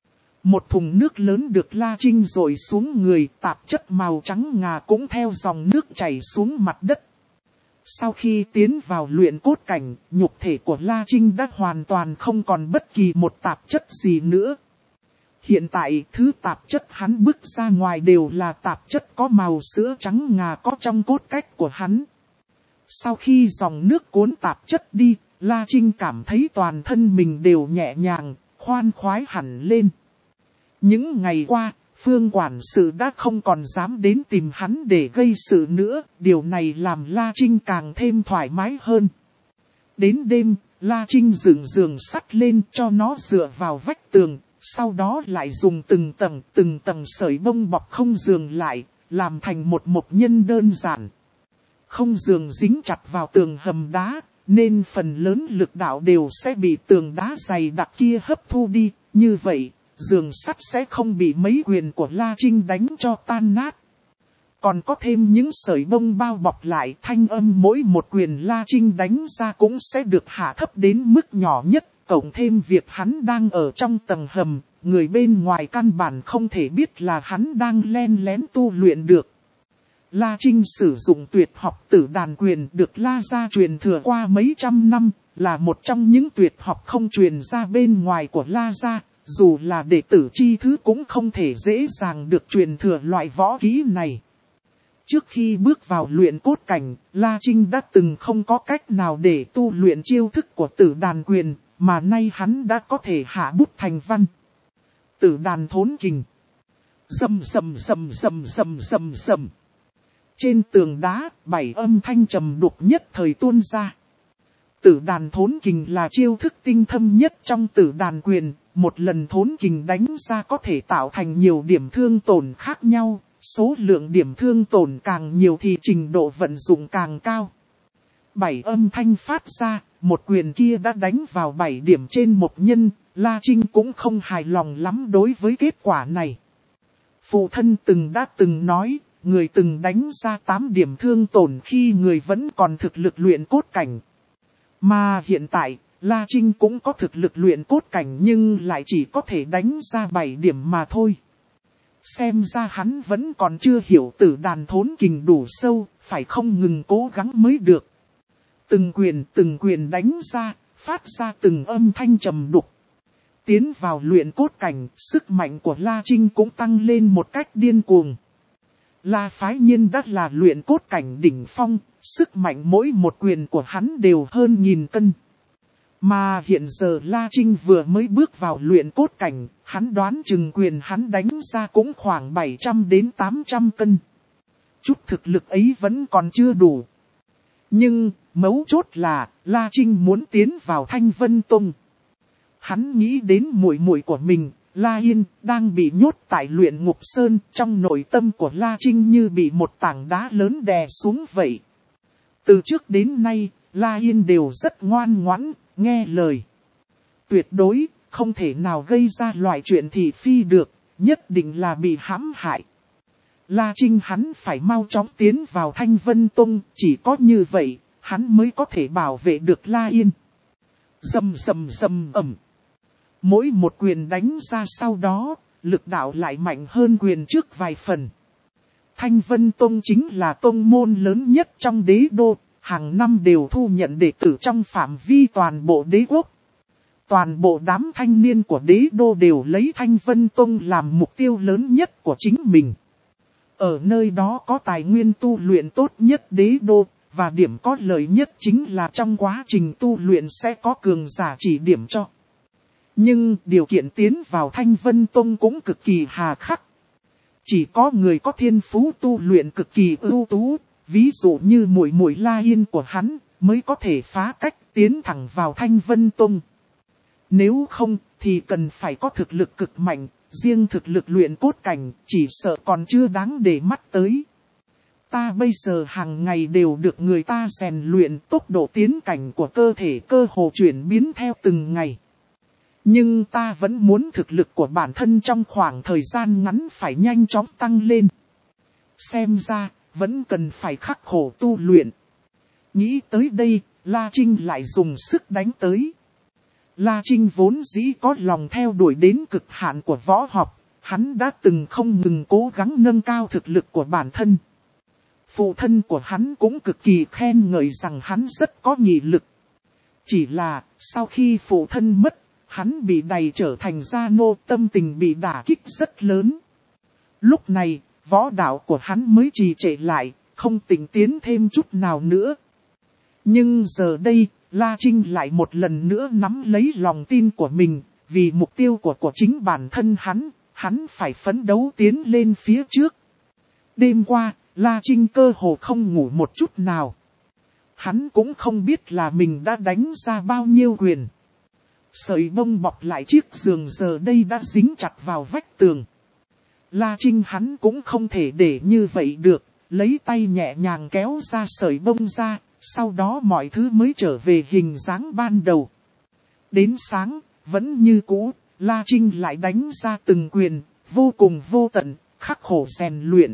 Một thùng nước lớn được La Trinh dội xuống người, tạp chất màu trắng ngà cũng theo dòng nước chảy xuống mặt đất. Sau khi tiến vào luyện cốt cảnh, nhục thể của La Trinh đã hoàn toàn không còn bất kỳ một tạp chất gì nữa. Hiện tại, thứ tạp chất hắn bước ra ngoài đều là tạp chất có màu sữa trắng ngà có trong cốt cách của hắn. Sau khi dòng nước cuốn tạp chất đi, La Trinh cảm thấy toàn thân mình đều nhẹ nhàng, khoan khoái hẳn lên. Những ngày qua, Phương quản sự đã không còn dám đến tìm hắn để gây sự nữa, điều này làm La Trinh càng thêm thoải mái hơn. Đến đêm, La Trinh dựng giường sắt lên cho nó dựa vào vách tường, sau đó lại dùng từng tầng từng tầng sợi bông bọc không giường lại, làm thành một mộc nhân đơn giản. Không giường dính chặt vào tường hầm đá, nên phần lớn lực đạo đều sẽ bị tường đá dày đặc kia hấp thu đi, như vậy, giường sắt sẽ không bị mấy quyền của La Trinh đánh cho tan nát. Còn có thêm những sợi bông bao bọc lại, thanh âm mỗi một quyền La Trinh đánh ra cũng sẽ được hạ thấp đến mức nhỏ nhất, cộng thêm việc hắn đang ở trong tầng hầm, người bên ngoài căn bản không thể biết là hắn đang len lén tu luyện được. La Trinh sử dụng tuyệt học tử đàn quyền được La gia truyền thừa qua mấy trăm năm, là một trong những tuyệt học không truyền ra bên ngoài của La gia, dù là đệ tử chi thứ cũng không thể dễ dàng được truyền thừa loại võ kỹ này. Trước khi bước vào luyện cốt cảnh, La Trinh đã từng không có cách nào để tu luyện chiêu thức của tử đàn quyền, mà nay hắn đã có thể hạ bút thành văn. Tử đàn thốn kình. Rầm rầm rầm rầm rầm rầm rầm. Trên tường đá, bảy âm thanh trầm đục nhất thời tuôn ra. Tử đàn thốn kình là chiêu thức tinh thâm nhất trong tử đàn quyền, một lần thốn kình đánh ra có thể tạo thành nhiều điểm thương tổn khác nhau, số lượng điểm thương tổn càng nhiều thì trình độ vận dụng càng cao. Bảy âm thanh phát ra, một quyền kia đã đánh vào bảy điểm trên một nhân, La Trinh cũng không hài lòng lắm đối với kết quả này. Phụ thân từng đã từng nói, người từng đánh ra tám điểm thương tổn khi người vẫn còn thực lực luyện cốt cảnh. Mà hiện tại, La Trinh cũng có thực lực luyện cốt cảnh nhưng lại chỉ có thể đánh ra bảy điểm mà thôi. Xem ra hắn vẫn còn chưa hiểu tử đàn thốn kình đủ sâu, phải không ngừng cố gắng mới được. Từng quyền từng quyền đánh ra, phát ra từng âm thanh trầm đục. Tiến vào luyện cốt cảnh, sức mạnh của La Trinh cũng tăng lên một cách điên cuồng. La Phái Nhiên đã là luyện cốt cảnh đỉnh phong, sức mạnh mỗi một quyền của hắn đều hơn nghìn cân. Mà hiện giờ La Trinh vừa mới bước vào luyện cốt cảnh, hắn đoán chừng quyền hắn đánh ra cũng khoảng bảy trăm đến tám trăm cân. Chút thực lực ấy vẫn còn chưa đủ. Nhưng, mấu chốt là, La Trinh muốn tiến vào Thanh Vân Tông. Hắn nghĩ đến muội muội của mình, La Yên, đang bị nhốt tại luyện ngục sơn, trong nội tâm của La Trinh như bị một tảng đá lớn đè xuống vậy. Từ trước đến nay, La Yên đều rất ngoan ngoãn, nghe lời. Tuyệt đối, không thể nào gây ra loại chuyện thị phi được, nhất định là bị hãm hại. La Trinh hắn phải mau chóng tiến vào Thanh Vân Tông, chỉ có như vậy, hắn mới có thể bảo vệ được La Yên. Rầm rầm rầm ầm. Mỗi một quyền đánh ra sau đó, lực đạo lại mạnh hơn quyền trước vài phần. Thanh Vân Tông chính là tông môn lớn nhất trong đế đô, hàng năm đều thu nhận đệ tử trong phạm vi toàn bộ đế quốc. Toàn bộ đám thanh niên của đế đô đều lấy Thanh Vân Tông làm mục tiêu lớn nhất của chính mình. Ở nơi đó có tài nguyên tu luyện tốt nhất đế đô, và điểm có lợi nhất chính là trong quá trình tu luyện sẽ có cường giả chỉ điểm cho. Nhưng điều kiện tiến vào Thanh Vân Tông cũng cực kỳ hà khắc. Chỉ có người có thiên phú tu luyện cực kỳ ưu tú, ví dụ như muội muội La Yên của hắn, mới có thể phá cách tiến thẳng vào Thanh Vân Tông. Nếu không, thì cần phải có thực lực cực mạnh, riêng thực lực luyện cốt cảnh, chỉ sợ còn chưa đáng để mắt tới. Ta bây giờ hàng ngày đều được người ta rèn luyện, tốc độ tiến cảnh của cơ thể cơ hồ chuyển biến theo từng ngày. Nhưng ta vẫn muốn thực lực của bản thân trong khoảng thời gian ngắn phải nhanh chóng tăng lên. Xem ra, vẫn cần phải khắc khổ tu luyện. Nghĩ tới đây, La Trinh lại dùng sức đánh tới. La Trinh vốn dĩ có lòng theo đuổi đến cực hạn của võ học, hắn đã từng không ngừng cố gắng nâng cao thực lực của bản thân. Phụ thân của hắn cũng cực kỳ khen ngợi rằng hắn rất có nghị lực. Chỉ là, sau khi phụ thân mất, hắn bị đày trở thành gia nô, tâm tình bị đả kích rất lớn. Lúc này, võ đạo của hắn mới trì trệ lại, không tỉnh tiến thêm chút nào nữa. Nhưng giờ đây, La Trinh lại một lần nữa nắm lấy lòng tin của mình, vì mục tiêu của của chính bản thân hắn, hắn phải phấn đấu tiến lên phía trước. Đêm qua, La Trinh cơ hồ không ngủ một chút nào. Hắn cũng không biết là mình đã đánh ra bao nhiêu quyền. Sợi bông bọc lại chiếc giường giờ đây đã dính chặt vào vách tường. La Trinh hắn cũng không thể để như vậy được, lấy tay nhẹ nhàng kéo ra sợi bông ra, sau đó mọi thứ mới trở về hình dáng ban đầu. Đến sáng, vẫn như cũ, La Trinh lại đánh ra từng quyền, vô cùng vô tận, khắc khổ rèn luyện.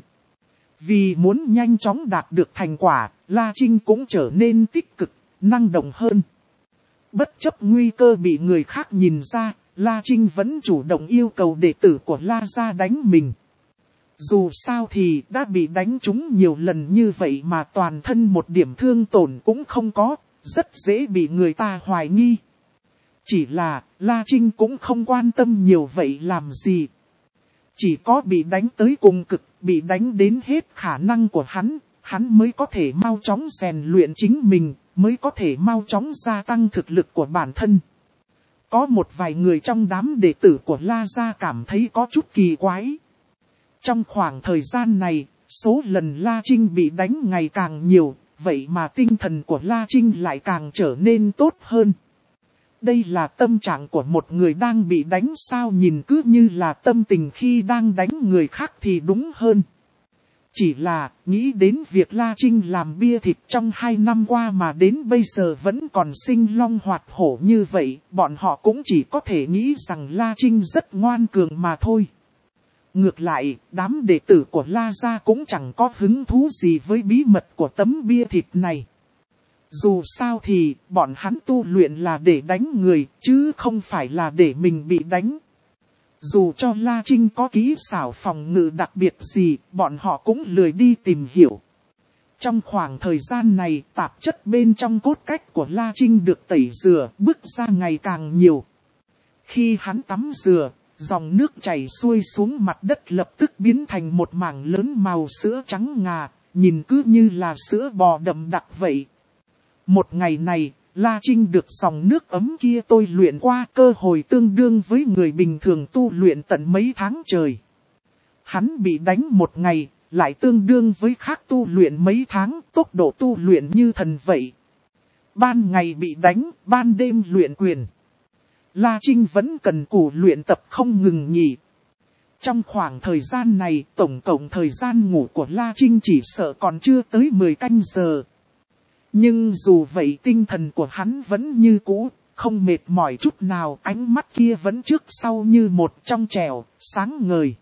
Vì muốn nhanh chóng đạt được thành quả, La Trinh cũng trở nên tích cực, năng động hơn. Bất chấp nguy cơ bị người khác nhìn ra, La Trinh vẫn chủ động yêu cầu đệ tử của La gia đánh mình. Dù sao thì đã bị đánh trúng nhiều lần như vậy mà toàn thân một điểm thương tổn cũng không có, rất dễ bị người ta hoài nghi. Chỉ là La Trinh cũng không quan tâm nhiều vậy làm gì. Chỉ có bị đánh tới cùng cực, bị đánh đến hết khả năng của hắn, hắn mới có thể mau chóng rèn luyện chính mình, mới có thể mau chóng gia tăng thực lực của bản thân. Có một vài người trong đám đệ tử của La gia cảm thấy có chút kỳ quái. Trong khoảng thời gian này, số lần La Trinh bị đánh ngày càng nhiều, vậy mà tinh thần của La Trinh lại càng trở nên tốt hơn. Đây là tâm trạng của một người đang bị đánh sao, nhìn cứ như là tâm tình khi đang đánh người khác thì đúng hơn. Chỉ là, nghĩ đến việc La Trinh làm bia thịt trong hai năm qua mà đến bây giờ vẫn còn sinh long hoạt hổ như vậy, bọn họ cũng chỉ có thể nghĩ rằng La Trinh rất ngoan cường mà thôi. Ngược lại, đám đệ tử của La gia cũng chẳng có hứng thú gì với bí mật của tấm bia thịt này. Dù sao thì, bọn hắn tu luyện là để đánh người, chứ không phải là để mình bị đánh. Dù cho La Trinh có kỹ xảo phòng ngự đặc biệt gì, bọn họ cũng lười đi tìm hiểu. Trong khoảng thời gian này, tạp chất bên trong cốt cách của La Trinh được tẩy rửa, bước ra ngày càng nhiều. Khi hắn tắm rửa, dòng nước chảy xuôi xuống mặt đất lập tức biến thành một mảng lớn màu sữa trắng ngà, nhìn cứ như là sữa bò đậm đặc vậy. Một ngày này, La Trinh được dòng nước ấm kia tôi luyện qua, cơ hội tương đương với người bình thường tu luyện tận mấy tháng trời. Hắn bị đánh một ngày, lại tương đương với khác tu luyện mấy tháng, tốc độ tu luyện như thần vậy. Ban ngày bị đánh, ban đêm luyện quyền. La Trinh vẫn cần cù luyện tập không ngừng nghỉ. Trong khoảng thời gian này, tổng cộng thời gian ngủ của La Trinh chỉ sợ còn chưa tới mười canh giờ. Nhưng dù vậy tinh thần của hắn vẫn như cũ, không mệt mỏi chút nào, ánh mắt kia vẫn trước sau như một, trong trẻo, sáng ngời.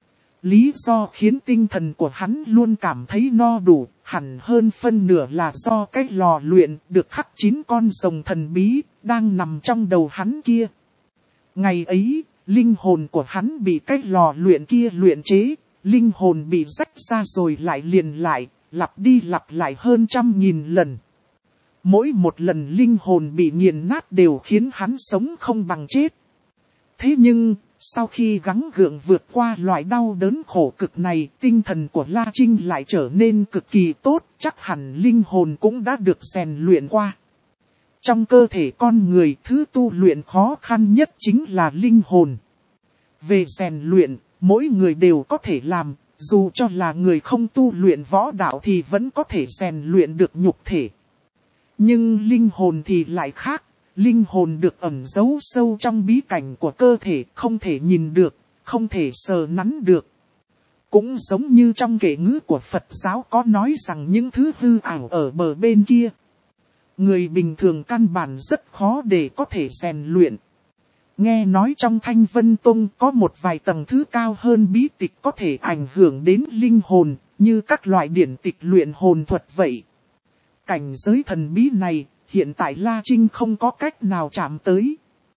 Lý do khiến tinh thần của hắn luôn cảm thấy no đủ, hẳn hơn phân nửa là do cái lò luyện được khắc chín con rồng thần bí, đang nằm trong đầu hắn kia. Ngày ấy, linh hồn của hắn bị cái lò luyện kia luyện chế, linh hồn bị rách ra rồi lại liền lại, lặp đi lặp lại hơn trăm nghìn lần. Mỗi một lần linh hồn bị nghiền nát đều khiến hắn sống không bằng chết. Thế nhưng, sau khi gắng gượng vượt qua loại đau đớn khổ cực này, tinh thần của La Trinh lại trở nên cực kỳ tốt, chắc hẳn linh hồn cũng đã được rèn luyện qua. Trong cơ thể con người, thứ tu luyện khó khăn nhất chính là linh hồn. Về rèn luyện, mỗi người đều có thể làm, dù cho là người không tu luyện võ đạo thì vẫn có thể rèn luyện được nhục thể. Nhưng linh hồn thì lại khác, linh hồn được ẩn giấu sâu trong bí cảnh của cơ thể, không thể nhìn được, không thể sờ nắn được. Cũng giống như trong kệ ngữ của Phật giáo có nói rằng những thứ hư ảo ở bờ bên kia. Người bình thường căn bản rất khó để có thể rèn luyện. Nghe nói trong Thanh Vân Tông có một vài tầng thứ cao hơn bí tịch có thể ảnh hưởng đến linh hồn, như các loại điển tịch luyện hồn thuật vậy. Cảnh giới thần bí này, hiện tại La Trinh không có cách nào chạm tới.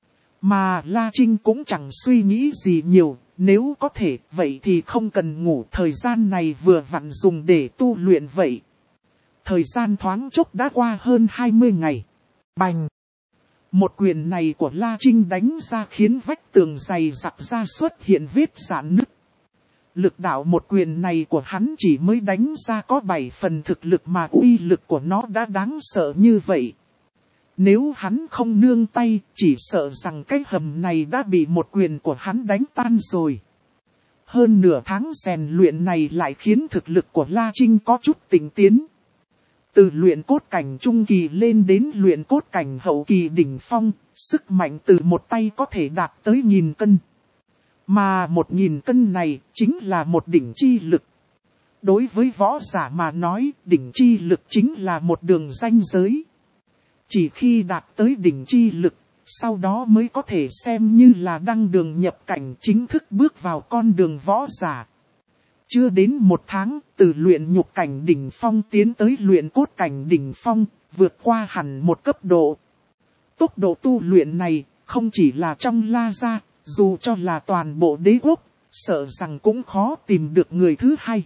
Mà La Trinh cũng chẳng suy nghĩ gì nhiều, nếu có thể, vậy thì không cần ngủ, thời gian này vừa vặn dùng để tu luyện vậy. Thời gian thoáng chốc đã qua hơn hai mươi ngày. Bành! Một quyền này của La Trinh đánh ra khiến vách tường dày dặn ra xuất hiện vết rạn nứt. Lực đạo một quyền này của hắn chỉ mới đánh ra có bảy phần thực lực mà uy lực của nó đã đáng sợ như vậy. Nếu hắn không nương tay, chỉ sợ rằng cái hầm này đã bị một quyền của hắn đánh tan rồi. Hơn nửa tháng rèn luyện này lại khiến thực lực của La Trinh có chút tinh tiến. Từ luyện cốt cảnh trung kỳ lên đến luyện cốt cảnh hậu kỳ đỉnh phong, sức mạnh từ một tay có thể đạt tới nghìn cân. Mà một nghìn cân này chính là một đỉnh chi lực. Đối với võ giả mà nói, đỉnh chi lực chính là một đường ranh giới. Chỉ khi đạt tới đỉnh chi lực, sau đó mới có thể xem như là đăng đường nhập cảnh chính thức bước vào con đường võ giả. Chưa đến một tháng, từ luyện nhục cảnh đỉnh phong tiến tới luyện cốt cảnh đỉnh phong, vượt qua hẳn một cấp độ. Tốc độ tu luyện này, không chỉ là trong La Gia, dù cho là toàn bộ đế quốc, sợ rằng cũng khó tìm được người thứ hai.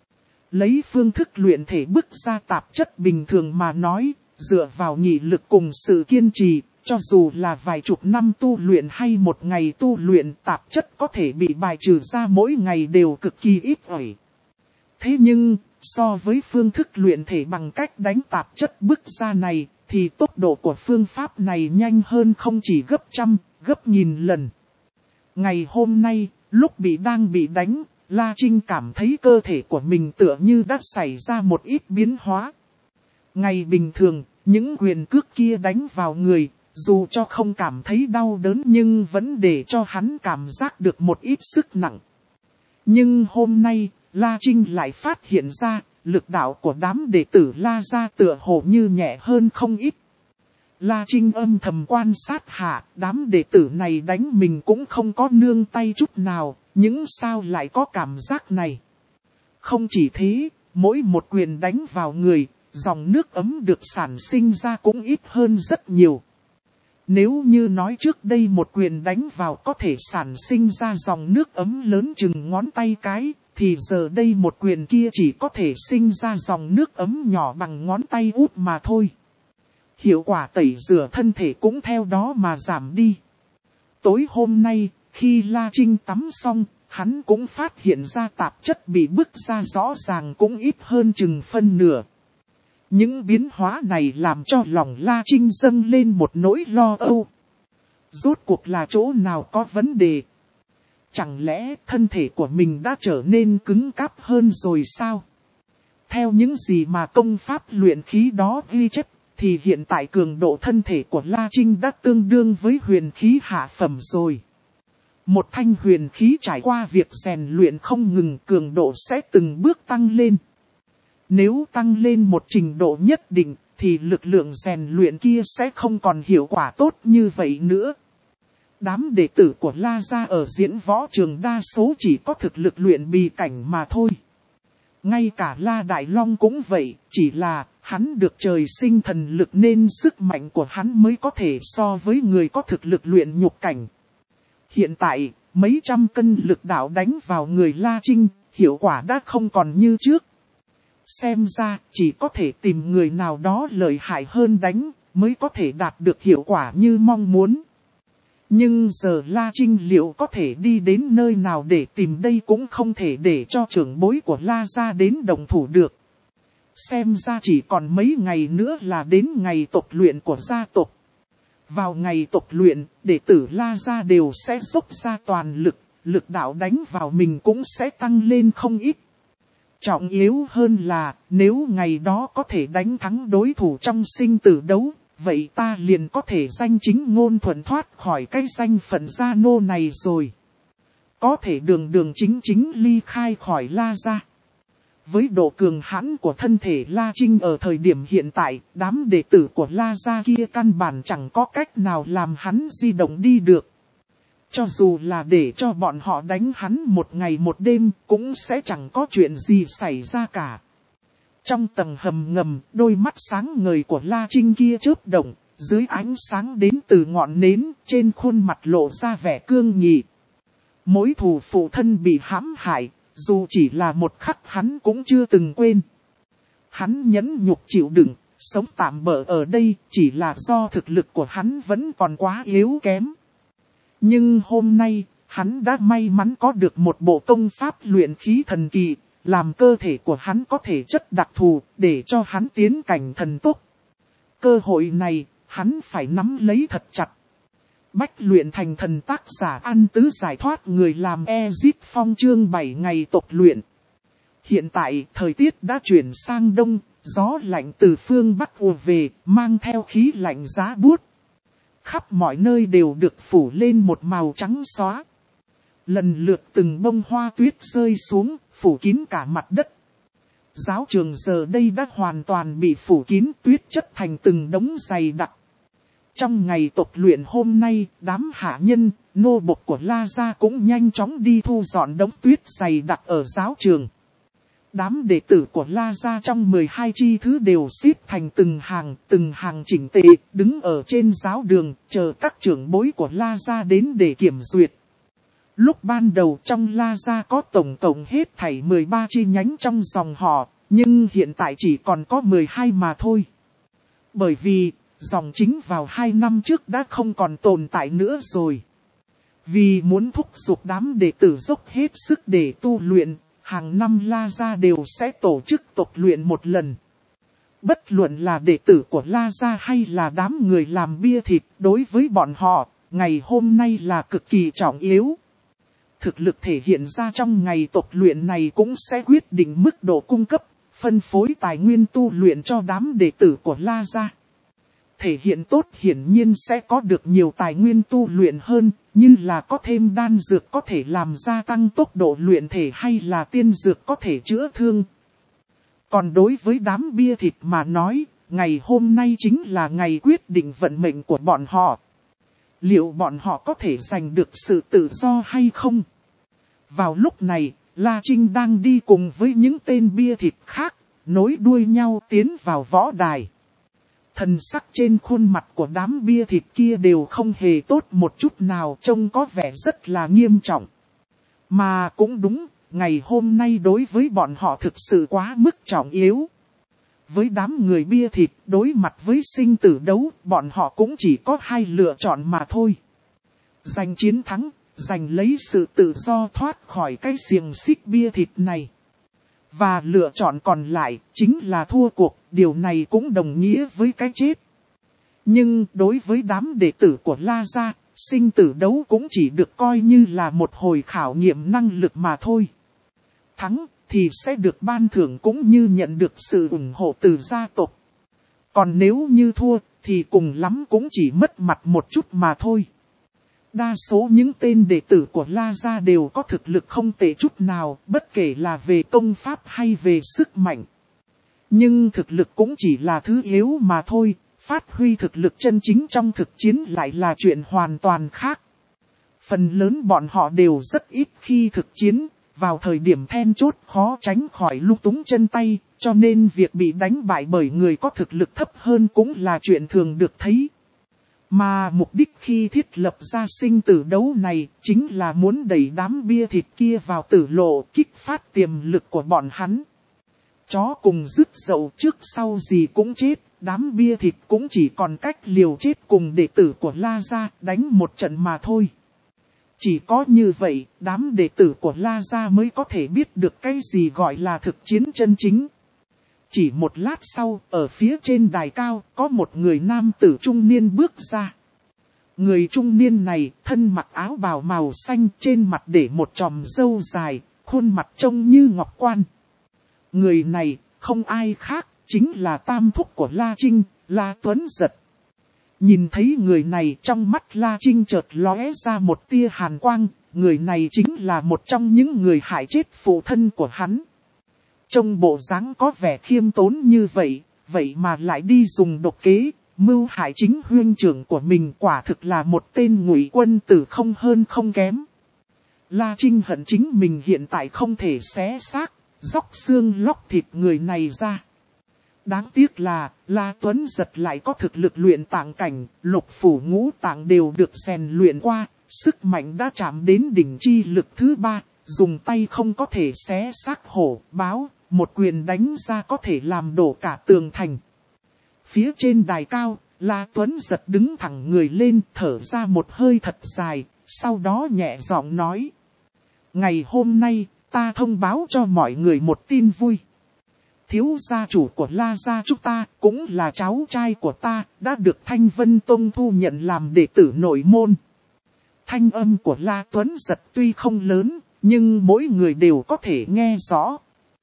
Lấy phương thức luyện thể bức ra tạp chất bình thường mà nói, dựa vào nghị lực cùng sự kiên trì, cho dù là vài chục năm tu luyện hay một ngày tu luyện, tạp chất có thể bị bài trừ ra mỗi ngày đều cực kỳ ít ỏi. Thế nhưng, so với phương thức luyện thể bằng cách đánh tạp chất bức ra này, thì tốc độ của phương pháp này nhanh hơn không chỉ gấp trăm, gấp nghìn lần. Ngày hôm nay, lúc bị đang bị đánh, La Trinh cảm thấy cơ thể của mình tựa như đã xảy ra một ít biến hóa. Ngày bình thường, những quyền cước kia đánh vào người, dù cho không cảm thấy đau đớn nhưng vẫn để cho hắn cảm giác được một ít sức nặng. Nhưng hôm nay, La Trinh lại phát hiện ra, lực đạo của đám đệ tử La Gia tựa hồ như nhẹ hơn không ít. La Trinh âm thầm quan sát hạ, đám đệ tử này đánh mình cũng không có nương tay chút nào, nhưng sao lại có cảm giác này? Không chỉ thế, mỗi một quyền đánh vào người, dòng nước ấm được sản sinh ra cũng ít hơn rất nhiều. Nếu như nói trước đây một quyền đánh vào có thể sản sinh ra dòng nước ấm lớn chừng ngón tay cái, thì giờ đây một quyền kia chỉ có thể sinh ra dòng nước ấm nhỏ bằng ngón tay út mà thôi. Hiệu quả tẩy rửa thân thể cũng theo đó mà giảm đi. Tối hôm nay, khi La Trinh tắm xong, hắn cũng phát hiện ra tạp chất bị bức ra rõ ràng cũng ít hơn chừng phân nửa. Những biến hóa này làm cho lòng La Trinh dâng lên một nỗi lo âu. Rốt cuộc là chỗ nào có vấn đề? Chẳng lẽ thân thể của mình đã trở nên cứng cáp hơn rồi sao? Theo những gì mà công pháp luyện khí đó ghi chép, thì hiện tại cường độ thân thể của La Trinh đã tương đương với huyền khí hạ phẩm rồi. Một thanh huyền khí trải qua việc rèn luyện không ngừng, cường độ sẽ từng bước tăng lên. Nếu tăng lên một trình độ nhất định, thì lực lượng rèn luyện kia sẽ không còn hiệu quả tốt như vậy nữa. Đám đệ tử của La Gia ở diễn võ trường đa số chỉ có thực lực luyện bì cảnh mà thôi. Ngay cả La Đại Long cũng vậy, chỉ là hắn được trời sinh thần lực nên sức mạnh của hắn mới có thể so với người có thực lực luyện nhục cảnh. Hiện tại, mấy trăm cân lực đạo đánh vào người La Trinh, hiệu quả đã không còn như trước. Xem ra, chỉ có thể tìm người nào đó lợi hại hơn đánh, mới có thể đạt được hiệu quả như mong muốn. Nhưng giờ La Trinh liệu có thể đi đến nơi nào để tìm đây cũng không thể để cho trưởng bối của La Gia đến đồng thủ được. Xem ra chỉ còn mấy ngày nữa là đến ngày tộc luyện của gia tộc. Vào ngày tộc luyện, đệ tử La Gia đều sẽ dốc ra toàn lực, lực đạo đánh vào mình cũng sẽ tăng lên không ít. Trọng yếu hơn là, nếu ngày đó có thể đánh thắng đối thủ trong sinh tử đấu, vậy ta liền có thể danh chính ngôn thuận thoát khỏi cái danh phận gia nô này rồi. Có thể đường đường chính chính ly khai khỏi La Gia. Với độ cường hãn của thân thể La Trinh ở thời điểm hiện tại, đám đệ tử của La Gia kia căn bản chẳng có cách nào làm hắn di động đi được. Cho dù là để cho bọn họ đánh hắn một ngày một đêm, cũng sẽ chẳng có chuyện gì xảy ra cả. Trong tầng hầm ngầm, đôi mắt sáng ngời của La Trinh kia chớp động, dưới ánh sáng đến từ ngọn nến, trên khuôn mặt lộ ra vẻ cương nghị. Mối thù phụ thân bị hãm hại, dù chỉ là một khắc hắn cũng chưa từng quên. Hắn nhẫn nhục chịu đựng, sống tạm bợ ở đây chỉ là do thực lực của hắn vẫn còn quá yếu kém. Nhưng hôm nay, hắn đã may mắn có được một bộ công pháp luyện khí thần kỳ, làm cơ thể của hắn có thể chất đặc thù, để cho hắn tiến cảnh thần tốc. Cơ hội này, hắn phải nắm lấy thật chặt. Bách luyện thành thần tác giả An Tứ giải thoát người làm Ezip Phong chương bảy ngày tộc luyện. Hiện tại, thời tiết đã chuyển sang đông, gió lạnh từ phương Bắc ùa về, mang theo khí lạnh giá buốt. Khắp mọi nơi đều được phủ lên một màu trắng xóa. Lần lượt từng bông hoa tuyết rơi xuống, phủ kín cả mặt đất. Giáo trường giờ đây đã hoàn toàn bị phủ kín, tuyết chất thành từng đống dày đặc. Trong ngày tộc luyện hôm nay, đám hạ nhân, nô bộc của La Gia cũng nhanh chóng đi thu dọn đống tuyết dày đặc ở giáo trường. Đám đệ tử của La Gia trong mười hai chi thứ đều xếp thành từng hàng, từng hàng chỉnh tề, đứng ở trên giáo đường, chờ các trưởng bối của La Gia đến để kiểm duyệt. Lúc ban đầu trong La Gia có tổng cộng hết thảy mười ba chi nhánh trong dòng họ, nhưng hiện tại chỉ còn có mười hai mà thôi. Bởi vì, dòng chính vào hai năm trước đã không còn tồn tại nữa rồi. Vì muốn thúc giục đám đệ tử dốc hết sức để tu luyện, hàng năm La Gia đều sẽ tổ chức tộc luyện một lần. Bất luận là đệ tử của La Gia hay là đám người làm bia thịt, đối với bọn họ, ngày hôm nay là cực kỳ trọng yếu. Thực lực thể hiện ra trong ngày tộc luyện này cũng sẽ quyết định mức độ cung cấp, phân phối tài nguyên tu luyện cho đám đệ tử của La Gia. Thể hiện tốt hiển nhiên sẽ có được nhiều tài nguyên tu luyện hơn, như là có thêm đan dược có thể làm gia tăng tốc độ luyện thể hay là tiên dược có thể chữa thương. Còn đối với đám bia thịt mà nói, ngày hôm nay chính là ngày quyết định vận mệnh của bọn họ. Liệu bọn họ có thể giành được sự tự do hay không? Vào lúc này, La Trinh đang đi cùng với những tên bia thịt khác, nối đuôi nhau tiến vào võ đài. Thần sắc trên khuôn mặt của đám bia thịt kia đều không hề tốt một chút nào, trông có vẻ rất là nghiêm trọng. Mà cũng đúng, ngày hôm nay đối với bọn họ thực sự quá mức trọng yếu. Với đám người bia thịt đối mặt với sinh tử đấu, bọn họ cũng chỉ có hai lựa chọn mà thôi. Giành chiến thắng, giành lấy sự tự do thoát khỏi cái xiềng xích bia thịt này. Và lựa chọn còn lại chính là thua cuộc, điều này cũng đồng nghĩa với cái chết. Nhưng đối với đám đệ tử của La Gia, sinh tử đấu cũng chỉ được coi như là một hồi khảo nghiệm năng lực mà thôi. Thắng thì sẽ được ban thưởng cũng như nhận được sự ủng hộ từ gia tộc. Còn nếu như thua thì cùng lắm cũng chỉ mất mặt một chút mà thôi. Đa số những tên đệ tử của La Gia đều có thực lực không tệ chút nào, bất kể là về công pháp hay về sức mạnh. Nhưng thực lực cũng chỉ là thứ yếu mà thôi, phát huy thực lực chân chính trong thực chiến lại là chuyện hoàn toàn khác. Phần lớn bọn họ đều rất ít khi thực chiến, vào thời điểm then chốt khó tránh khỏi lung túng chân tay, cho nên việc bị đánh bại bởi người có thực lực thấp hơn cũng là chuyện thường được thấy. Mà mục đích khi thiết lập ra sinh tử đấu này chính là muốn đẩy đám bia thịt kia vào tử lộ, kích phát tiềm lực của bọn hắn. Chó cùng dứt dậu trước sau gì cũng chết, đám bia thịt cũng chỉ còn cách liều chết cùng đệ tử của La Gia đánh một trận mà thôi. Chỉ có như vậy, đám đệ tử của La Gia mới có thể biết được cái gì gọi là thực chiến chân chính. Chỉ một lát sau, ở phía trên đài cao, có một người nam tử trung niên bước ra. Người trung niên này, thân mặc áo bào màu xanh, trên mặt để một chòm râu dài, khuôn mặt trông như ngọc quan. Người này, không ai khác, chính là tam thúc của La Trinh, La Tuấn Giật. Nhìn thấy người này trong mắt La Trinh chợt lóe ra một tia hàn quang, người này chính là một trong những người hại chết phụ thân của hắn. Trông bộ dáng có vẻ khiêm tốn như vậy, vậy mà lại đi dùng độc kế, mưu hại chính huynh trưởng của mình, quả thực là một tên ngụy quân tử không hơn không kém. La Trinh hận chính mình hiện tại không thể xé xác, róc xương lóc thịt người này ra. Đáng tiếc là, La Tuấn Giật lại có thực lực luyện tạng cảnh, lục phủ ngũ tạng đều được rèn luyện qua, sức mạnh đã chạm đến đỉnh chi lực thứ ba, dùng tay không có thể xé xác hổ, báo, một quyền đánh ra có thể làm đổ cả tường thành. Phía trên đài cao, La Tuấn Giật đứng thẳng người lên, thở ra một hơi thật dài, sau đó nhẹ giọng nói. Ngày hôm nay, ta thông báo cho mọi người một tin vui. Thiếu gia chủ của La Gia chúng ta, cũng là cháu trai của ta, đã được Thanh Vân Tông thu nhận làm đệ tử nội môn. Thanh âm của La Tuấn Giật tuy không lớn, nhưng mỗi người đều có thể nghe rõ.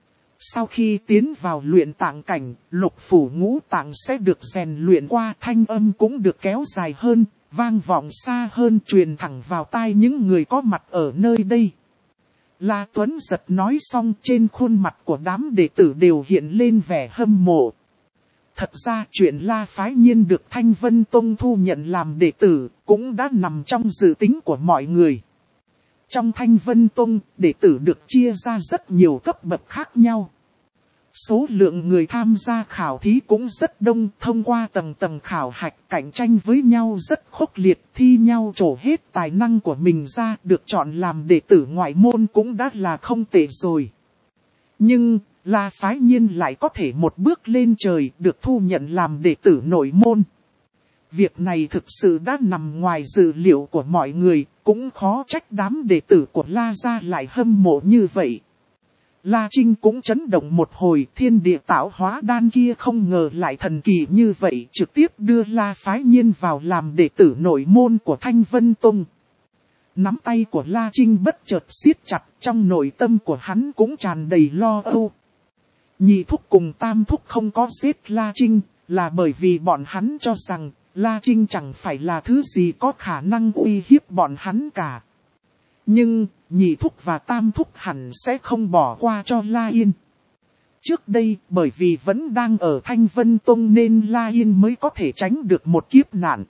Sau khi tiến vào luyện tạng cảnh, lục phủ ngũ tạng sẽ được rèn luyện qua, thanh âm cũng được kéo dài hơn, vang vọng xa hơn, truyền thẳng vào tai những người có mặt ở nơi đây. La Tuấn Giật nói xong, trên khuôn mặt của đám đệ tử đều hiện lên vẻ hâm mộ. Thật ra chuyện La Phái Nhiên được Thanh Vân Tông thu nhận làm đệ tử cũng đã nằm trong dự tính của mọi người. Trong Thanh Vân Tông, đệ tử được chia ra rất nhiều cấp bậc khác nhau. Số lượng người tham gia khảo thí cũng rất đông, thông qua tầng tầng khảo hạch cạnh tranh với nhau rất khốc liệt, thi nhau trổ hết tài năng của mình ra, được chọn làm đệ tử ngoại môn cũng đã là không tệ rồi. Nhưng, La Phái Nhiên lại có thể một bước lên trời được thu nhận làm đệ tử nội môn. Việc này thực sự đã nằm ngoài dự liệu của mọi người, cũng khó trách đám đệ tử của La gia lại hâm mộ như vậy. La Trinh cũng chấn động một hồi, thiên địa tạo hóa đan kia không ngờ lại thần kỳ như vậy, trực tiếp đưa La Phái Nhiên vào làm đệ tử nội môn của Thanh Vân Tông. Nắm tay của La Trinh bất chợt siết chặt, trong nội tâm của hắn cũng tràn đầy lo âu. Nhị thúc cùng tam thúc không có giết La Trinh, là bởi vì bọn hắn cho rằng La Trinh chẳng phải là thứ gì có khả năng uy hiếp bọn hắn cả. Nhưng, nhị thúc và tam thúc hẳn sẽ không bỏ qua cho La Yên. Trước đây, bởi vì vẫn đang ở Thanh Vân Tông nên La Yên mới có thể tránh được một kiếp nạn.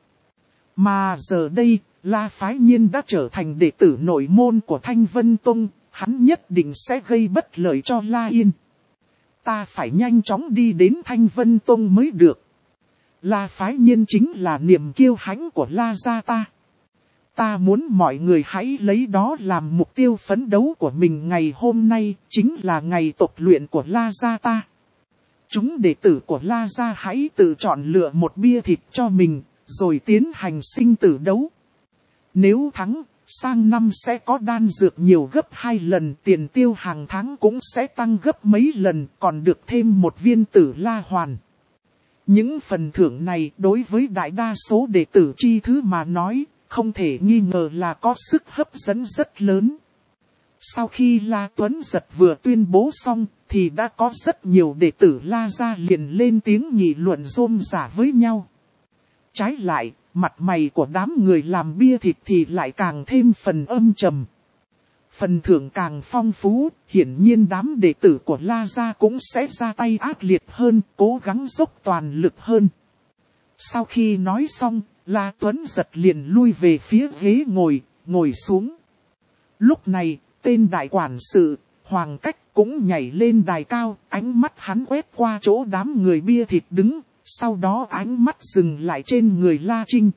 Mà giờ đây, La Phái Nhiên đã trở thành đệ tử nội môn của Thanh Vân Tông, hắn nhất định sẽ gây bất lợi cho La Yên. Ta phải nhanh chóng đi đến Thanh Vân Tông mới được. La Phái Nhiên chính là niềm kiêu hãnh của La gia ta. Ta muốn mọi người hãy lấy đó làm mục tiêu phấn đấu của mình ngày hôm nay, chính là ngày tộc luyện của La gia ta. Chúng đệ tử của La gia hãy tự chọn lựa một bia thịt cho mình, rồi tiến hành sinh tử đấu. Nếu thắng, sang năm sẽ có đan dược nhiều gấp hai lần, tiền tiêu hàng tháng cũng sẽ tăng gấp mấy lần, còn được thêm một viên tử La Hoàn. Những phần thưởng này đối với đại đa số đệ tử chi thứ mà nói, không thể nghi ngờ là có sức hấp dẫn rất lớn. Sau khi La Tuấn Giật vừa tuyên bố xong, thì đã có rất nhiều đệ tử La gia liền lên tiếng nghị luận rôm rả với nhau. Trái lại, mặt mày của đám người làm bia thịt thì lại càng thêm phần âm trầm. Phần thưởng càng phong phú, hiển nhiên đám đệ tử của La gia cũng sẽ ra tay ác liệt hơn, cố gắng dốc toàn lực hơn. Sau khi nói xong, La Tuấn Giật liền lui về phía ghế ngồi, ngồi xuống. Lúc này, tên đại quản sự, Hoàng Cách cũng nhảy lên đài cao, ánh mắt hắn quét qua chỗ đám người bia thịt đứng, sau đó ánh mắt dừng lại trên người La Trinh.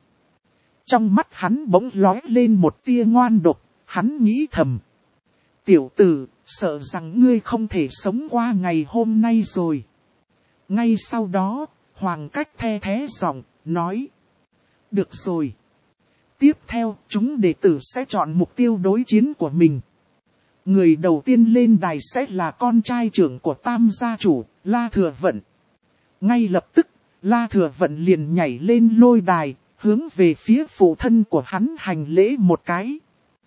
Trong mắt hắn bỗng lóe lên một tia ngoan độc, hắn nghĩ thầm. Tiểu tử, sợ rằng ngươi không thể sống qua ngày hôm nay rồi. Ngay sau đó, Hoàng Cách the thế giọng, nói. Được rồi. Tiếp theo, chúng đệ tử sẽ chọn mục tiêu đối chiến của mình. Người đầu tiên lên đài sẽ là con trai trưởng của Tam gia chủ, La Thừa Vận. Ngay lập tức, La Thừa Vận liền nhảy lên lôi đài, hướng về phía phụ thân của hắn hành lễ một cái.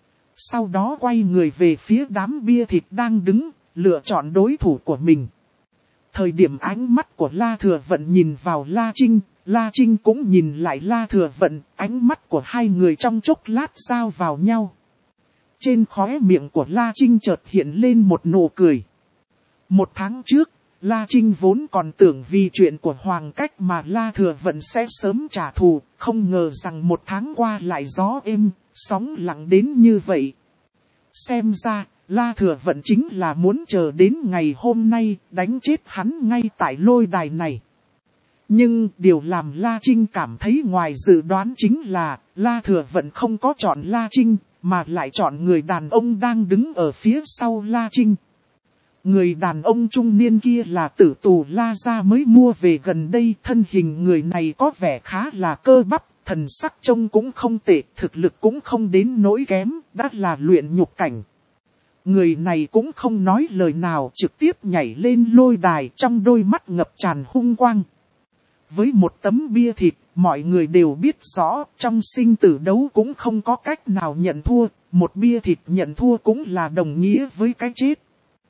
Sau đó quay người về phía đám bia thịt đang đứng, lựa chọn đối thủ của mình. Thời điểm ánh mắt của La Thừa Vận nhìn vào La Trinh, La Trinh cũng nhìn lại La Thừa Vận, ánh mắt của hai người trong chốc lát giao vào nhau. Trên khóe miệng của La Trinh chợt hiện lên một nụ cười. Một tháng trước, La Trinh vốn còn tưởng vì chuyện của Hoàng Cách mà La Thừa Vận sẽ sớm trả thù, không ngờ rằng một tháng qua lại gió êm, sóng lặng đến như vậy. Xem ra, La Thừa Vận chính là muốn chờ đến ngày hôm nay, đánh chết hắn ngay tại lôi đài này. Nhưng điều làm La Trinh cảm thấy ngoài dự đoán chính là, La Thừa Vận không có chọn La Trinh, mà lại chọn người đàn ông đang đứng ở phía sau La Trinh. Người đàn ông trung niên kia là tử tù La gia mới mua về gần đây, thân hình người này có vẻ khá là cơ bắp, thần sắc trông cũng không tệ, thực lực cũng không đến nỗi kém, đã là luyện nhục cảnh. Người này cũng không nói lời nào, trực tiếp nhảy lên lôi đài, trong đôi mắt ngập tràn hung quang. Với một tấm bia thịt, mọi người đều biết rõ, trong sinh tử đấu cũng không có cách nào nhận thua, một bia thịt nhận thua cũng là đồng nghĩa với cái chết.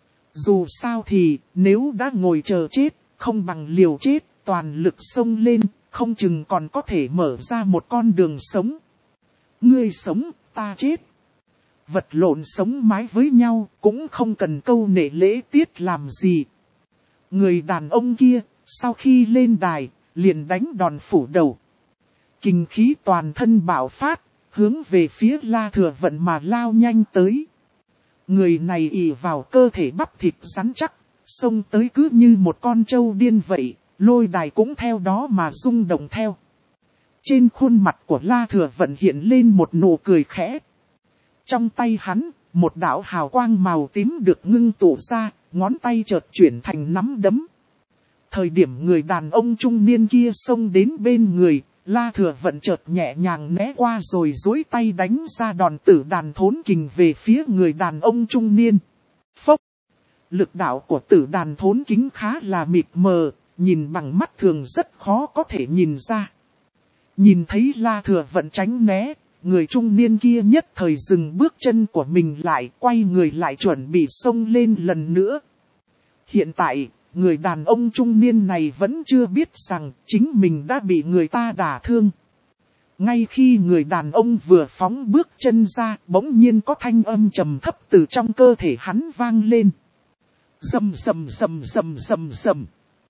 Dù sao thì, nếu đã ngồi chờ chết, không bằng liều chết, toàn lực xông lên, không chừng còn có thể mở ra một con đường sống. Ngươi sống, ta chết. Vật lộn sống mái với nhau, cũng không cần câu nệ lễ tiết làm gì. Người đàn ông kia, Sau khi lên đài, liền đánh đòn phủ đầu. Kình khí toàn thân bạo phát, hướng về phía La Thừa Vận mà lao nhanh tới. Người này ỷ vào cơ thể bắp thịt rắn chắc, xông tới cứ như một con trâu điên vậy, lôi đài cũng theo đó mà rung động theo. Trên khuôn mặt của La Thừa Vận hiện lên một nụ cười khẽ. Trong tay hắn, một đạo hào quang màu tím được ngưng tụ ra, ngón tay chợt chuyển thành nắm đấm. Thời điểm người đàn ông trung niên kia xông đến bên người, La Thừa Vận chợt nhẹ nhàng né qua rồi duỗi tay đánh ra đòn tử đàn thốn kình về phía người đàn ông trung niên. Phốc! Lực đạo của tử đàn thốn kính khá là mịt mờ, nhìn bằng mắt thường rất khó có thể nhìn ra. Nhìn thấy La Thừa Vận tránh né, người trung niên kia nhất thời dừng bước chân của mình lại, quay người lại chuẩn bị xông lên lần nữa. Hiện tại, người đàn ông trung niên này vẫn chưa biết rằng chính mình đã bị người ta đả thương. Ngay khi người đàn ông vừa phóng bước chân ra, bỗng nhiên có thanh âm trầm thấp từ trong cơ thể hắn vang lên. Rầm rầm rầm rầm rầm rầm.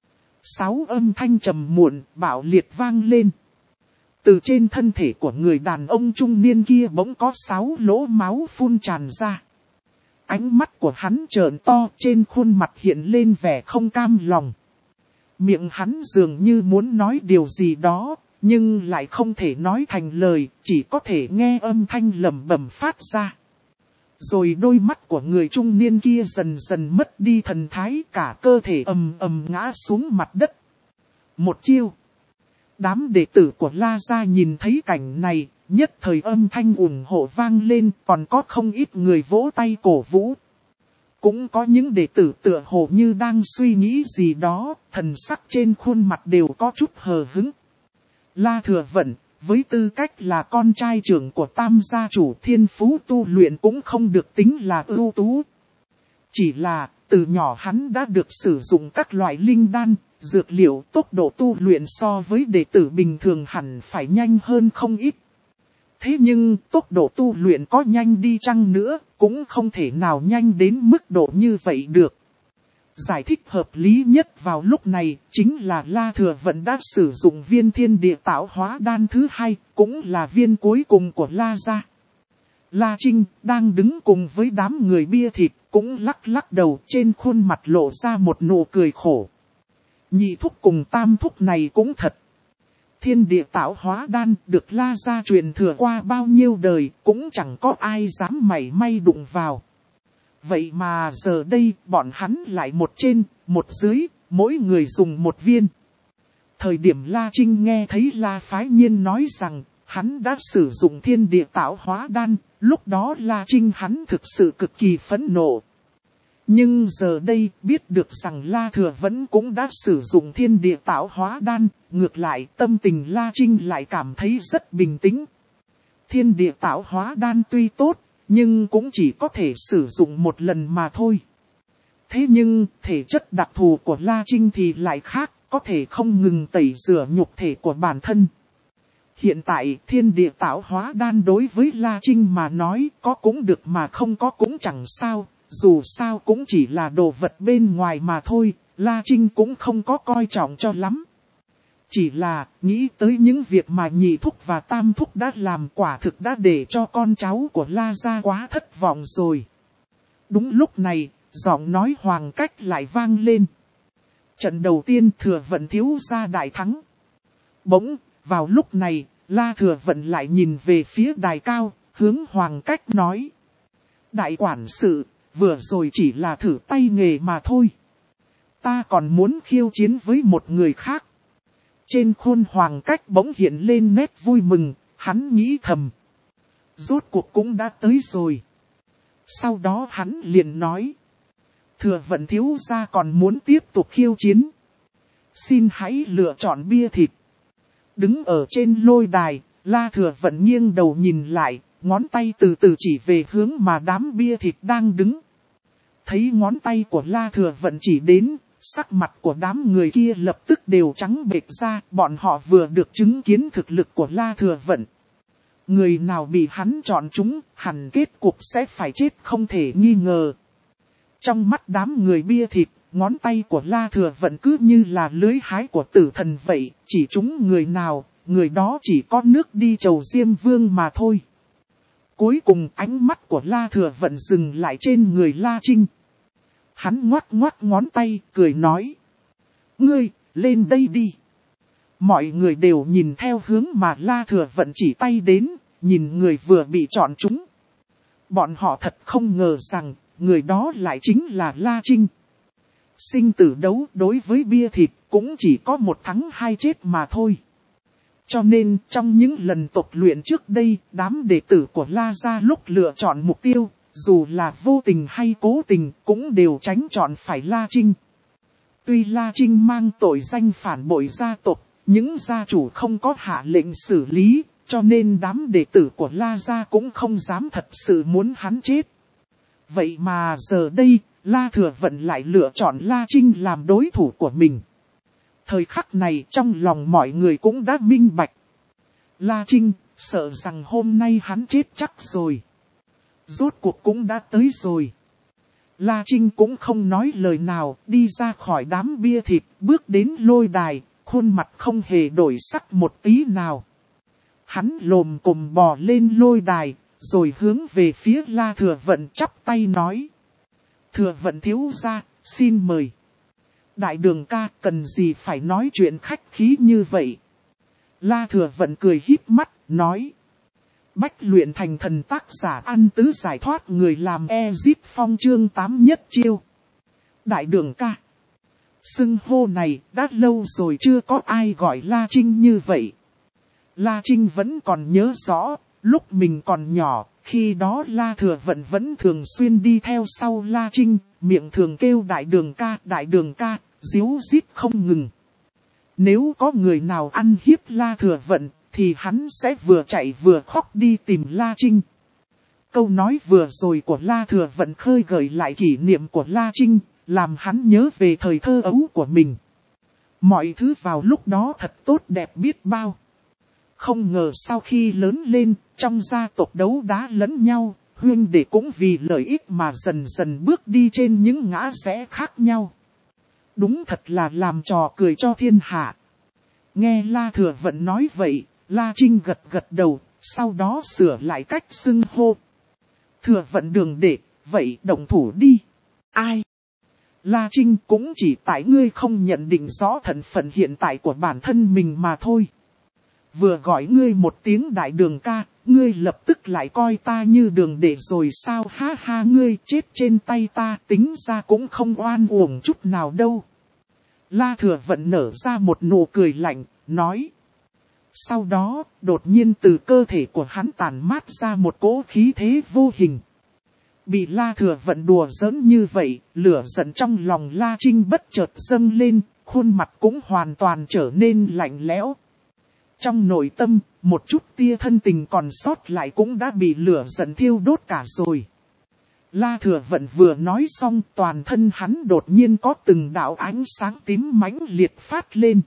Sáu âm thanh trầm muộn, bạo liệt vang lên. Từ trên thân thể của người đàn ông trung niên kia bỗng có sáu lỗ máu phun tràn ra. Ánh mắt của hắn trợn to, trên khuôn mặt hiện lên vẻ không cam lòng. Miệng hắn dường như muốn nói điều gì đó, nhưng lại không thể nói thành lời, chỉ có thể nghe âm thanh lẩm bẩm phát ra. Rồi đôi mắt của người trung niên kia dần dần mất đi thần thái, cả cơ thể ầm ầm ngã xuống mặt đất. Một chiêu. Đám đệ tử của La Gia nhìn thấy cảnh này, nhất thời âm thanh ủng hộ vang lên, còn có không ít người vỗ tay cổ vũ. Cũng có những đệ tử tựa hồ như đang suy nghĩ gì đó, thần sắc trên khuôn mặt đều có chút hờ hững. La Thừa Vận, với tư cách là con trai trưởng của Tam gia chủ, thiên phú tu luyện cũng không được tính là ưu tú. Chỉ là, từ nhỏ hắn đã được sử dụng các loại linh đan, dược liệu, tốc độ tu luyện so với đệ tử bình thường hẳn phải nhanh hơn không ít. Thế nhưng tốc độ tu luyện có nhanh đi chăng nữa, cũng không thể nào nhanh đến mức độ như vậy được. Giải thích hợp lý nhất vào lúc này chính là La Thừa Vận đã sử dụng viên thiên địa tạo hóa đan thứ hai, cũng là viên cuối cùng của La gia. La Trinh đang đứng cùng với đám người bia thịt, cũng lắc lắc đầu, trên khuôn mặt lộ ra một nụ cười khổ. Nhị thúc cùng tam thúc này cũng thật. Thiên địa tạo hóa đan được La gia truyền thừa qua bao nhiêu đời, cũng chẳng có ai dám mảy may đụng vào. Vậy mà giờ đây bọn hắn lại một trên, một dưới, mỗi người dùng một viên. Thời điểm La Trinh nghe thấy La Phái Nhiên nói rằng hắn đã sử dụng thiên địa tạo hóa đan, lúc đó La Trinh hắn thực sự cực kỳ phẫn nộ. Nhưng giờ đây biết được rằng La Thừa vẫn cũng đã sử dụng thiên địa tạo hóa đan, ngược lại tâm tình La Trinh lại cảm thấy rất bình tĩnh. Thiên địa tạo hóa đan tuy tốt, nhưng cũng chỉ có thể sử dụng một lần mà thôi. Thế nhưng thể chất đặc thù của La Trinh thì lại khác, có thể không ngừng tẩy rửa nhục thể của bản thân. Hiện tại thiên địa tạo hóa đan đối với La Trinh mà nói có cũng được mà không có cũng chẳng sao. Dù sao cũng chỉ là đồ vật bên ngoài mà thôi, La Trinh cũng không có coi trọng cho lắm. Chỉ là nghĩ tới những việc mà nhị thúc và tam thúc đã làm, quả thực đã để cho con cháu của La gia quá thất vọng rồi. Đúng lúc này, giọng nói Hoàng Cách lại vang lên. Trận đầu tiên Thừa Vận thiếu gia đại thắng. Bỗng, vào lúc này, La Thừa Vận lại nhìn về phía đài cao, hướng Hoàng Cách nói. Đại quản sự, vừa rồi chỉ là thử tay nghề mà thôi. Ta còn muốn khiêu chiến với một người khác. Trên khuôn Hoàng Cách bỗng hiện lên nét vui mừng, hắn nghĩ thầm. Rốt cuộc cũng đã tới rồi. Sau đó hắn liền nói. Thừa Vận thiếu gia còn muốn tiếp tục khiêu chiến. Xin hãy lựa chọn bia thịt. Đứng ở trên lôi đài, La Thừa Vận nghiêng đầu nhìn lại, ngón tay từ từ chỉ về hướng mà đám bia thịt đang đứng. Thấy ngón tay của La Thừa Vận chỉ đến, sắc mặt của đám người kia lập tức đều trắng bệch ra, bọn họ vừa được chứng kiến thực lực của La Thừa Vận. Người nào bị hắn chọn chúng, hẳn kết cục sẽ phải chết không thể nghi ngờ. Trong mắt đám người bia thịt, ngón tay của La Thừa Vận cứ như là lưới hái của tử thần vậy, chỉ trúng người nào, người đó chỉ có nước đi chầu Diêm Vương mà thôi. Cuối cùng ánh mắt của La Thừa Vận dừng lại trên người La Trinh. Hắn ngoắc ngoắc ngón tay, cười nói. Ngươi, lên đây đi. Mọi người đều nhìn theo hướng mà La Thừa Vận chỉ tay đến, nhìn người vừa bị chọn trúng. Bọn họ thật không ngờ rằng, người đó lại chính là La Trinh. Sinh tử đấu đối với bia thịt cũng chỉ có một thắng hai chết mà thôi. Cho nên trong những lần tập luyện trước đây, đám đệ tử của La Gia lúc lựa chọn mục tiêu, dù là vô tình hay cố tình cũng đều tránh chọn phải La Trinh. Tuy La Trinh mang tội danh phản bội gia tộc, những gia chủ không có hạ lệnh xử lý, cho nên đám đệ tử của La Gia cũng không dám thật sự muốn hắn chết. Vậy mà giờ đây, La Thừa Vận lại lựa chọn La Trinh làm đối thủ của mình. Thời khắc này trong lòng mọi người cũng đã minh bạch. La Trinh, sợ rằng hôm nay hắn chết chắc rồi. Rốt cuộc cũng đã tới rồi. La Trinh cũng không nói lời nào, đi ra khỏi đám bia thịt, bước đến lôi đài, khuôn mặt không hề đổi sắc một tí nào. Hắn lồm cồm bò lên lôi đài, rồi hướng về phía La Thừa Vận chắp tay nói. Thừa Vận thiếu gia, xin mời. Đại đường ca cần gì phải nói chuyện khách khí như vậy. La Thừa Vận cười híp mắt, nói. Bách luyện thành thần tác giả ăn tứ giải thoát người làm Ezip Phong chương tám nhất chiêu. Đại đường ca. Xưng hô này đã lâu rồi chưa có ai gọi La Trinh như vậy. La Trinh vẫn còn nhớ rõ, lúc mình còn nhỏ, khi đó La Thừa Vận vẫn thường xuyên đi theo sau La Trinh, miệng thường kêu đại đường ca, đại đường ca, díu dít không ngừng. Nếu có người nào ăn hiếp La Thừa Vận, thì hắn sẽ vừa chạy vừa khóc đi tìm La Trinh. Câu nói vừa rồi của La Thừa Vận khơi gợi lại kỷ niệm của La Trinh, làm hắn nhớ về thời thơ ấu của mình. Mọi thứ vào lúc đó thật tốt đẹp biết bao. Không ngờ sau khi lớn lên, trong gia tộc đấu đá lẫn nhau, huynh đệ cũng vì lợi ích mà dần dần bước đi trên những ngã rẽ khác nhau. Đúng thật là làm trò cười cho thiên hạ. Nghe La Thừa Vận nói vậy, La Trinh gật gật đầu, sau đó sửa lại cách xưng hô. Thừa Vận đường đệ, vậy động thủ đi. Ai? La Trinh cũng chỉ tại ngươi không nhận định rõ thân phận hiện tại của bản thân mình mà thôi. Vừa gọi ngươi một tiếng đại đường ca, ngươi lập tức lại coi ta như đường đệ rồi sao, ha ha, ngươi chết trên tay ta tính ra cũng không oan uổng chút nào đâu. La Thừa Vận nở ra một nụ cười lạnh, nói. Sau đó, đột nhiên từ cơ thể của hắn tản mát ra một cỗ khí thế vô hình. Bị La Thừa Vận đùa giỡn như vậy, lửa giận trong lòng La Trinh bất chợt dâng lên, khuôn mặt cũng hoàn toàn trở nên lạnh lẽo. Trong nội tâm, một chút tia thân tình còn sót lại cũng đã bị lửa giận thiêu đốt cả rồi. La Thừa Vận vừa nói xong, toàn thân hắn đột nhiên có từng đạo ánh sáng tím mãnh liệt phát lên.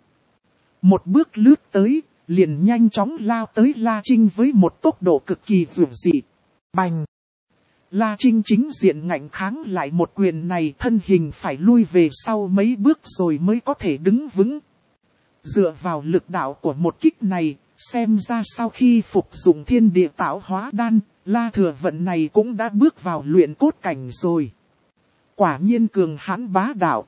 Một bước lướt tới, liền nhanh chóng lao tới La Trinh với một tốc độ cực kỳ dữ dị. Bành! La Trinh chính diện ngạnh kháng lại một quyền này, thân hình phải lui về sau mấy bước rồi mới có thể đứng vững. Dựa vào lực đạo của một kích này, xem ra sau khi phục dụng thiên địa tạo hóa đan, La Thừa Vận này cũng đã bước vào luyện cốt cảnh rồi. Quả nhiên cường hãn bá đạo.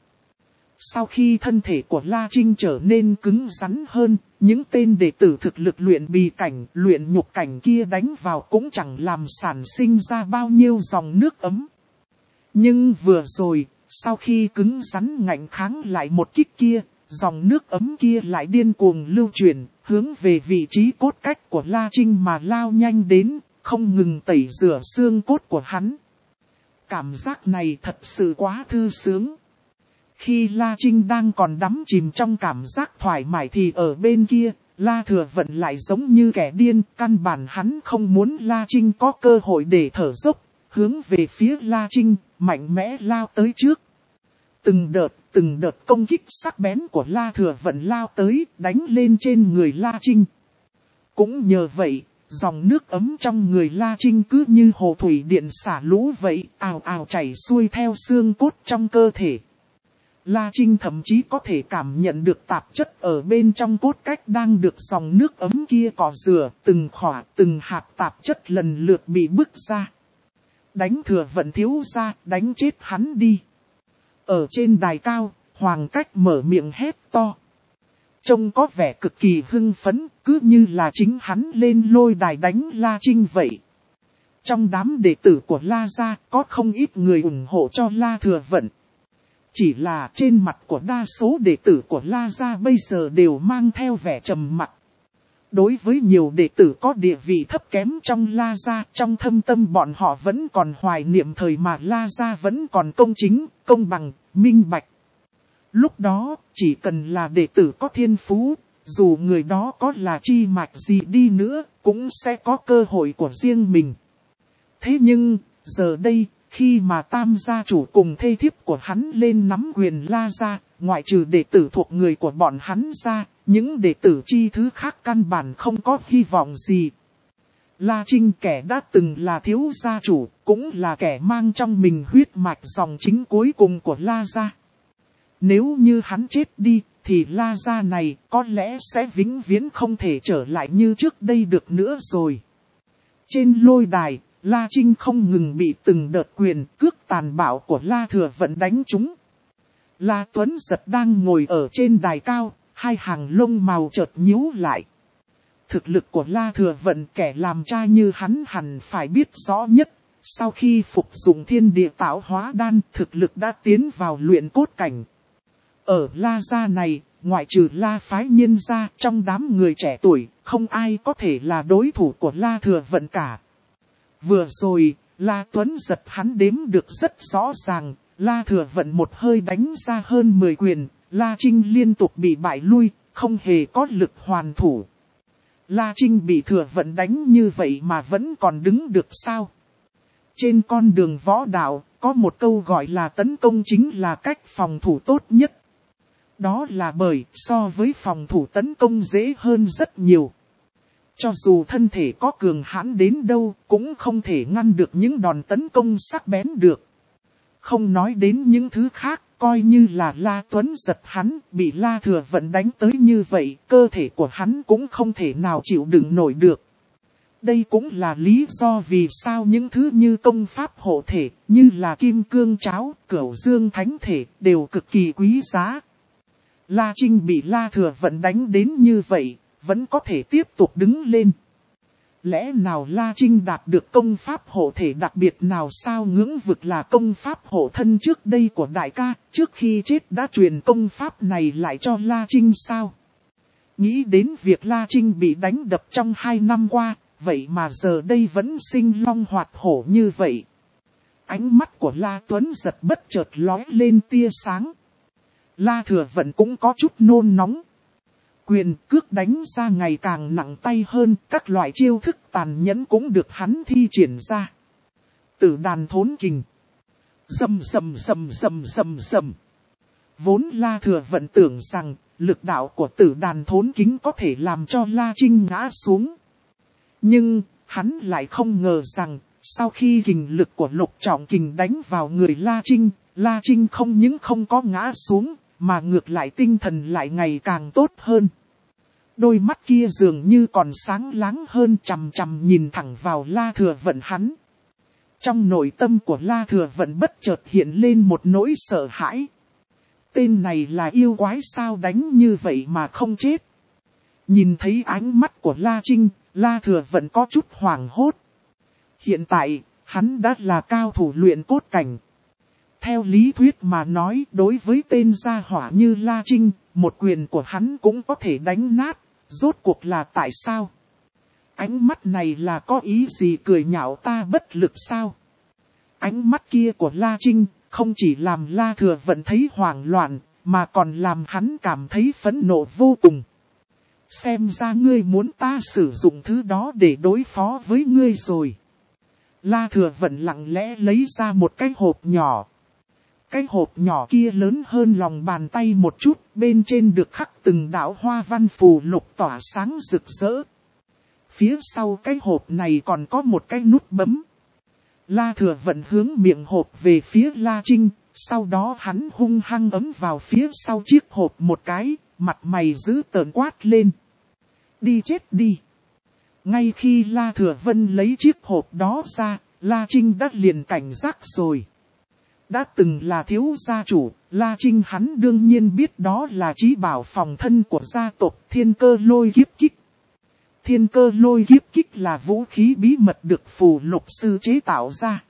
Sau khi thân thể của La Trinh trở nên cứng rắn hơn, những tên đệ tử thực lực luyện bì cảnh, luyện nhục cảnh kia đánh vào cũng chẳng làm sản sinh ra bao nhiêu dòng nước ấm. Nhưng vừa rồi, sau khi cứng rắn ngạnh kháng lại một kích kia, dòng nước ấm kia lại điên cuồng lưu chuyển, hướng về vị trí cốt cách của La Trinh mà lao nhanh đến, không ngừng tẩy rửa xương cốt của hắn. Cảm giác này thật sự quá thư sướng. Khi La Trinh đang còn đắm chìm trong cảm giác thoải mái thì ở bên kia, La Thừa Vận lại giống như kẻ điên, căn bản hắn không muốn La Trinh có cơ hội để thở dốc, hướng về phía La Trinh, mạnh mẽ lao tới trước. Từng đợt, từng đợt công kích sắc bén của La Thừa Vận lao tới, đánh lên trên người La Trinh. Cũng nhờ vậy, dòng nước ấm trong người La Trinh cứ như hồ thủy điện xả lũ vậy, ào ào chảy xuôi theo xương cốt trong cơ thể. La Trinh thậm chí có thể cảm nhận được tạp chất ở bên trong cốt cách đang được dòng nước ấm kia cọ rửa, từng khỏa, từng hạt tạp chất lần lượt bị bức ra. Đánh Thừa Vận thiếu gia, đánh chết hắn đi. Ở trên đài cao, Hoàng Cách mở miệng hét to. Trông có vẻ cực kỳ hưng phấn, cứ như là chính hắn lên lôi đài đánh La Trinh vậy. Trong đám đệ tử của La gia, có không ít người ủng hộ cho La Thừa Vận. Chỉ là trên mặt của đa số đệ tử của La gia bây giờ đều mang theo vẻ trầm mặc. Đối với nhiều đệ tử có địa vị thấp kém trong La gia, trong thâm tâm bọn họ vẫn còn hoài niệm thời mà La gia vẫn còn công chính, công bằng, minh bạch. Lúc đó, chỉ cần là đệ tử có thiên phú, dù người đó có là chi mạch gì đi nữa, cũng sẽ có cơ hội của riêng mình. Thế nhưng, giờ đây, khi mà Tam gia chủ cùng thê thiếp của hắn lên nắm quyền La gia, ngoại trừ đệ tử thuộc người của bọn hắn ra, những đệ tử chi thứ khác căn bản không có hy vọng gì. La Trinh kẻ đã từng là thiếu gia chủ, cũng là kẻ mang trong mình huyết mạch dòng chính cuối cùng của La gia. Nếu như hắn chết đi, thì La gia này có lẽ sẽ vĩnh viễn không thể trở lại như trước đây được nữa rồi. Trên lôi đài, La Trinh không ngừng bị từng đợt quyền cước tàn bạo của La Thừa Vận đánh trúng. La Tuấn Giật đang ngồi ở trên đài cao, hai hàng lông màu chợt nhíu lại. Thực lực của La Thừa Vận kẻ làm cha như hắn hẳn phải biết rõ nhất. Sau khi phục dụng thiên địa tạo hóa đan, thực lực đã tiến vào luyện cốt cảnh. Ở La gia này, ngoại trừ La phái Nhiên gia, trong đám người trẻ tuổi, không ai có thể là đối thủ của La Thừa Vận cả. Vừa rồi, La Tuấn Giật hắn đếm được rất rõ ràng, La Thừa Vận một hơi đánh ra hơn mười quyền, La Trinh liên tục bị bại lui, không hề có lực hoàn thủ. La Trinh bị Thừa Vận đánh như vậy mà vẫn còn đứng được sao? Trên con đường võ đạo, có một câu gọi là tấn công chính là cách phòng thủ tốt nhất. Đó là bởi so với phòng thủ tấn công dễ hơn rất nhiều. Cho dù thân thể có cường hãn đến đâu cũng không thể ngăn được những đòn tấn công sắc bén được. Không nói đến những thứ khác, coi như là La Tuấn Giật hắn bị La Thừa Vận đánh tới như vậy, cơ thể của hắn cũng không thể nào chịu đựng nổi được. Đây cũng là lý do vì sao những thứ như công pháp hộ thể, như là kim cương cháo, cửu dương thánh thể, đều cực kỳ quý giá. La Trinh bị La Thừa Vận đánh đến như vậy, vẫn có thể tiếp tục đứng lên. Lẽ nào La Trinh đạt được công pháp hộ thể đặc biệt nào sao? Ngưỡng vực là công pháp hộ thân trước đây của đại ca, trước khi chết đã truyền công pháp này lại cho La Trinh sao? Nghĩ đến việc La Trinh bị đánh đập trong hai năm qua, vậy mà giờ đây vẫn sinh long hoạt hổ như vậy. Ánh mắt của La Tuấn Giật bất chợt lóe lên tia sáng. La Thừa Vận cũng có chút nôn nóng. Quyền cước đánh ra ngày càng nặng tay hơn, các loại chiêu thức tàn nhẫn cũng được hắn thi triển ra. Tử đàn thốn kình. Rầm rầm rầm rầm rầm rầm. Vốn La Thừa Vận tưởng rằng lực đạo của tử đàn thốn kính có thể làm cho La Trinh ngã xuống. Nhưng hắn lại không ngờ rằng sau khi kình lực của lục trọng kình đánh vào người La Trinh, La Trinh không những không có ngã xuống, mà ngược lại tinh thần lại ngày càng tốt hơn. Đôi mắt kia dường như còn sáng láng hơn, chằm chằm nhìn thẳng vào La Thừa Vận hắn. Trong nội tâm của La Thừa Vận bất chợt hiện lên một nỗi sợ hãi. Tên này là yêu quái sao đánh như vậy mà không chết. Nhìn thấy ánh mắt của La Trinh, La Thừa Vận có chút hoảng hốt. Hiện tại, hắn đã là cao thủ luyện cốt cảnh. Theo lý thuyết mà nói, đối với tên gia hỏa như La Trinh, một quyền của hắn cũng có thể đánh nát. Rốt cuộc là tại sao? Ánh mắt này là có ý gì cười nhạo ta bất lực sao? Ánh mắt kia của La Trinh không chỉ làm La Thừa Vận thấy hoảng loạn, mà còn làm hắn cảm thấy phẫn nộ vô cùng. Xem ra ngươi muốn ta sử dụng thứ đó để đối phó với ngươi rồi. La Thừa Vận lặng lẽ lấy ra một cái hộp nhỏ. Cái hộp nhỏ kia lớn hơn lòng bàn tay một chút, bên trên được khắc từng đạo hoa văn phù lục tỏa sáng rực rỡ. Phía sau cái hộp này còn có một cái nút bấm. La Thừa Vận hướng miệng hộp về phía La Trinh, Sau đó hắn hung hăng ấm vào phía sau chiếc hộp một cái, mặt mày dữ tợn quát lên. Đi chết đi. Ngay khi La Thừa Vân lấy chiếc hộp đó ra, La Trinh đã liền cảnh giác rồi. Đã từng là thiếu gia chủ, La Trinh hắn đương nhiên biết đó là chí bảo phòng thân của gia tộc Thiên Cơ Lôi Kiếp Kích. Thiên Cơ Lôi Kiếp Kích là vũ khí bí mật được phù lục sư chế tạo ra.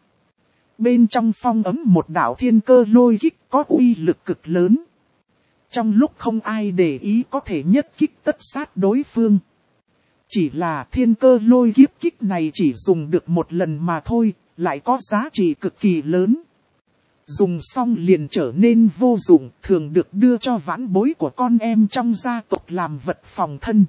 Bên trong phong ấm một đạo thiên cơ lôi kích có uy lực cực lớn. Trong lúc không ai để ý có thể nhất kích tất sát đối phương. Chỉ là thiên cơ lôi kiếp kích này chỉ dùng được một lần mà thôi, lại có giá trị cực kỳ lớn. Dùng xong liền trở nên vô dụng, thường được đưa cho vãn bối của con em trong gia tộc làm vật phòng thân.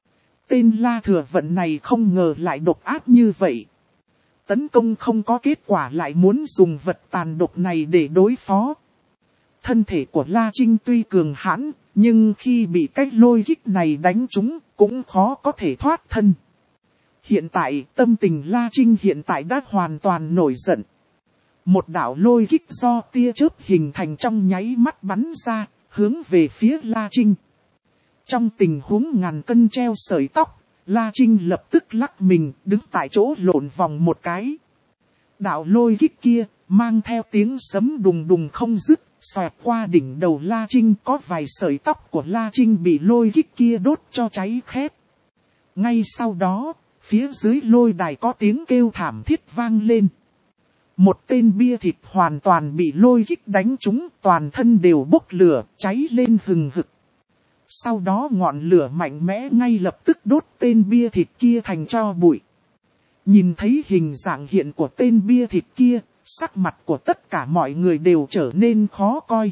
Tên La Thừa Vận này không ngờ lại độc ác như vậy. Tấn công không có kết quả lại muốn dùng vật tàn độc này để đối phó. Thân thể của La Trinh tuy cường hãn, nhưng khi bị cái lôi kích này đánh trúng, cũng khó có thể thoát thân. Hiện tại, tâm tình La Trinh hiện tại đã hoàn toàn nổi giận. Một đạo lôi kích do tia chớp hình thành trong nháy mắt bắn ra, hướng về phía La Trinh. Trong tình huống ngàn cân treo sợi tóc, La Trinh lập tức lắc mình, đứng tại chỗ lộn vòng một cái. Đạo lôi kích kia, mang theo tiếng sấm đùng đùng không dứt, xoẹt qua đỉnh đầu La Trinh, có vài sợi tóc của La Trinh bị lôi kích kia đốt cho cháy khét. Ngay sau đó, phía dưới lôi đài có tiếng kêu thảm thiết vang lên. Một tên bia thịt hoàn toàn bị lôi kích đánh trúng, toàn thân đều bốc lửa, cháy lên hừng hực. Sau đó ngọn lửa mạnh mẽ ngay lập tức đốt tên bia thịt kia thành tro bụi. Nhìn thấy hình dạng hiện của tên bia thịt kia, sắc mặt của tất cả mọi người đều trở nên khó coi.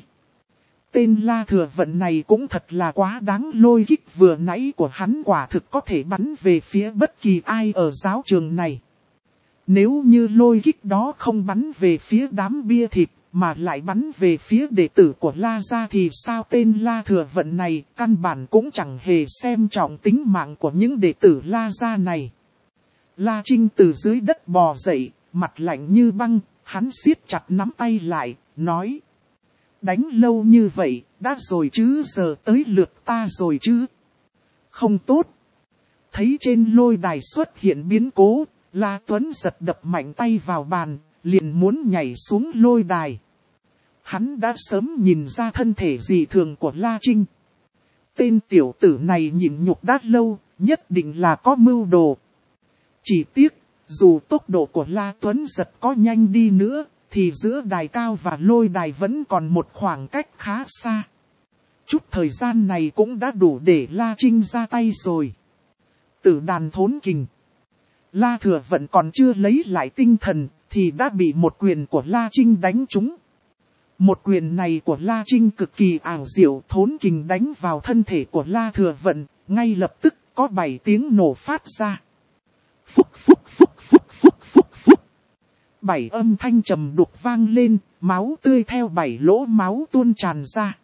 Tên La Thừa Vận này cũng thật là quá đáng, lôi kích vừa nãy của hắn quả thực có thể bắn về phía bất kỳ ai ở giáo trường này. Nếu như lôi kích đó không bắn về phía đám bia thịt, mà lại bắn về phía đệ tử của La gia thì sao? Tên La Thừa Vận này căn bản cũng chẳng hề xem trọng tính mạng của những đệ tử La gia này. La Trinh từ dưới đất bò dậy, mặt lạnh như băng, hắn siết chặt nắm tay lại, nói. Đánh lâu như vậy, đã rồi chứ, giờ tới lượt ta rồi chứ. Không tốt. Thấy trên lôi đài xuất hiện biến cố, La Tuấn giật đập mạnh tay vào bàn, liền muốn nhảy xuống lôi đài. Hắn đã sớm nhìn ra thân thể dị thường của La Trinh. Tên tiểu tử này nhịn nhục đã lâu, nhất định là có mưu đồ. Chỉ tiếc, dù tốc độ của La Tuấn giật có nhanh đi nữa, thì giữa đài cao và lôi đài vẫn còn một khoảng cách khá xa. Chút thời gian này cũng đã đủ để La Trinh ra tay rồi. Tử đàn thốn kình. La Thừa Vận còn chưa lấy lại tinh thần, thì đã bị một quyền của La Trinh đánh trúng. Một quyền này của La Trinh cực kỳ ảo diệu, thốn kình đánh vào thân thể của La Thừa Vận, ngay lập tức có bảy tiếng nổ phát ra. Phúc phúc phúc phúc phúc phúc phúc. Bảy âm thanh trầm đục vang lên, máu tươi theo bảy lỗ máu tuôn tràn ra.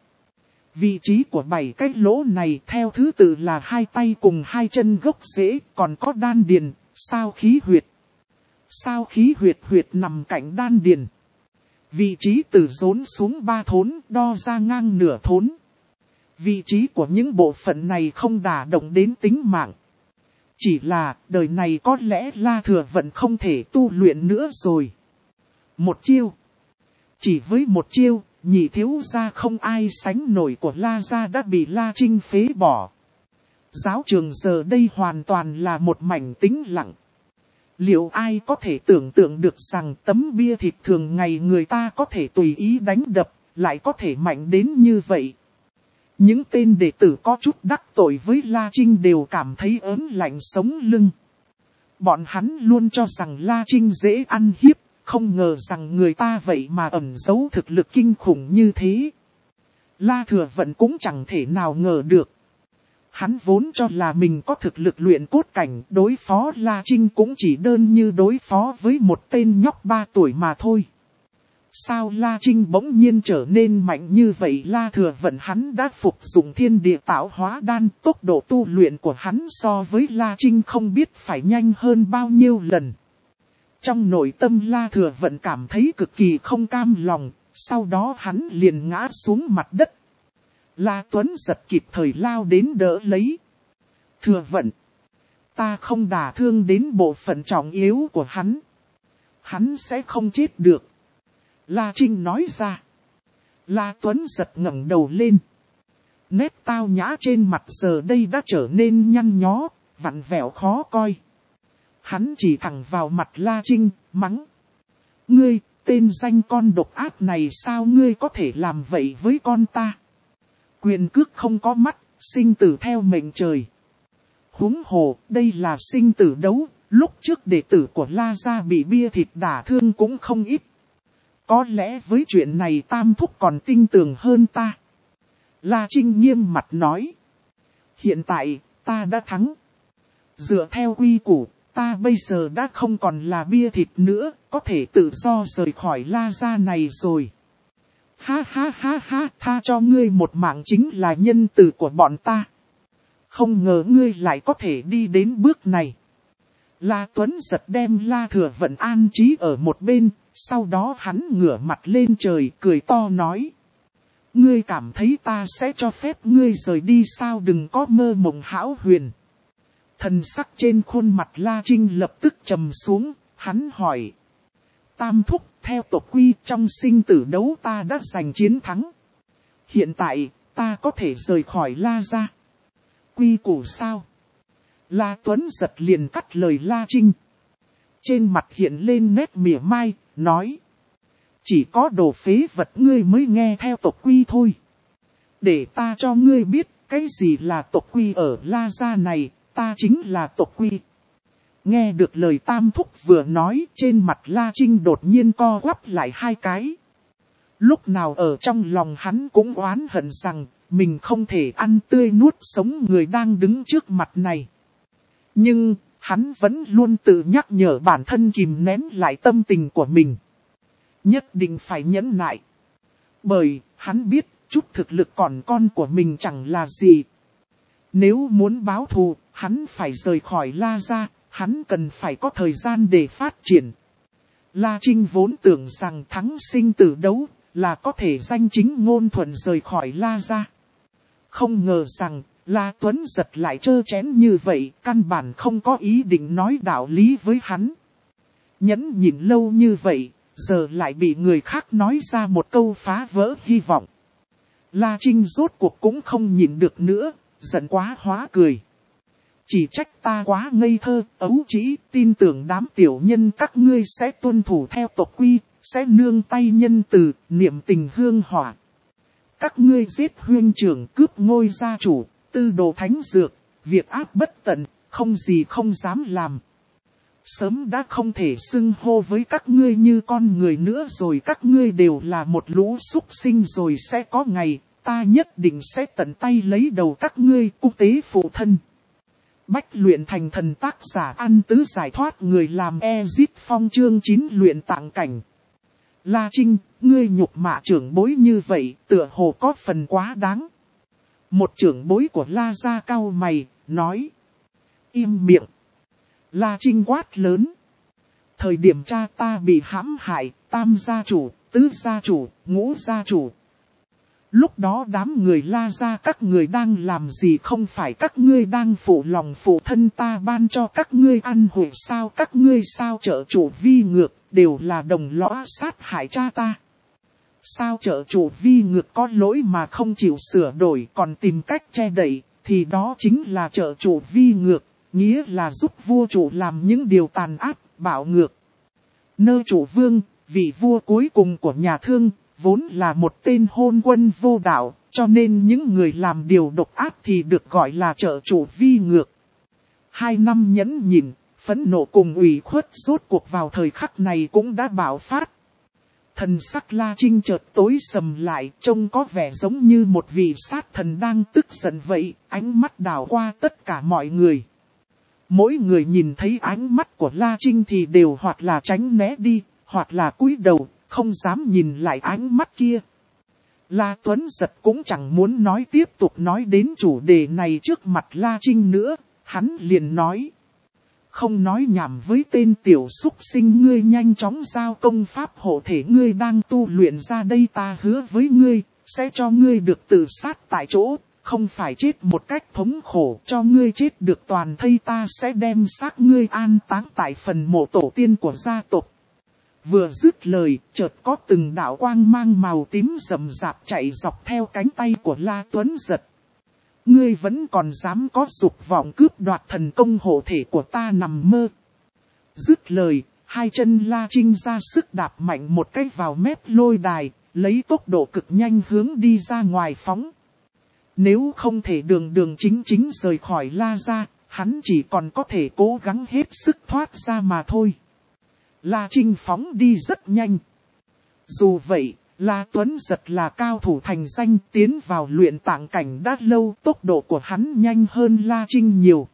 Vị trí của bảy cái lỗ này theo thứ tự là hai tay cùng hai chân gốc rễ, còn có đan điền, sao khí huyệt. Sao khí huyệt huyệt nằm cạnh đan điền. Vị trí từ rốn xuống ba thốn, đo ra ngang nửa thốn. Vị trí của những bộ phận này không đả động đến tính mạng. Chỉ là đời này có lẽ La Thừa Vận không thể tu luyện nữa rồi. Một chiêu. Chỉ với một chiêu, nhị thiếu gia không ai sánh nổi của La gia đã bị La Trinh phế bỏ. Giáo trường giờ đây hoàn toàn là một mảnh tĩnh lặng. Liệu ai có thể tưởng tượng được rằng tấm bia thịt thường ngày người ta có thể tùy ý đánh đập, lại có thể mạnh đến như vậy? Những tên đệ tử có chút đắc tội với La Trinh đều cảm thấy ớn lạnh sống lưng. Bọn hắn luôn cho rằng La Trinh dễ ăn hiếp, không ngờ rằng người ta vậy mà ẩn giấu thực lực kinh khủng như thế. La Thừa Vận cũng chẳng thể nào ngờ được. Hắn vốn cho là mình có thực lực luyện cốt cảnh, đối phó La Trinh cũng chỉ đơn như đối phó với một tên nhóc ba tuổi mà thôi. Sao La Trinh bỗng nhiên trở nên mạnh như vậy? La Thừa Vận hắn đã phục dụng thiên địa tạo hóa đan, tốc độ tu luyện của hắn so với La Trinh không biết phải nhanh hơn bao nhiêu lần. Trong nội tâm La Thừa Vận cảm thấy cực kỳ không cam lòng, Sau đó hắn liền ngã xuống mặt đất. La Tuấn giật kịp thời lao đến đỡ lấy. Thừa vận. Ta không đả thương đến bộ phận trọng yếu của hắn. Hắn sẽ không chết được. La Trinh nói ra. La Tuấn giật ngẩng đầu lên. Nét tao nhã trên mặt giờ đây đã trở nên nhăn nhó, vặn vẹo khó coi. Hắn chỉ thẳng vào mặt La Trinh, mắng. Ngươi, tên danh con độc ác này sao ngươi có thể làm vậy với con ta? Quyền cước không có mắt, sinh tử theo mệnh trời. Huống hồ, đây là sinh tử đấu, lúc trước đệ tử của La Gia bị bia thịt đả thương cũng không ít. Có lẽ với chuyện này Tam Thúc còn tin tưởng hơn ta. La Trinh nghiêm mặt nói. Hiện tại, ta đã thắng. Dựa theo quy củ, ta bây giờ đã không còn là bia thịt nữa, có thể tự do rời khỏi La Gia này rồi. Ha ha ha ha, tha cho ngươi một mạng chính là nhân từ của bọn ta. Không ngờ ngươi lại có thể đi đến bước này. La Tuấn giật đem La Thừa Vận an trí ở một bên, sau đó hắn ngửa mặt lên trời cười to nói. Ngươi cảm thấy ta sẽ cho phép ngươi rời đi sao, đừng có mơ mộng hão huyền. Thần sắc trên khuôn mặt La Trinh lập tức trầm xuống, hắn hỏi. Tam Thúc, theo tộc quy trong sinh tử đấu ta đã giành chiến thắng. Hiện tại, ta có thể rời khỏi La Gia. Quy củ sao? La Tuấn giật liền cắt lời La Trinh. Trên mặt hiện lên nét mỉa mai, nói. Chỉ có đồ phế vật ngươi mới nghe theo tộc quy thôi. Để ta cho ngươi biết, cái gì là tộc quy ở La Gia này, ta chính là tộc quy. Nghe được lời Tam Thúc vừa nói, trên mặt La Trinh đột nhiên co quắp lại hai cái. Lúc nào ở trong lòng hắn cũng oán hận rằng, mình không thể ăn tươi nuốt sống người đang đứng trước mặt này. Nhưng, hắn vẫn luôn tự nhắc nhở bản thân kìm nén lại tâm tình của mình. Nhất định phải nhẫn nại. Bởi, hắn biết, chút thực lực còn con của mình chẳng là gì. Nếu muốn báo thù, hắn phải rời khỏi La Gia, hắn cần phải có thời gian để phát triển. La Trinh vốn tưởng rằng thắng sinh tử đấu, là có thể danh chính ngôn thuận rời khỏi La Gia. Không ngờ rằng, La Tuấn giật lại trơ chén như vậy, căn bản không có ý định nói đạo lý với hắn. Nhẫn nhịn lâu như vậy, giờ lại bị người khác nói ra một câu phá vỡ hy vọng. La Trinh rốt cuộc cũng không nhịn được nữa, giận quá hóa cười. Chỉ trách ta quá ngây thơ, ấu trĩ, tin tưởng đám tiểu nhân các ngươi sẽ tuân thủ theo tộc quy, sẽ nương tay nhân từ, niệm tình hương hỏa. Các ngươi giết huynh trưởng, cướp ngôi gia chủ, tư đồ thánh dược, việc ác bất tận, không gì không dám làm. Sớm đã không thể xưng hô với các ngươi như con người nữa rồi, các ngươi đều là một lũ súc sinh rồi, sẽ có ngày, ta nhất định sẽ tận tay lấy đầu các ngươi cung tế phụ thân. Bách luyện thành thần, tác giả An Tứ giải thoát người làm Ezit Phong, chương chín luyện tạng cảnh. La Trinh, ngươi nhục mạ trưởng bối như vậy, tựa hồ có phần quá đáng. Một trưởng bối của La Gia cau mày, nói. Im miệng. La Trinh quát lớn. Thời điểm cha ta bị hãm hại, tam gia chủ, tứ gia chủ, ngũ gia chủ. Lúc đó đám người La Gia các người đang làm gì, không phải các ngươi đang phụ lòng phụ thân ta ban cho các ngươi ăn hủi sao, các ngươi sao trợ chủ vi ngược, đều là đồng lõa sát hại cha ta. Sao trợ chủ vi ngược có lỗi mà không chịu sửa đổi còn tìm cách che đậy, thì đó chính là trợ chủ vi ngược, nghĩa là giúp vua chủ làm những điều tàn ác, bạo ngược. Nơ chủ vương, vị vua cuối cùng của nhà Thương, vốn là một tên hôn quân vô đạo, cho nên những người làm điều độc ác thì được gọi là trợ chủ vi ngược. Hai năm nhẫn nhịn, phẫn nộ cùng ủy khuất rốt cuộc vào thời khắc này cũng đã bạo phát. Thần sắc La Trinh chợt tối sầm lại, trông có vẻ giống như một vị sát thần đang tức giận vậy, ánh mắt đảo qua tất cả mọi người. Mỗi người nhìn thấy ánh mắt của La Trinh thì đều hoặc là tránh né đi, hoặc là cúi đầu, không dám nhìn lại ánh mắt kia. La Tuấn giật cũng chẳng muốn nói tiếp tục nói đến chủ đề này trước mặt La Trinh nữa, hắn liền nói. Không nói nhảm với tên tiểu súc sinh, ngươi nhanh chóng giao công pháp hộ thể ngươi đang tu luyện ra đây, ta hứa với ngươi, sẽ cho ngươi được tự sát tại chỗ, không phải chết một cách thống khổ, cho ngươi chết được toàn thây, ta sẽ đem xác ngươi an táng tại phần mộ tổ tiên của gia tộc. Vừa dứt lời, chợt có từng đạo quang mang màu tím rầm rạp chạy dọc theo cánh tay của La Tuấn Giật. Ngươi vẫn còn dám có dục vọng cướp đoạt thần công hộ thể của ta, nằm mơ. Dứt lời, hai chân La Trinh ra sức đạp mạnh một cái vào mép lôi đài, lấy tốc độ cực nhanh hướng đi ra ngoài phóng. Nếu không thể đường đường chính chính rời khỏi La gia, hắn chỉ còn có thể cố gắng hết sức thoát ra mà thôi. La Trinh phóng đi rất nhanh. Dù vậy, La Tuấn Giật là cao thủ thành danh, tiến vào luyện tạng cảnh đã lâu, tốc độ của hắn nhanh hơn La Trinh nhiều.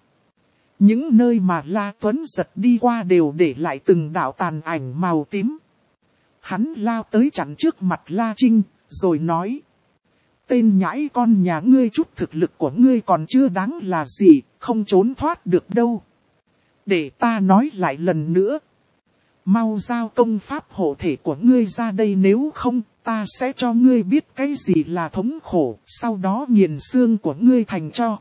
Những nơi mà La Tuấn Giật đi qua đều để lại từng đạo tàn ảnh màu tím. Hắn lao tới chặn trước mặt La Trinh, rồi nói: tên nhãi con nhà ngươi, chút thực lực của ngươi còn chưa đáng là gì, không trốn thoát được đâu. Để ta nói lại lần nữa. Mau giao công pháp hộ thể của ngươi ra đây, nếu không, ta sẽ cho ngươi biết cái gì là thống khổ, sau đó nghiền xương của ngươi thành tro.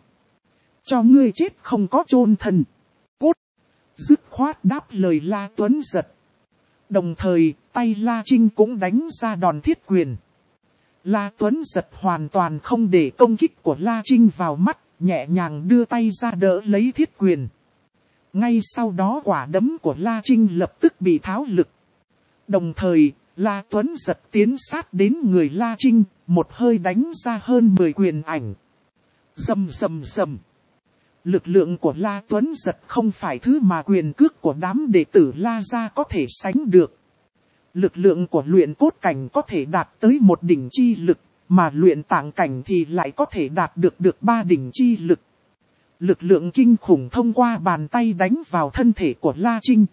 Cho ngươi chết không có chôn thân. Cút! Dứt khoát đáp lời La Tuấn Giật. Đồng thời, tay La Trinh cũng đánh ra đòn thiết quyền. La Tuấn Giật hoàn toàn không để công kích của La Trinh vào mắt, nhẹ nhàng đưa tay ra đỡ lấy thiết quyền. Ngay sau đó quả đấm của La Trinh lập tức bị tháo lực. Đồng thời, La Tuấn Giật tiến sát đến người La Trinh, một hơi đánh ra hơn mười quyền ảnh. Rầm rầm rầm. Lực lượng của La Tuấn Giật không phải thứ mà quyền cước của đám đệ tử La gia có thể sánh được. Lực lượng của luyện cốt cảnh có thể đạt tới một đỉnh chi lực, mà luyện tạng cảnh thì lại có thể đạt được được ba đỉnh chi lực. Lực lượng kinh khủng thông qua bàn tay đánh vào thân thể của La Trinh.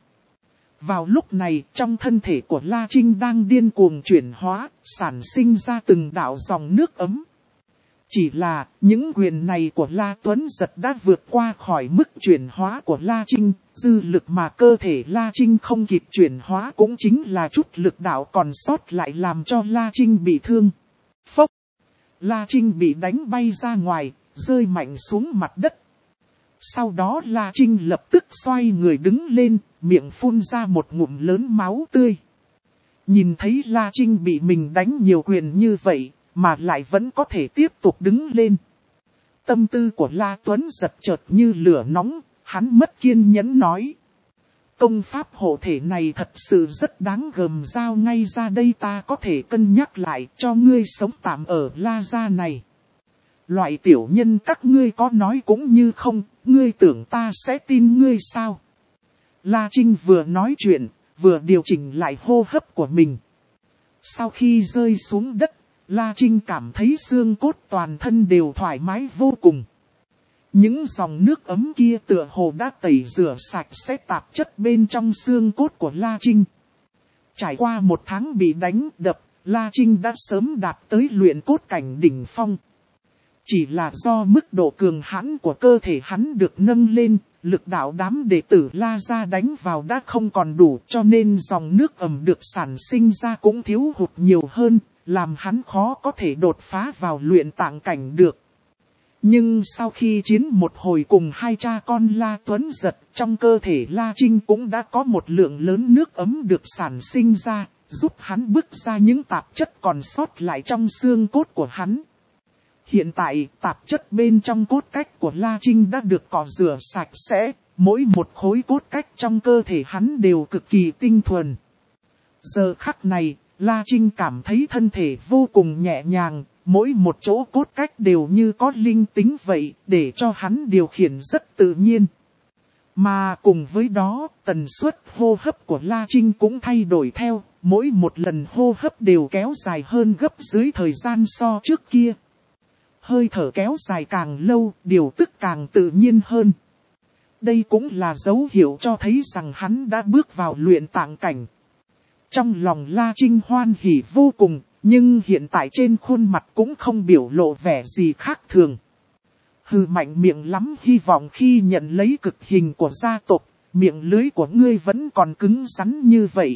Vào lúc này, trong thân thể của La Trinh đang điên cuồng chuyển hóa, sản sinh ra từng đạo dòng nước ấm. Chỉ là, những quyền này của La Tuấn Giật đã vượt qua khỏi mức chuyển hóa của La Trinh, dư lực mà cơ thể La Trinh không kịp chuyển hóa cũng chính là chút lực đạo còn sót lại làm cho La Trinh bị thương. Phốc! La Trinh bị đánh bay ra ngoài, rơi mạnh xuống mặt đất. Sau đó La Trinh lập tức xoay người đứng lên, miệng phun ra một ngụm lớn máu tươi. Nhìn thấy La Trinh bị mình đánh nhiều quyền như vậy, mà lại vẫn có thể tiếp tục đứng lên. Tâm tư của La Tuấn Giật chợt như lửa nóng, hắn mất kiên nhẫn nói: công pháp hộ thể này thật sự rất đáng gờm, giao ngay ra đây, ta có thể cân nhắc lại cho ngươi sống tạm ở La gia này. Loại tiểu nhân các ngươi có nói cũng như không, ngươi tưởng ta sẽ tin ngươi sao? La Trinh vừa nói chuyện, vừa điều chỉnh lại hô hấp của mình. Sau khi rơi xuống đất, La Trinh cảm thấy xương cốt toàn thân đều thoải mái vô cùng. Những dòng nước ấm kia tựa hồ đã tẩy rửa sạch sẽ tạp chất bên trong xương cốt của La Trinh. Trải qua một tháng bị đánh đập, La Trinh đã sớm đạt tới luyện cốt cảnh đỉnh phong. Chỉ là do mức độ cường hãn của cơ thể hắn được nâng lên, lực đạo đám đệ tử La gia đánh vào đã không còn đủ, cho nên dòng nước ẩm được sản sinh ra cũng thiếu hụt nhiều hơn, làm hắn khó có thể đột phá vào luyện tạng cảnh được. Nhưng sau khi chiến một hồi cùng hai cha con La Tuấn Giật, trong cơ thể La Trinh cũng đã có một lượng lớn nước ấm được sản sinh ra, giúp hắn bứt ra những tạp chất còn sót lại trong xương cốt của hắn. Hiện tại, tạp chất bên trong cốt cách của La Trinh đã được cọ rửa sạch sẽ, mỗi một khối cốt cách trong cơ thể hắn đều cực kỳ tinh thuần. Giờ khắc này, La Trinh cảm thấy thân thể vô cùng nhẹ nhàng, mỗi một chỗ cốt cách đều như có linh tính vậy, để cho hắn điều khiển rất tự nhiên. Mà cùng với đó, tần suất hô hấp của La Trinh cũng thay đổi theo, mỗi một lần hô hấp đều kéo dài hơn gấp dưới thời gian so trước kia. Hơi thở kéo dài càng lâu, điều tức càng tự nhiên hơn. Đây cũng là dấu hiệu cho thấy rằng hắn đã bước vào luyện tạng cảnh. Trong lòng La Trinh hoan hỉ vô cùng, nhưng hiện tại trên khuôn mặt cũng không biểu lộ vẻ gì khác thường. Hừ mạnh miệng lắm, hy vọng khi nhận lấy cực hình của gia tộc, miệng lưới của ngươi vẫn còn cứng rắn như vậy.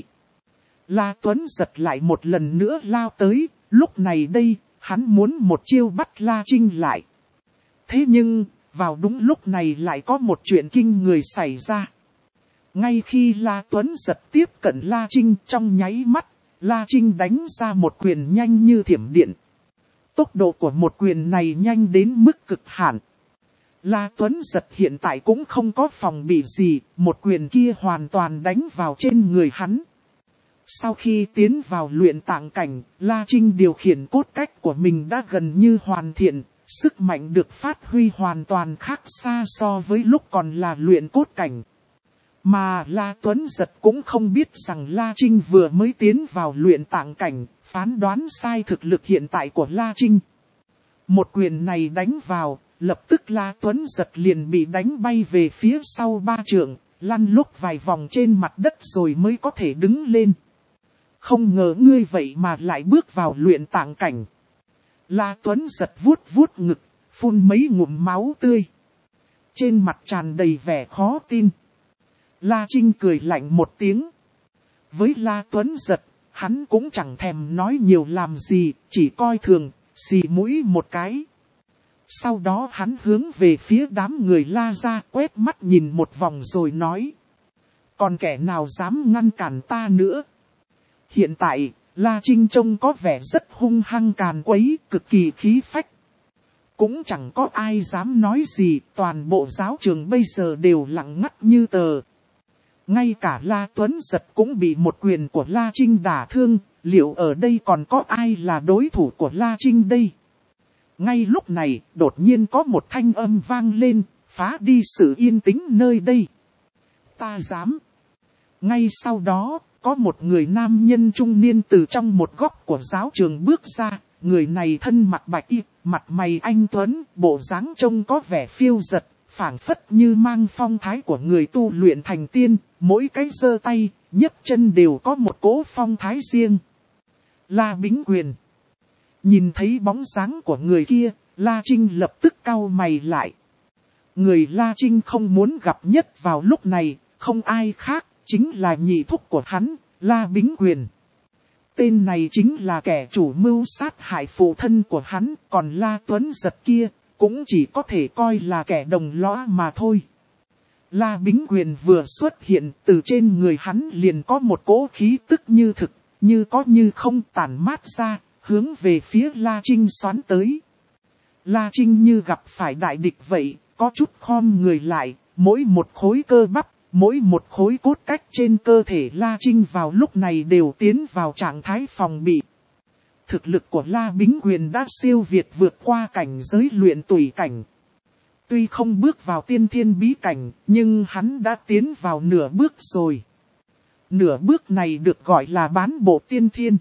La Tuấn giật lại một lần nữa lao tới, lúc này đây, hắn muốn một chiêu bắt La Trinh lại. Thế nhưng, vào đúng lúc này lại có một chuyện kinh người xảy ra. Ngay khi La Tuấn giật tiếp cận La Trinh trong nháy mắt, La Trinh đánh ra một quyền nhanh như thiểm điện. Tốc độ của một quyền này nhanh đến mức cực hạn. La Tuấn giật hiện tại cũng không có phòng bị gì, một quyền kia hoàn toàn đánh vào trên người hắn. Sau khi tiến vào luyện tạng cảnh, La Trinh điều khiển cốt cách của mình đã gần như hoàn thiện, sức mạnh được phát huy hoàn toàn khác xa so với lúc còn là luyện cốt cảnh. Mà La Tuấn giật cũng không biết rằng La Trinh vừa mới tiến vào luyện tạng cảnh, phán đoán sai thực lực hiện tại của La Trinh. Một quyền này đánh vào, lập tức La Tuấn giật liền bị đánh bay về phía sau ba trượng, lăn lúc vài vòng trên mặt đất rồi mới có thể đứng lên. Không ngờ ngươi vậy mà lại bước vào luyện tạng cảnh. La Tuấn giật vuốt vuốt ngực, phun mấy ngụm máu tươi. Trên mặt tràn đầy vẻ khó tin. La Trinh cười lạnh một tiếng. Với La Tuấn giật, hắn cũng chẳng thèm nói nhiều làm gì, chỉ coi thường, xì mũi một cái. Sau đó hắn hướng về phía đám người La ra quét mắt nhìn một vòng rồi nói. Còn kẻ nào dám ngăn cản ta nữa? Hiện tại, La Trinh trông có vẻ rất hung hăng càn quấy, cực kỳ khí phách. Cũng chẳng có ai dám nói gì, toàn bộ giáo trường bây giờ đều lặng ngắt như tờ. Ngay cả La Tuấn giật cũng bị một quyền của La Trinh đả thương, liệu ở đây còn có ai là đối thủ của La Trinh đây? Ngay lúc này, đột nhiên có một thanh âm vang lên, phá đi sự yên tĩnh nơi đây. Ta dám. Ngay sau đó, có một người nam nhân trung niên từ trong một góc của giáo trường bước ra, người này thân mặc bạch y, mặt mày anh tuấn, bộ dáng trông có vẻ phiêu dật, phảng phất như mang phong thái của người tu luyện thành tiên, mỗi cái giơ tay, nhấc chân đều có một cỗ phong thái riêng. La Bính Quyền. Nhìn thấy bóng dáng của người kia, La Trinh lập tức cau mày lại. Người La Trinh không muốn gặp nhất vào lúc này, không ai khác, chính là nhị thúc của hắn, La Bính Quyền. Tên này chính là kẻ chủ mưu sát hại phụ thân của hắn, còn La Tuấn giật kia, cũng chỉ có thể coi là kẻ đồng lõa mà thôi. La Bính Quyền vừa xuất hiện, từ trên người hắn liền có một cỗ khí tức như thực, như có như không tản mát ra, hướng về phía La Trinh xoắn tới. La Trinh như gặp phải đại địch vậy, có chút khom người lại, mỗi một khối cơ bắp, mỗi một khối cốt cách trên cơ thể La Trinh vào lúc này đều tiến vào trạng thái phòng bị. Thực lực của La Bính Quyền đã siêu việt vượt qua cảnh giới luyện tùy cảnh. Tuy không bước vào tiên thiên bí cảnh, nhưng hắn đã tiến vào nửa bước rồi. Nửa bước này được gọi là bán bộ tiên thiên.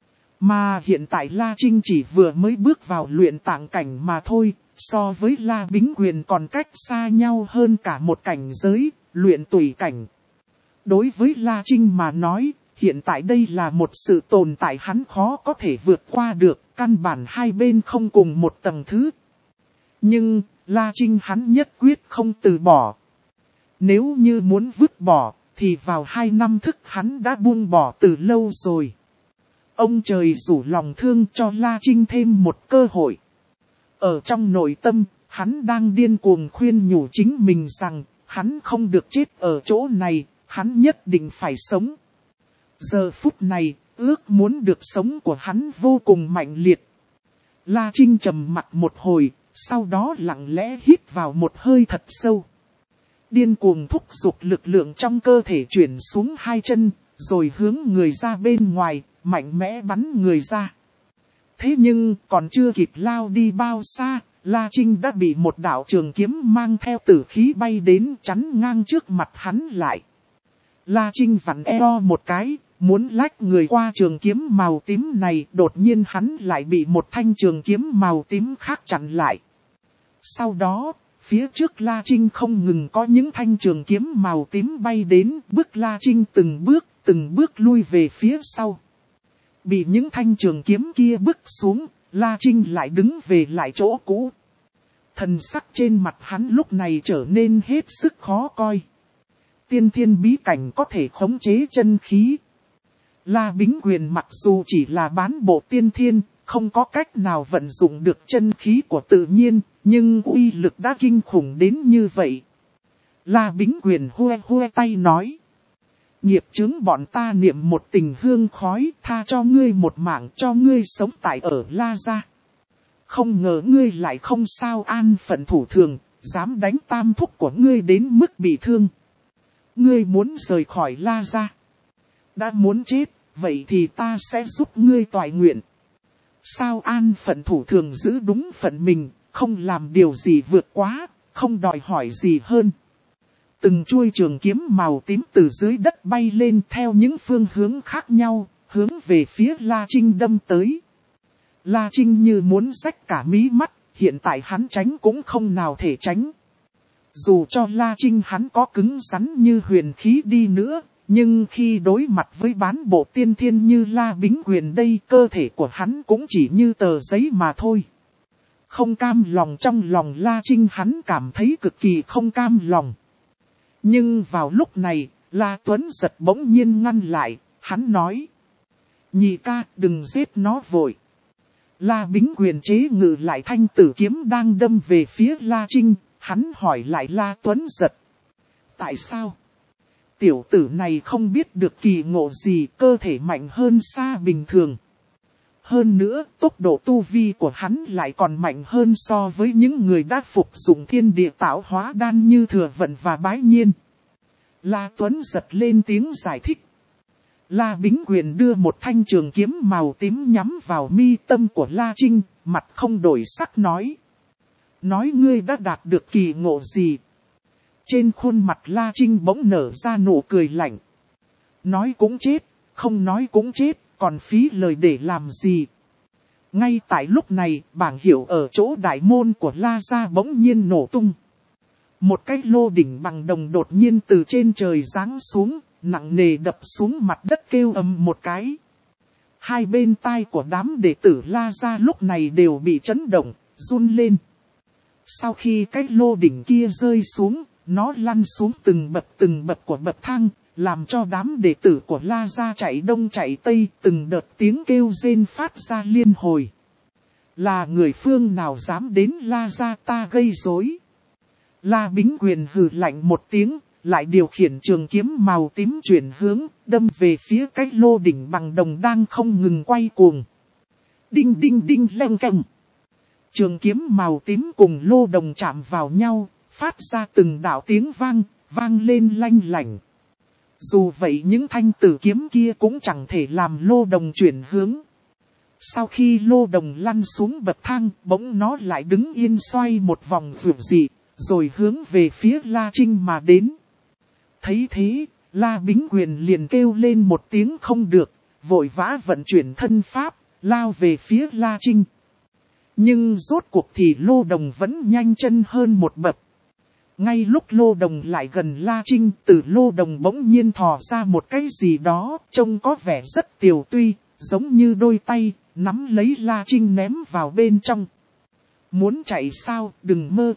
Mà hiện tại La Trinh chỉ vừa mới bước vào luyện tạng cảnh mà thôi, so với La Bính Quyền còn cách xa nhau hơn cả một cảnh giới, luyện tùy cảnh. Đối với La Trinh mà nói, hiện tại đây là một sự tồn tại hắn khó có thể vượt qua được, căn bản hai bên không cùng một tầng thứ. Nhưng, La Trinh hắn nhất quyết không từ bỏ. Nếu như muốn vứt bỏ, thì vào hai năm thức hắn đã buông bỏ từ lâu rồi. Ông trời rủ lòng thương cho La Trinh thêm một cơ hội. Ở trong nội tâm, hắn đang điên cuồng khuyên nhủ chính mình rằng, hắn không được chết ở chỗ này, hắn nhất định phải sống. Giờ phút này, ước muốn được sống của hắn vô cùng mạnh liệt. La Trinh trầm mặt một hồi, sau đó lặng lẽ hít vào một hơi thật sâu. Điên cuồng thúc giục lực lượng trong cơ thể chuyển xuống hai chân, rồi hướng người ra bên ngoài, mạnh mẽ bắn người ra. Thế nhưng còn chưa kịp lao đi bao xa, La Trinh đã bị một đạo trường kiếm mang theo tử khí bay đến chắn ngang trước mặt hắn lại. La Trinh vặn eo một cái, muốn lách người qua trường kiếm màu tím này, đột nhiên hắn lại bị một thanh trường kiếm màu tím khác chặn lại. Sau đó, phía trước La Trinh không ngừng có những thanh trường kiếm màu tím bay đến, bước La Trinh từng bước, từng bước lui về phía sau. Bị những thanh trường kiếm kia bước xuống, La Trinh lại đứng về lại chỗ cũ. Thần sắc trên mặt hắn lúc này trở nên hết sức khó coi. tiên thiên bí cảnh có thể khống chế chân khí. La Bính Quyền mặc dù chỉ là bán bộ tiên thiên, không có cách nào vận dụng được chân khí của tự nhiên, nhưng uy lực đã kinh khủng đến như vậy. La Bính Quyền hue hue tay nói. Nghiệp chướng bọn ta niệm một tình hương khói, tha cho ngươi một mạng, cho ngươi sống tại ở La Gia. Không ngờ ngươi lại không sao an phận thủ thường, dám đánh tam thúc của ngươi đến mức bị thương. Ngươi muốn rời khỏi La Gia. Đã muốn chết, vậy thì ta sẽ giúp ngươi toại nguyện. Sao an phận thủ thường giữ đúng phận mình, không làm điều gì vượt quá, không đòi hỏi gì hơn. Từng chuôi trường kiếm màu tím từ dưới đất bay lên theo những phương hướng khác nhau, hướng về phía La Trinh đâm tới. La Trinh như muốn rách cả mí mắt, hiện tại hắn tránh cũng không nào thể tránh. Dù cho La Trinh hắn có cứng rắn như huyền khí đi nữa, nhưng khi đối mặt với bán bộ tiên thiên như La Bính Quyền đây, cơ thể của hắn cũng chỉ như tờ giấy mà thôi. Không cam lòng trong lòng La Trinh hắn cảm thấy cực kỳ không cam lòng. Nhưng vào lúc này, La Tuấn Giật bỗng nhiên ngăn lại, hắn nói. Nhị ca, đừng giết nó vội. La Bính Quyền chế ngự lại thanh tử kiếm đang đâm về phía La Trinh, hắn hỏi lại La Tuấn Giật. Tại sao? Tiểu tử này không biết được kỳ ngộ gì, cơ thể mạnh hơn xa bình thường. Hơn nữa, tốc độ tu vi của hắn lại còn mạnh hơn so với những người đã phục dụng thiên địa tạo hóa đan như Thừa Vận và Bái Nhiên. La Tuấn Giật lên tiếng giải thích. La Bính Quyền đưa một thanh trường kiếm màu tím nhắm vào mi tâm của La Trinh, mặt không đổi sắc nói. Nói ngươi đã đạt được kỳ ngộ gì? Trên khuôn mặt La Trinh bỗng nở ra nụ cười lạnh. Nói cũng chết, không nói cũng chết, còn phí lời để làm gì? Ngay tại lúc này, bảng hiệu ở chỗ đại môn của La Gia bỗng nhiên nổ tung. Một cái lô đỉnh bằng đồng đột nhiên từ trên trời giáng xuống, nặng nề đập xuống mặt đất kêu ầm một cái. Hai bên tai của đám đệ tử La Gia lúc này đều bị chấn động, run lên. Sau khi cái lô đỉnh kia rơi xuống, nó lăn xuống từng bậc từng bậc của bậc thang, làm cho đám đệ tử của La Gia chạy đông chạy tây, từng đợt tiếng kêu rên phát ra liên hồi. Là người phương nào dám đến La Gia ta gây rối? La Bính Quyền hừ lạnh một tiếng, lại điều khiển trường kiếm màu tím chuyển hướng, đâm về phía cái lô đỉnh bằng đồng đang không ngừng quay cuồng. Đinh đinh đinh leng keng. Trường kiếm màu tím cùng lô đồng chạm vào nhau, phát ra từng đạo tiếng vang, vang lên lanh lảnh. Dù vậy những thanh tử kiếm kia cũng chẳng thể làm lô đồng chuyển hướng. Sau khi lô đồng lăn xuống bậc thang, bỗng nó lại đứng yên xoay một vòng vượt dị, rồi hướng về phía La Trinh mà đến. Thấy thế, La Bính Quyền liền kêu lên một tiếng không được, vội vã vận chuyển thân pháp, lao về phía La Trinh. Nhưng rốt cuộc thì lô đồng vẫn nhanh chân hơn một bậc. Ngay lúc lô đồng lại gần La Trinh, từ lô đồng bỗng nhiên thò ra một cái gì đó, trông có vẻ rất tiều tuy, giống như đôi tay, nắm lấy La Trinh ném vào bên trong. Muốn chạy sao, đừng mơ.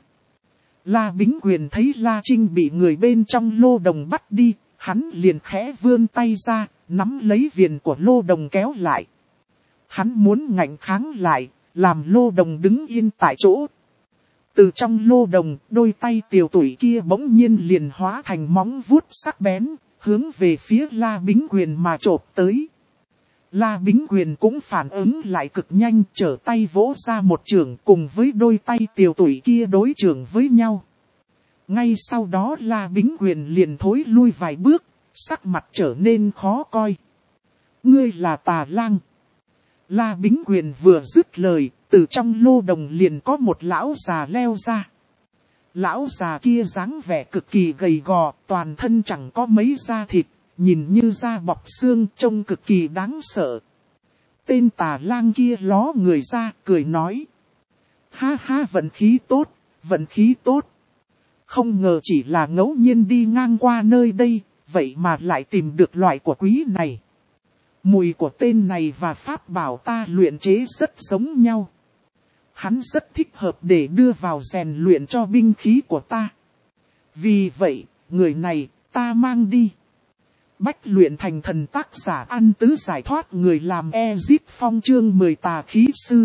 La Bính Quyền thấy La Trinh bị người bên trong lô đồng bắt đi, hắn liền khẽ vươn tay ra, nắm lấy viền của lô đồng kéo lại. Hắn muốn ngạnh kháng lại, làm lô đồng đứng yên tại chỗ. Từ trong lô đồng, đôi tay tiều tụy kia bỗng nhiên liền hóa thành móng vuốt sắc bén, hướng về phía La Bính Quyền mà chộp tới. La Bính Quyền cũng phản ứng lại cực nhanh, trở tay vỗ ra một chưởng cùng với đôi tay tiều tụy kia đối chưởng với nhau. Ngay sau đó La Bính Quyền liền thối lui vài bước, sắc mặt trở nên khó coi. Ngươi là Tà Lang. La Bính Quyền vừa dứt lời, từ trong lô đồng liền có một lão già leo ra. Lão già kia dáng vẻ cực kỳ gầy gò, toàn thân chẳng có mấy da thịt, nhìn như da bọc xương, trông cực kỳ đáng sợ. Tên Tà Lang kia ló người ra, cười nói. Ha ha, vận khí tốt, vận khí tốt. Không ngờ chỉ là ngẫu nhiên đi ngang qua nơi đây, vậy mà lại tìm được loại của quý này. Mùi của tên này và pháp bảo ta luyện chế rất giống nhau. Hắn rất thích hợp để đưa vào rèn luyện cho binh khí của ta. Vì vậy, người này Ta mang đi. Bách luyện thành thần tác giả An Tứ giải thoát người làm Ezip Phong chương mười tà khí sư.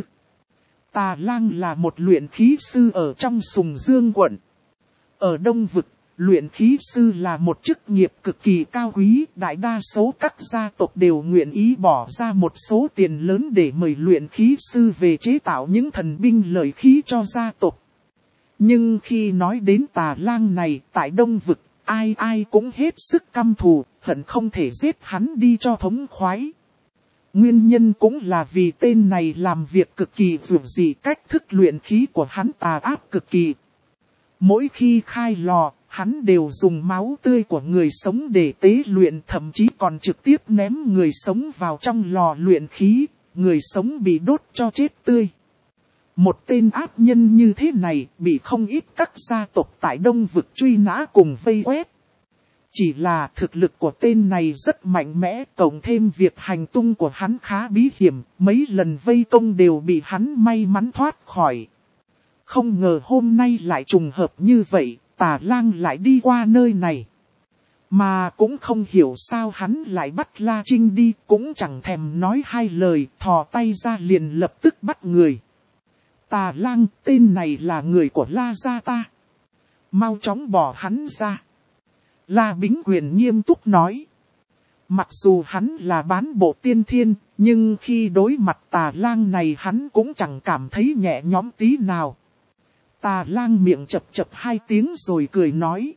Tà lang là một luyện khí sư ở trong Sùng Dương quận. Ở Đông Vực, luyện khí sư là một chức nghiệp cực kỳ cao quý. Đại đa số các gia tộc đều nguyện ý bỏ ra một số tiền lớn để mời luyện khí sư về chế tạo những thần binh lợi khí cho gia tộc. Nhưng khi nói đến tà lang này tại Đông Vực, ai ai cũng hết sức căm thù, hận không thể giết hắn đi cho thống khoái. Nguyên nhân cũng là vì tên này làm việc cực kỳ vượt dị, cách thức luyện khí của hắn tà ác cực kỳ. Mỗi khi khai lò, hắn đều dùng máu tươi của người sống để tế luyện, thậm chí còn trực tiếp ném người sống vào trong lò luyện khí, người sống bị đốt cho chết tươi. Một tên ác nhân như thế này bị không ít các gia tộc tại Đông Vực truy nã cùng vây quét. Chỉ là thực lực của tên này rất mạnh mẽ, cộng thêm việc hành tung của hắn khá bí hiểm, mấy lần vây công đều bị hắn may mắn thoát khỏi. Không ngờ hôm nay lại trùng hợp như vậy, tà lang lại đi qua nơi này. Mà cũng không hiểu sao hắn lại bắt La Trinh đi, cũng chẳng thèm nói hai lời, thò tay ra liền lập tức bắt người. Tà lang, tên này là người của La gia ta. Mau chóng bỏ hắn ra. La Bính Quyền nghiêm túc nói. Mặc dù hắn là bán bộ tiên thiên, nhưng khi đối mặt tà lang này hắn cũng chẳng cảm thấy nhẹ nhõm tí nào. Tà lang miệng chập chập hai tiếng rồi cười nói.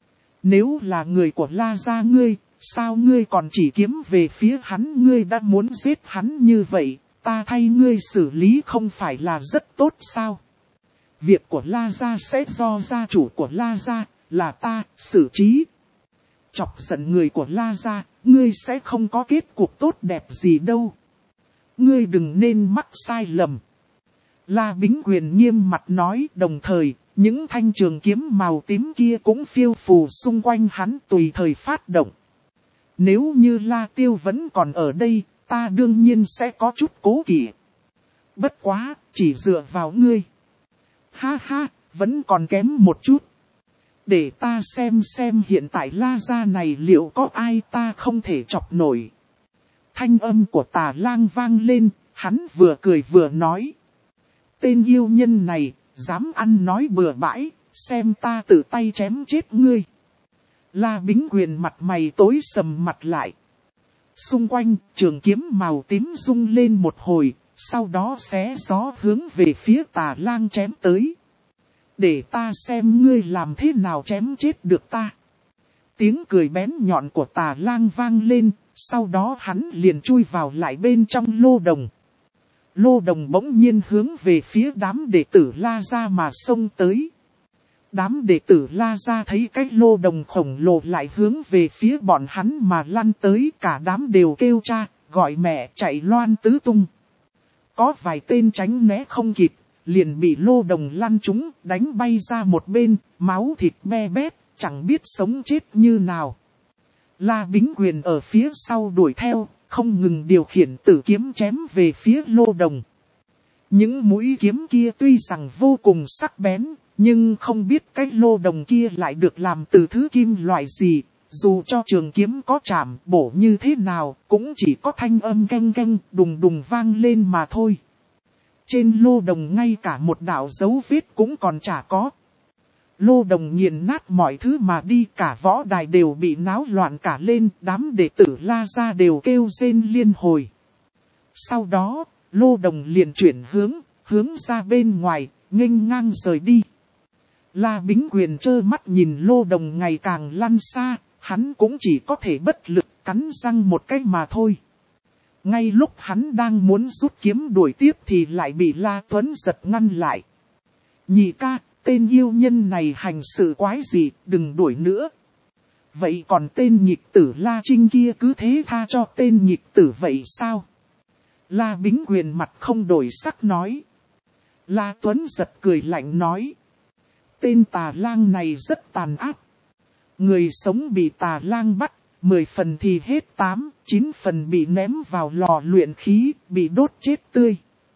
Nếu là người của La gia ngươi, sao ngươi còn chỉ kiếm về phía hắn, ngươi đã muốn giết hắn như vậy, ta thay ngươi xử lý không phải là rất tốt sao? Việc của La gia sẽ do gia chủ của La gia, là ta, xử trí. Chọc giận người của La gia, ngươi sẽ không có kết cục tốt đẹp gì đâu. Ngươi đừng nên mắc sai lầm. La Bính Quyền nghiêm mặt nói, đồng thời, những thanh trường kiếm màu tím kia cũng phiêu phù xung quanh hắn tùy thời phát động. Nếu như La Tiêu vẫn còn ở đây, ta đương nhiên sẽ có chút cố kỵ. Bất quá, chỉ dựa vào ngươi. Ha ha, vẫn còn kém một chút. Để ta xem xem hiện tại La gia này liệu có ai ta không thể chọc nổi. Thanh âm của tà lang vang lên, hắn vừa cười vừa nói. Tên yêu nhân này, dám ăn nói bừa bãi, xem ta tự tay chém chết ngươi. La Bính Quyền mặt mày tối sầm mặt lại. Xung quanh, trường kiếm màu tím rung lên một hồi, sau đó xé gió hướng về phía tà lang chém tới. Để ta xem ngươi làm thế nào chém chết được ta. Tiếng cười bén nhọn của tà lang vang lên, sau đó hắn liền chui vào lại bên trong lô đồng. Lô đồng bỗng nhiên hướng về phía đám đệ tử La gia mà xông tới. Đám đệ tử La gia thấy cái lô đồng khổng lồ lại hướng về phía bọn hắn mà lăn tới, cả đám đều kêu cha, gọi mẹ, chạy loan tứ tung. Có vài tên tránh né không kịp, liền bị lô đồng lăn trúng, đánh bay ra một bên, máu thịt be bét, chẳng biết sống chết như nào. La Bính Quyền ở phía sau đuổi theo, không ngừng điều khiển tử kiếm chém về phía lô đồng. Những mũi kiếm kia tuy rằng vô cùng sắc bén, nhưng không biết cái lô đồng kia lại được làm từ thứ kim loại gì. Dù cho trường kiếm có chạm bổ như thế nào, cũng chỉ có thanh âm canh canh đùng đùng vang lên mà thôi. Trên lô đồng ngay cả một đạo dấu vết cũng còn chả có. Lô đồng nghiền nát mọi thứ mà đi, cả võ đài đều bị náo loạn cả lên, đám đệ tử La gia đều kêu rên liên hồi. Sau đó, lô đồng liền chuyển hướng, hướng ra bên ngoài, nghênh ngang rời đi. La Bính Quyền trơ mắt nhìn lô đồng ngày càng lăn xa, hắn cũng chỉ có thể bất lực cắn răng một cái mà thôi. Ngay lúc hắn đang muốn rút kiếm đuổi tiếp thì lại bị La Tuấn giật ngăn lại. Nhị ca, tên yêu nhân này hành sự quái gì, đừng đuổi nữa. Vậy còn tên nghịch tử La Trinh kia cứ thế tha cho tên nghịch tử vậy sao? La Bính Quyền mặt không đổi sắc nói. La Tuấn giật cười lạnh nói. Tên tà lang này rất tàn ác. Người sống bị tà lang bắt, mười phần thì hết tám, chín phần bị ném vào lò luyện khí, bị đốt chết tươi.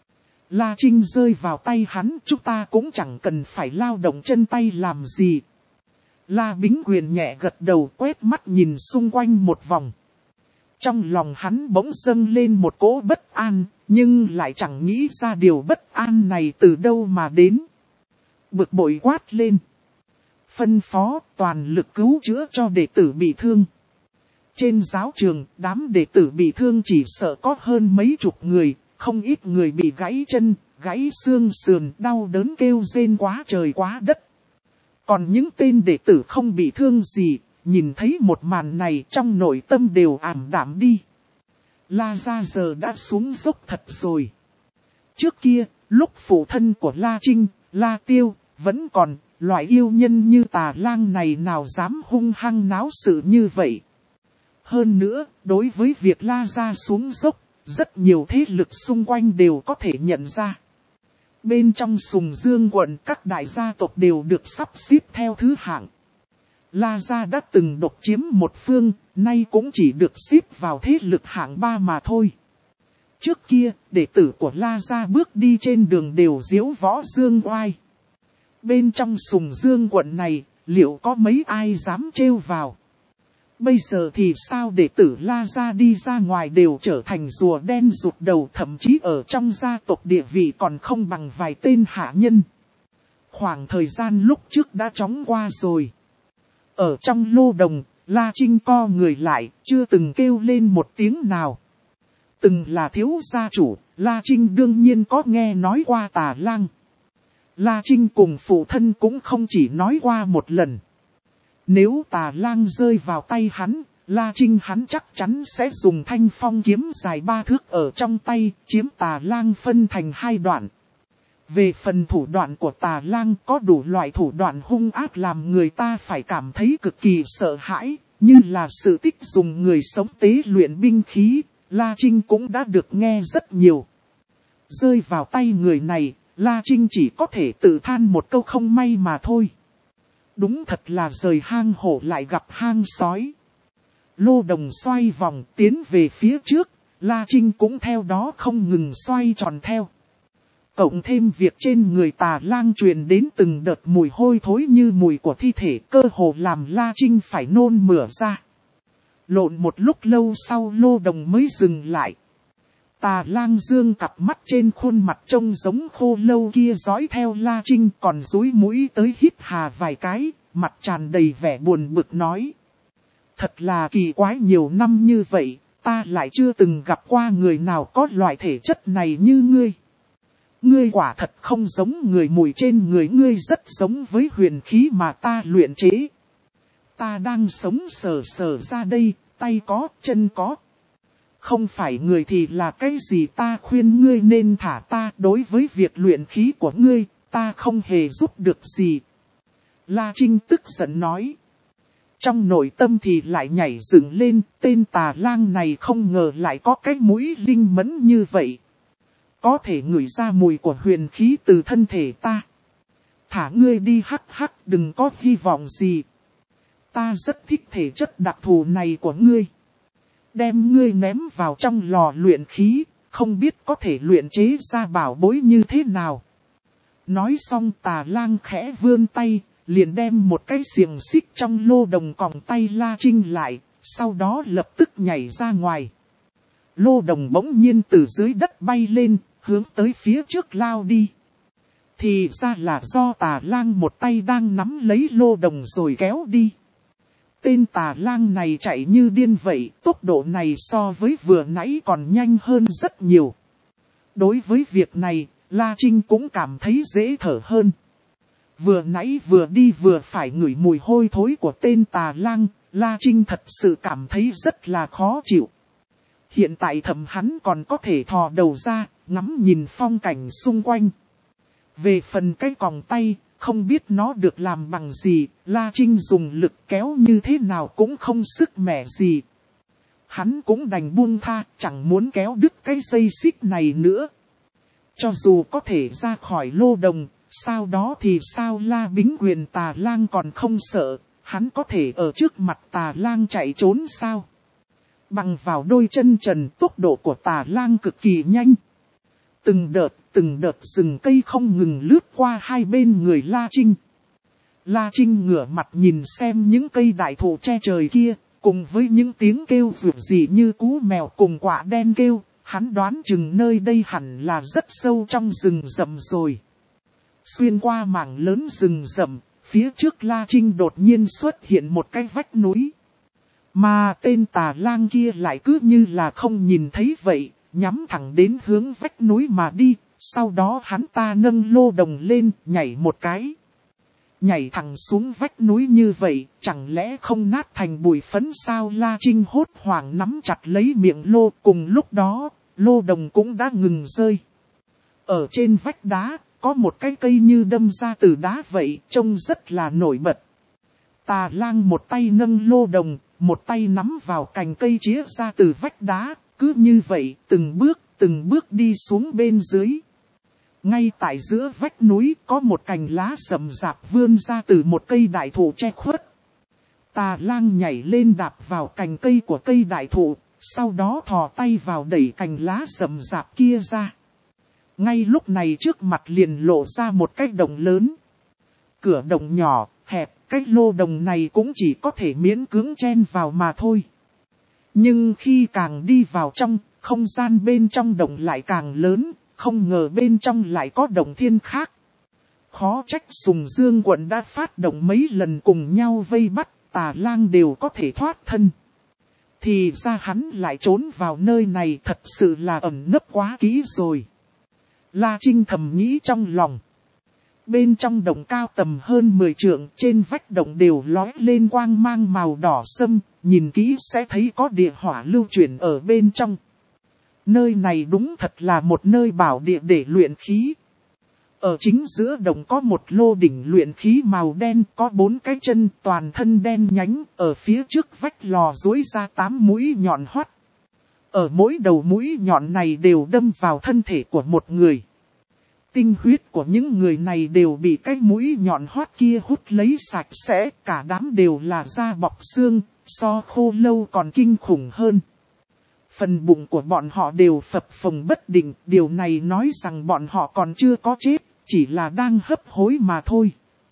La Trinh rơi vào tay hắn, chúng ta cũng chẳng cần phải lao động chân tay làm gì. La Bính Quyền nhẹ gật đầu, quét mắt nhìn xung quanh một vòng. Trong lòng hắn bỗng dâng lên một cỗ bất an, nhưng lại chẳng nghĩ ra điều bất an này từ đâu mà đến. Bực bội quát lên. Phân phó toàn lực cứu chữa cho đệ tử bị thương. Trên giáo trường, đám đệ tử bị thương chỉ sợ có hơn mấy chục người, không ít người bị gãy chân, gãy xương sườn, đau đớn kêu rên quá trời quá đất. Còn những tên đệ tử không bị thương gì, nhìn thấy một màn này trong nội tâm đều ảm đạm đi. La gia giờ đã xuống dốc thật rồi. Trước kia, lúc phụ thân của La Trinh, La Tiêu, vẫn còn, loại yêu nhân như Tà Lang này nào dám hung hăng náo sự như vậy. Hơn nữa, đối với việc La gia xuống dốc, rất nhiều thế lực xung quanh đều có thể nhận ra. Bên trong Sùng Dương quận các đại gia tộc đều được sắp xếp theo thứ hạng. La gia đã từng độc chiếm một phương, nay cũng chỉ được xếp vào thế lực hạng ba mà thôi. Trước kia, đệ tử của La gia bước đi trên đường đều diễu võ dương oai. Bên trong Sùng Dương quận này, liệu có mấy ai dám trêu vào? Bây giờ thì sao đệ tử La gia đi ra ngoài đều trở thành rùa đen rụt đầu, thậm chí ở trong gia tộc địa vị còn không bằng vài tên hạ nhân. Khoảng thời gian lúc trước đã chóng qua rồi. Ở trong lô đồng, La Trinh co người lại, chưa từng kêu lên một tiếng nào. Từng là thiếu gia chủ, La Trinh đương nhiên có nghe nói qua Tà Lang. La Trinh cùng phụ thân cũng không chỉ nói qua một lần. Nếu Tà Lang rơi vào tay hắn, La Trinh hắn chắc chắn sẽ dùng thanh phong kiếm dài ba thước ở trong tay, chiếm Tà Lang phân thành hai đoạn. Về phần thủ đoạn của Tà Lang, có đủ loại thủ đoạn hung ác làm người ta phải cảm thấy cực kỳ sợ hãi, như là sự tích dùng người sống tế luyện binh khí, La Trinh cũng đã được nghe rất nhiều. Rơi vào tay người này, La Trinh chỉ có thể tự than một câu không may mà thôi. Đúng thật là rời hang hổ lại gặp hang sói. Lô đồng xoay vòng tiến về phía trước, La Trinh cũng theo đó không ngừng xoay tròn theo. Cộng thêm việc trên người Tà Lang truyền đến từng đợt mùi hôi thối như mùi của thi thể, cơ hồ làm La Trinh phải nôn mửa ra. Lộn một lúc lâu sau lô đồng mới dừng lại. Tà Lang dương cặp mắt trên khuôn mặt trông giống khô lâu kia dõi theo La Trinh, còn dúi mũi tới hít hà vài cái, mặt tràn đầy vẻ buồn bực nói. Thật là kỳ quái, nhiều năm như vậy, ta lại chưa từng gặp qua người nào có loại thể chất này như ngươi. Ngươi quả thật không giống người, mùi trên người ngươi rất giống với huyền khí mà ta luyện chế. Ta đang sống sờ sờ ra đây, tay có, chân có. Không phải người thì là cái gì, ta khuyên ngươi nên thả ta, đối với việc luyện khí của ngươi, ta không hề giúp được gì. La Trinh tức giận nói. Trong nội tâm thì lại nhảy dựng lên, tên Tà Lang này không ngờ lại có cái mũi linh mẫn như vậy. Có thể ngửi ra mùi của huyền khí từ thân thể ta. Thả ngươi đi hắc hắc, đừng có hy vọng gì. Ta rất thích thể chất đặc thù này của ngươi. Đem ngươi ném vào trong lò luyện khí, không biết có thể luyện chế ra bảo bối như thế nào. Nói xong Tà Lang khẽ vươn tay, liền đem một cái xiềng xích trong lô đồng còng tay La Trinh lại, sau đó lập tức nhảy ra ngoài. Lô đồng bỗng nhiên từ dưới đất bay lên, hướng tới phía trước lao đi. Thì ra là do Tà Lang một tay đang nắm lấy lô đồng rồi kéo đi. Tên Tà Lang này chạy như điên vậy, tốc độ này so với vừa nãy còn nhanh hơn rất nhiều. Đối với việc này, La Trinh cũng cảm thấy dễ thở hơn. Vừa nãy vừa đi vừa phải ngửi mùi hôi thối của tên Tà Lang, La Trinh thật sự cảm thấy rất là khó chịu. Hiện tại thậm hắn còn có thể thò đầu ra, ngắm nhìn phong cảnh xung quanh. Về phần cái còng tay, không biết nó được làm bằng gì, La Trinh dùng lực kéo như thế nào cũng không sức mẻ gì. Hắn cũng đành buông tha, chẳng muốn kéo đứt cái dây xích này nữa. Cho dù có thể ra khỏi lô đồng, sau đó thì sao La Bính Quyền Tà Lang còn không sợ, hắn có thể ở trước mặt Tà Lang chạy trốn sao? Bằng vào đôi chân trần, tốc độ của Tà Lang cực kỳ nhanh. Từng đợt, từng đợt rừng cây không ngừng lướt qua hai bên người La Trinh. La Trinh ngửa mặt nhìn xem những cây đại thụ che trời kia, cùng với những tiếng kêu rượu dị như cú mèo cùng quả đen kêu, hắn đoán chừng nơi đây hẳn là rất sâu trong rừng rậm rồi. Xuyên qua mảng lớn rừng rậm, phía trước La Trinh đột nhiên xuất hiện một cái vách núi. Mà tên tà lang kia lại cứ như là không nhìn thấy vậy, nhắm thẳng đến hướng vách núi mà đi, sau đó hắn ta nâng lô đồng lên, nhảy một cái. Nhảy thẳng xuống vách núi như vậy, chẳng lẽ không nát thành bụi phấn sao? La Trinh hốt hoảng nắm chặt lấy miệng lô, cùng lúc đó, lô đồng cũng đã ngừng rơi. Ở trên vách đá, có một cái cây như đâm ra từ đá vậy, trông rất là nổi bật. Tà lang một tay nâng lô đồng, một tay nắm vào cành cây chĩa ra từ vách đá, cứ như vậy, từng bước, từng bước đi xuống bên dưới. Ngay tại giữa vách núi có một cành lá rậm rạp vươn ra từ một cây đại thụ che khuất. Tà lang nhảy lên đạp vào cành cây của cây đại thụ, sau đó thò tay vào đẩy cành lá rậm rạp kia ra. Ngay lúc này trước mặt liền lộ ra một cái đồng lớn. Cửa đồng nhỏ, hẹp, cái lô đồng này cũng chỉ có thể miễn cưỡng chen vào mà thôi. Nhưng khi càng đi vào trong, không gian bên trong đồng lại càng lớn, không ngờ bên trong lại có đồng thiên khác. Khó trách Sùng Dương quận đã phát động mấy lần cùng nhau vây bắt, tà lang đều có thể thoát thân. Thì ra hắn lại trốn vào nơi này, thật sự là ẩn nấp quá kỹ rồi. La Trinh thầm nghĩ trong lòng. Bên trong đồng cao tầm hơn mười trượng, trên vách đồng đều lói lên quang mang màu đỏ sẫm, nhìn kỹ sẽ thấy có địa hỏa lưu chuyển ở bên trong. Nơi này đúng thật là một nơi bảo địa để luyện khí. Ở chính giữa đồng có một lô đỉnh luyện khí màu đen, có bốn cái chân toàn thân đen nhánh, ở phía trước vách lò duỗi ra tám mũi nhọn hoắt. Ở mỗi đầu mũi nhọn này đều đâm vào thân thể của một người. Tinh huyết của những người này đều bị cái mũi nhọn hoắt kia hút lấy sạch sẽ, cả đám đều là da bọc xương, so khô lâu còn kinh khủng hơn. Phần bụng của bọn họ đều phập phồng bất định, điều này nói rằng bọn họ còn chưa có chết, chỉ là đang hấp hối mà thôi.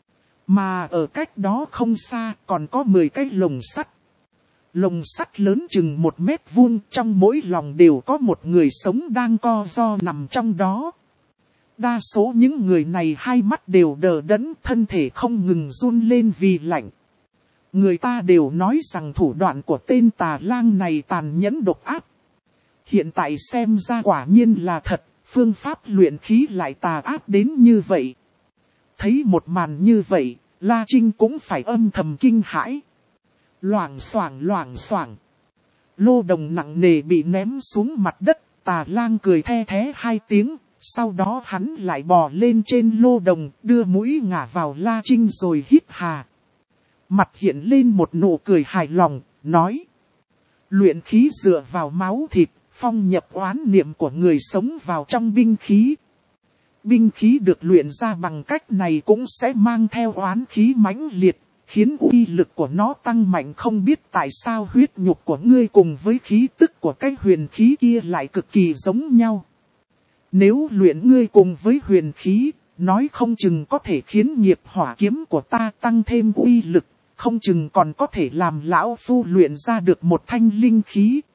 Mà ở cách đó không xa còn có mười cái lồng sắt. Lồng sắt lớn chừng một mét vuông, trong mỗi lòng đều có một người sống đang co ro nằm trong đó. Đa số những người này hai mắt đều đờ đẫn, thân thể không ngừng run lên vì lạnh. Người ta đều nói rằng thủ đoạn của tên tà lang này tàn nhẫn độc ác. Hiện tại xem ra quả nhiên là thật, phương pháp luyện khí lại tà ác đến như vậy. Thấy một màn như vậy, La Trinh cũng phải âm thầm kinh hãi. Loảng xoảng loảng xoảng. Lô đồng nặng nề bị ném xuống mặt đất, tà lang cười the thé hai tiếng. Sau đó hắn lại bò lên trên lô đồng, đưa mũi ngả vào La Trinh rồi hít hà. Mặt hiện lên một nụ cười hài lòng, nói. Luyện khí dựa vào máu thịt, phong nhập oán niệm của người sống vào trong binh khí. Binh khí được luyện ra bằng cách này cũng sẽ mang theo oán khí mãnh liệt, khiến uy lực của nó tăng mạnh. Không biết tại sao huyết nhục của ngươi cùng với khí tức của cái huyền khí kia lại cực kỳ giống nhau. Nếu luyện ngươi cùng với huyền khí, nói không chừng có thể khiến nghiệp hỏa kiếm của ta tăng thêm uy lực, không chừng còn có thể làm lão phu luyện ra được một thanh linh khí.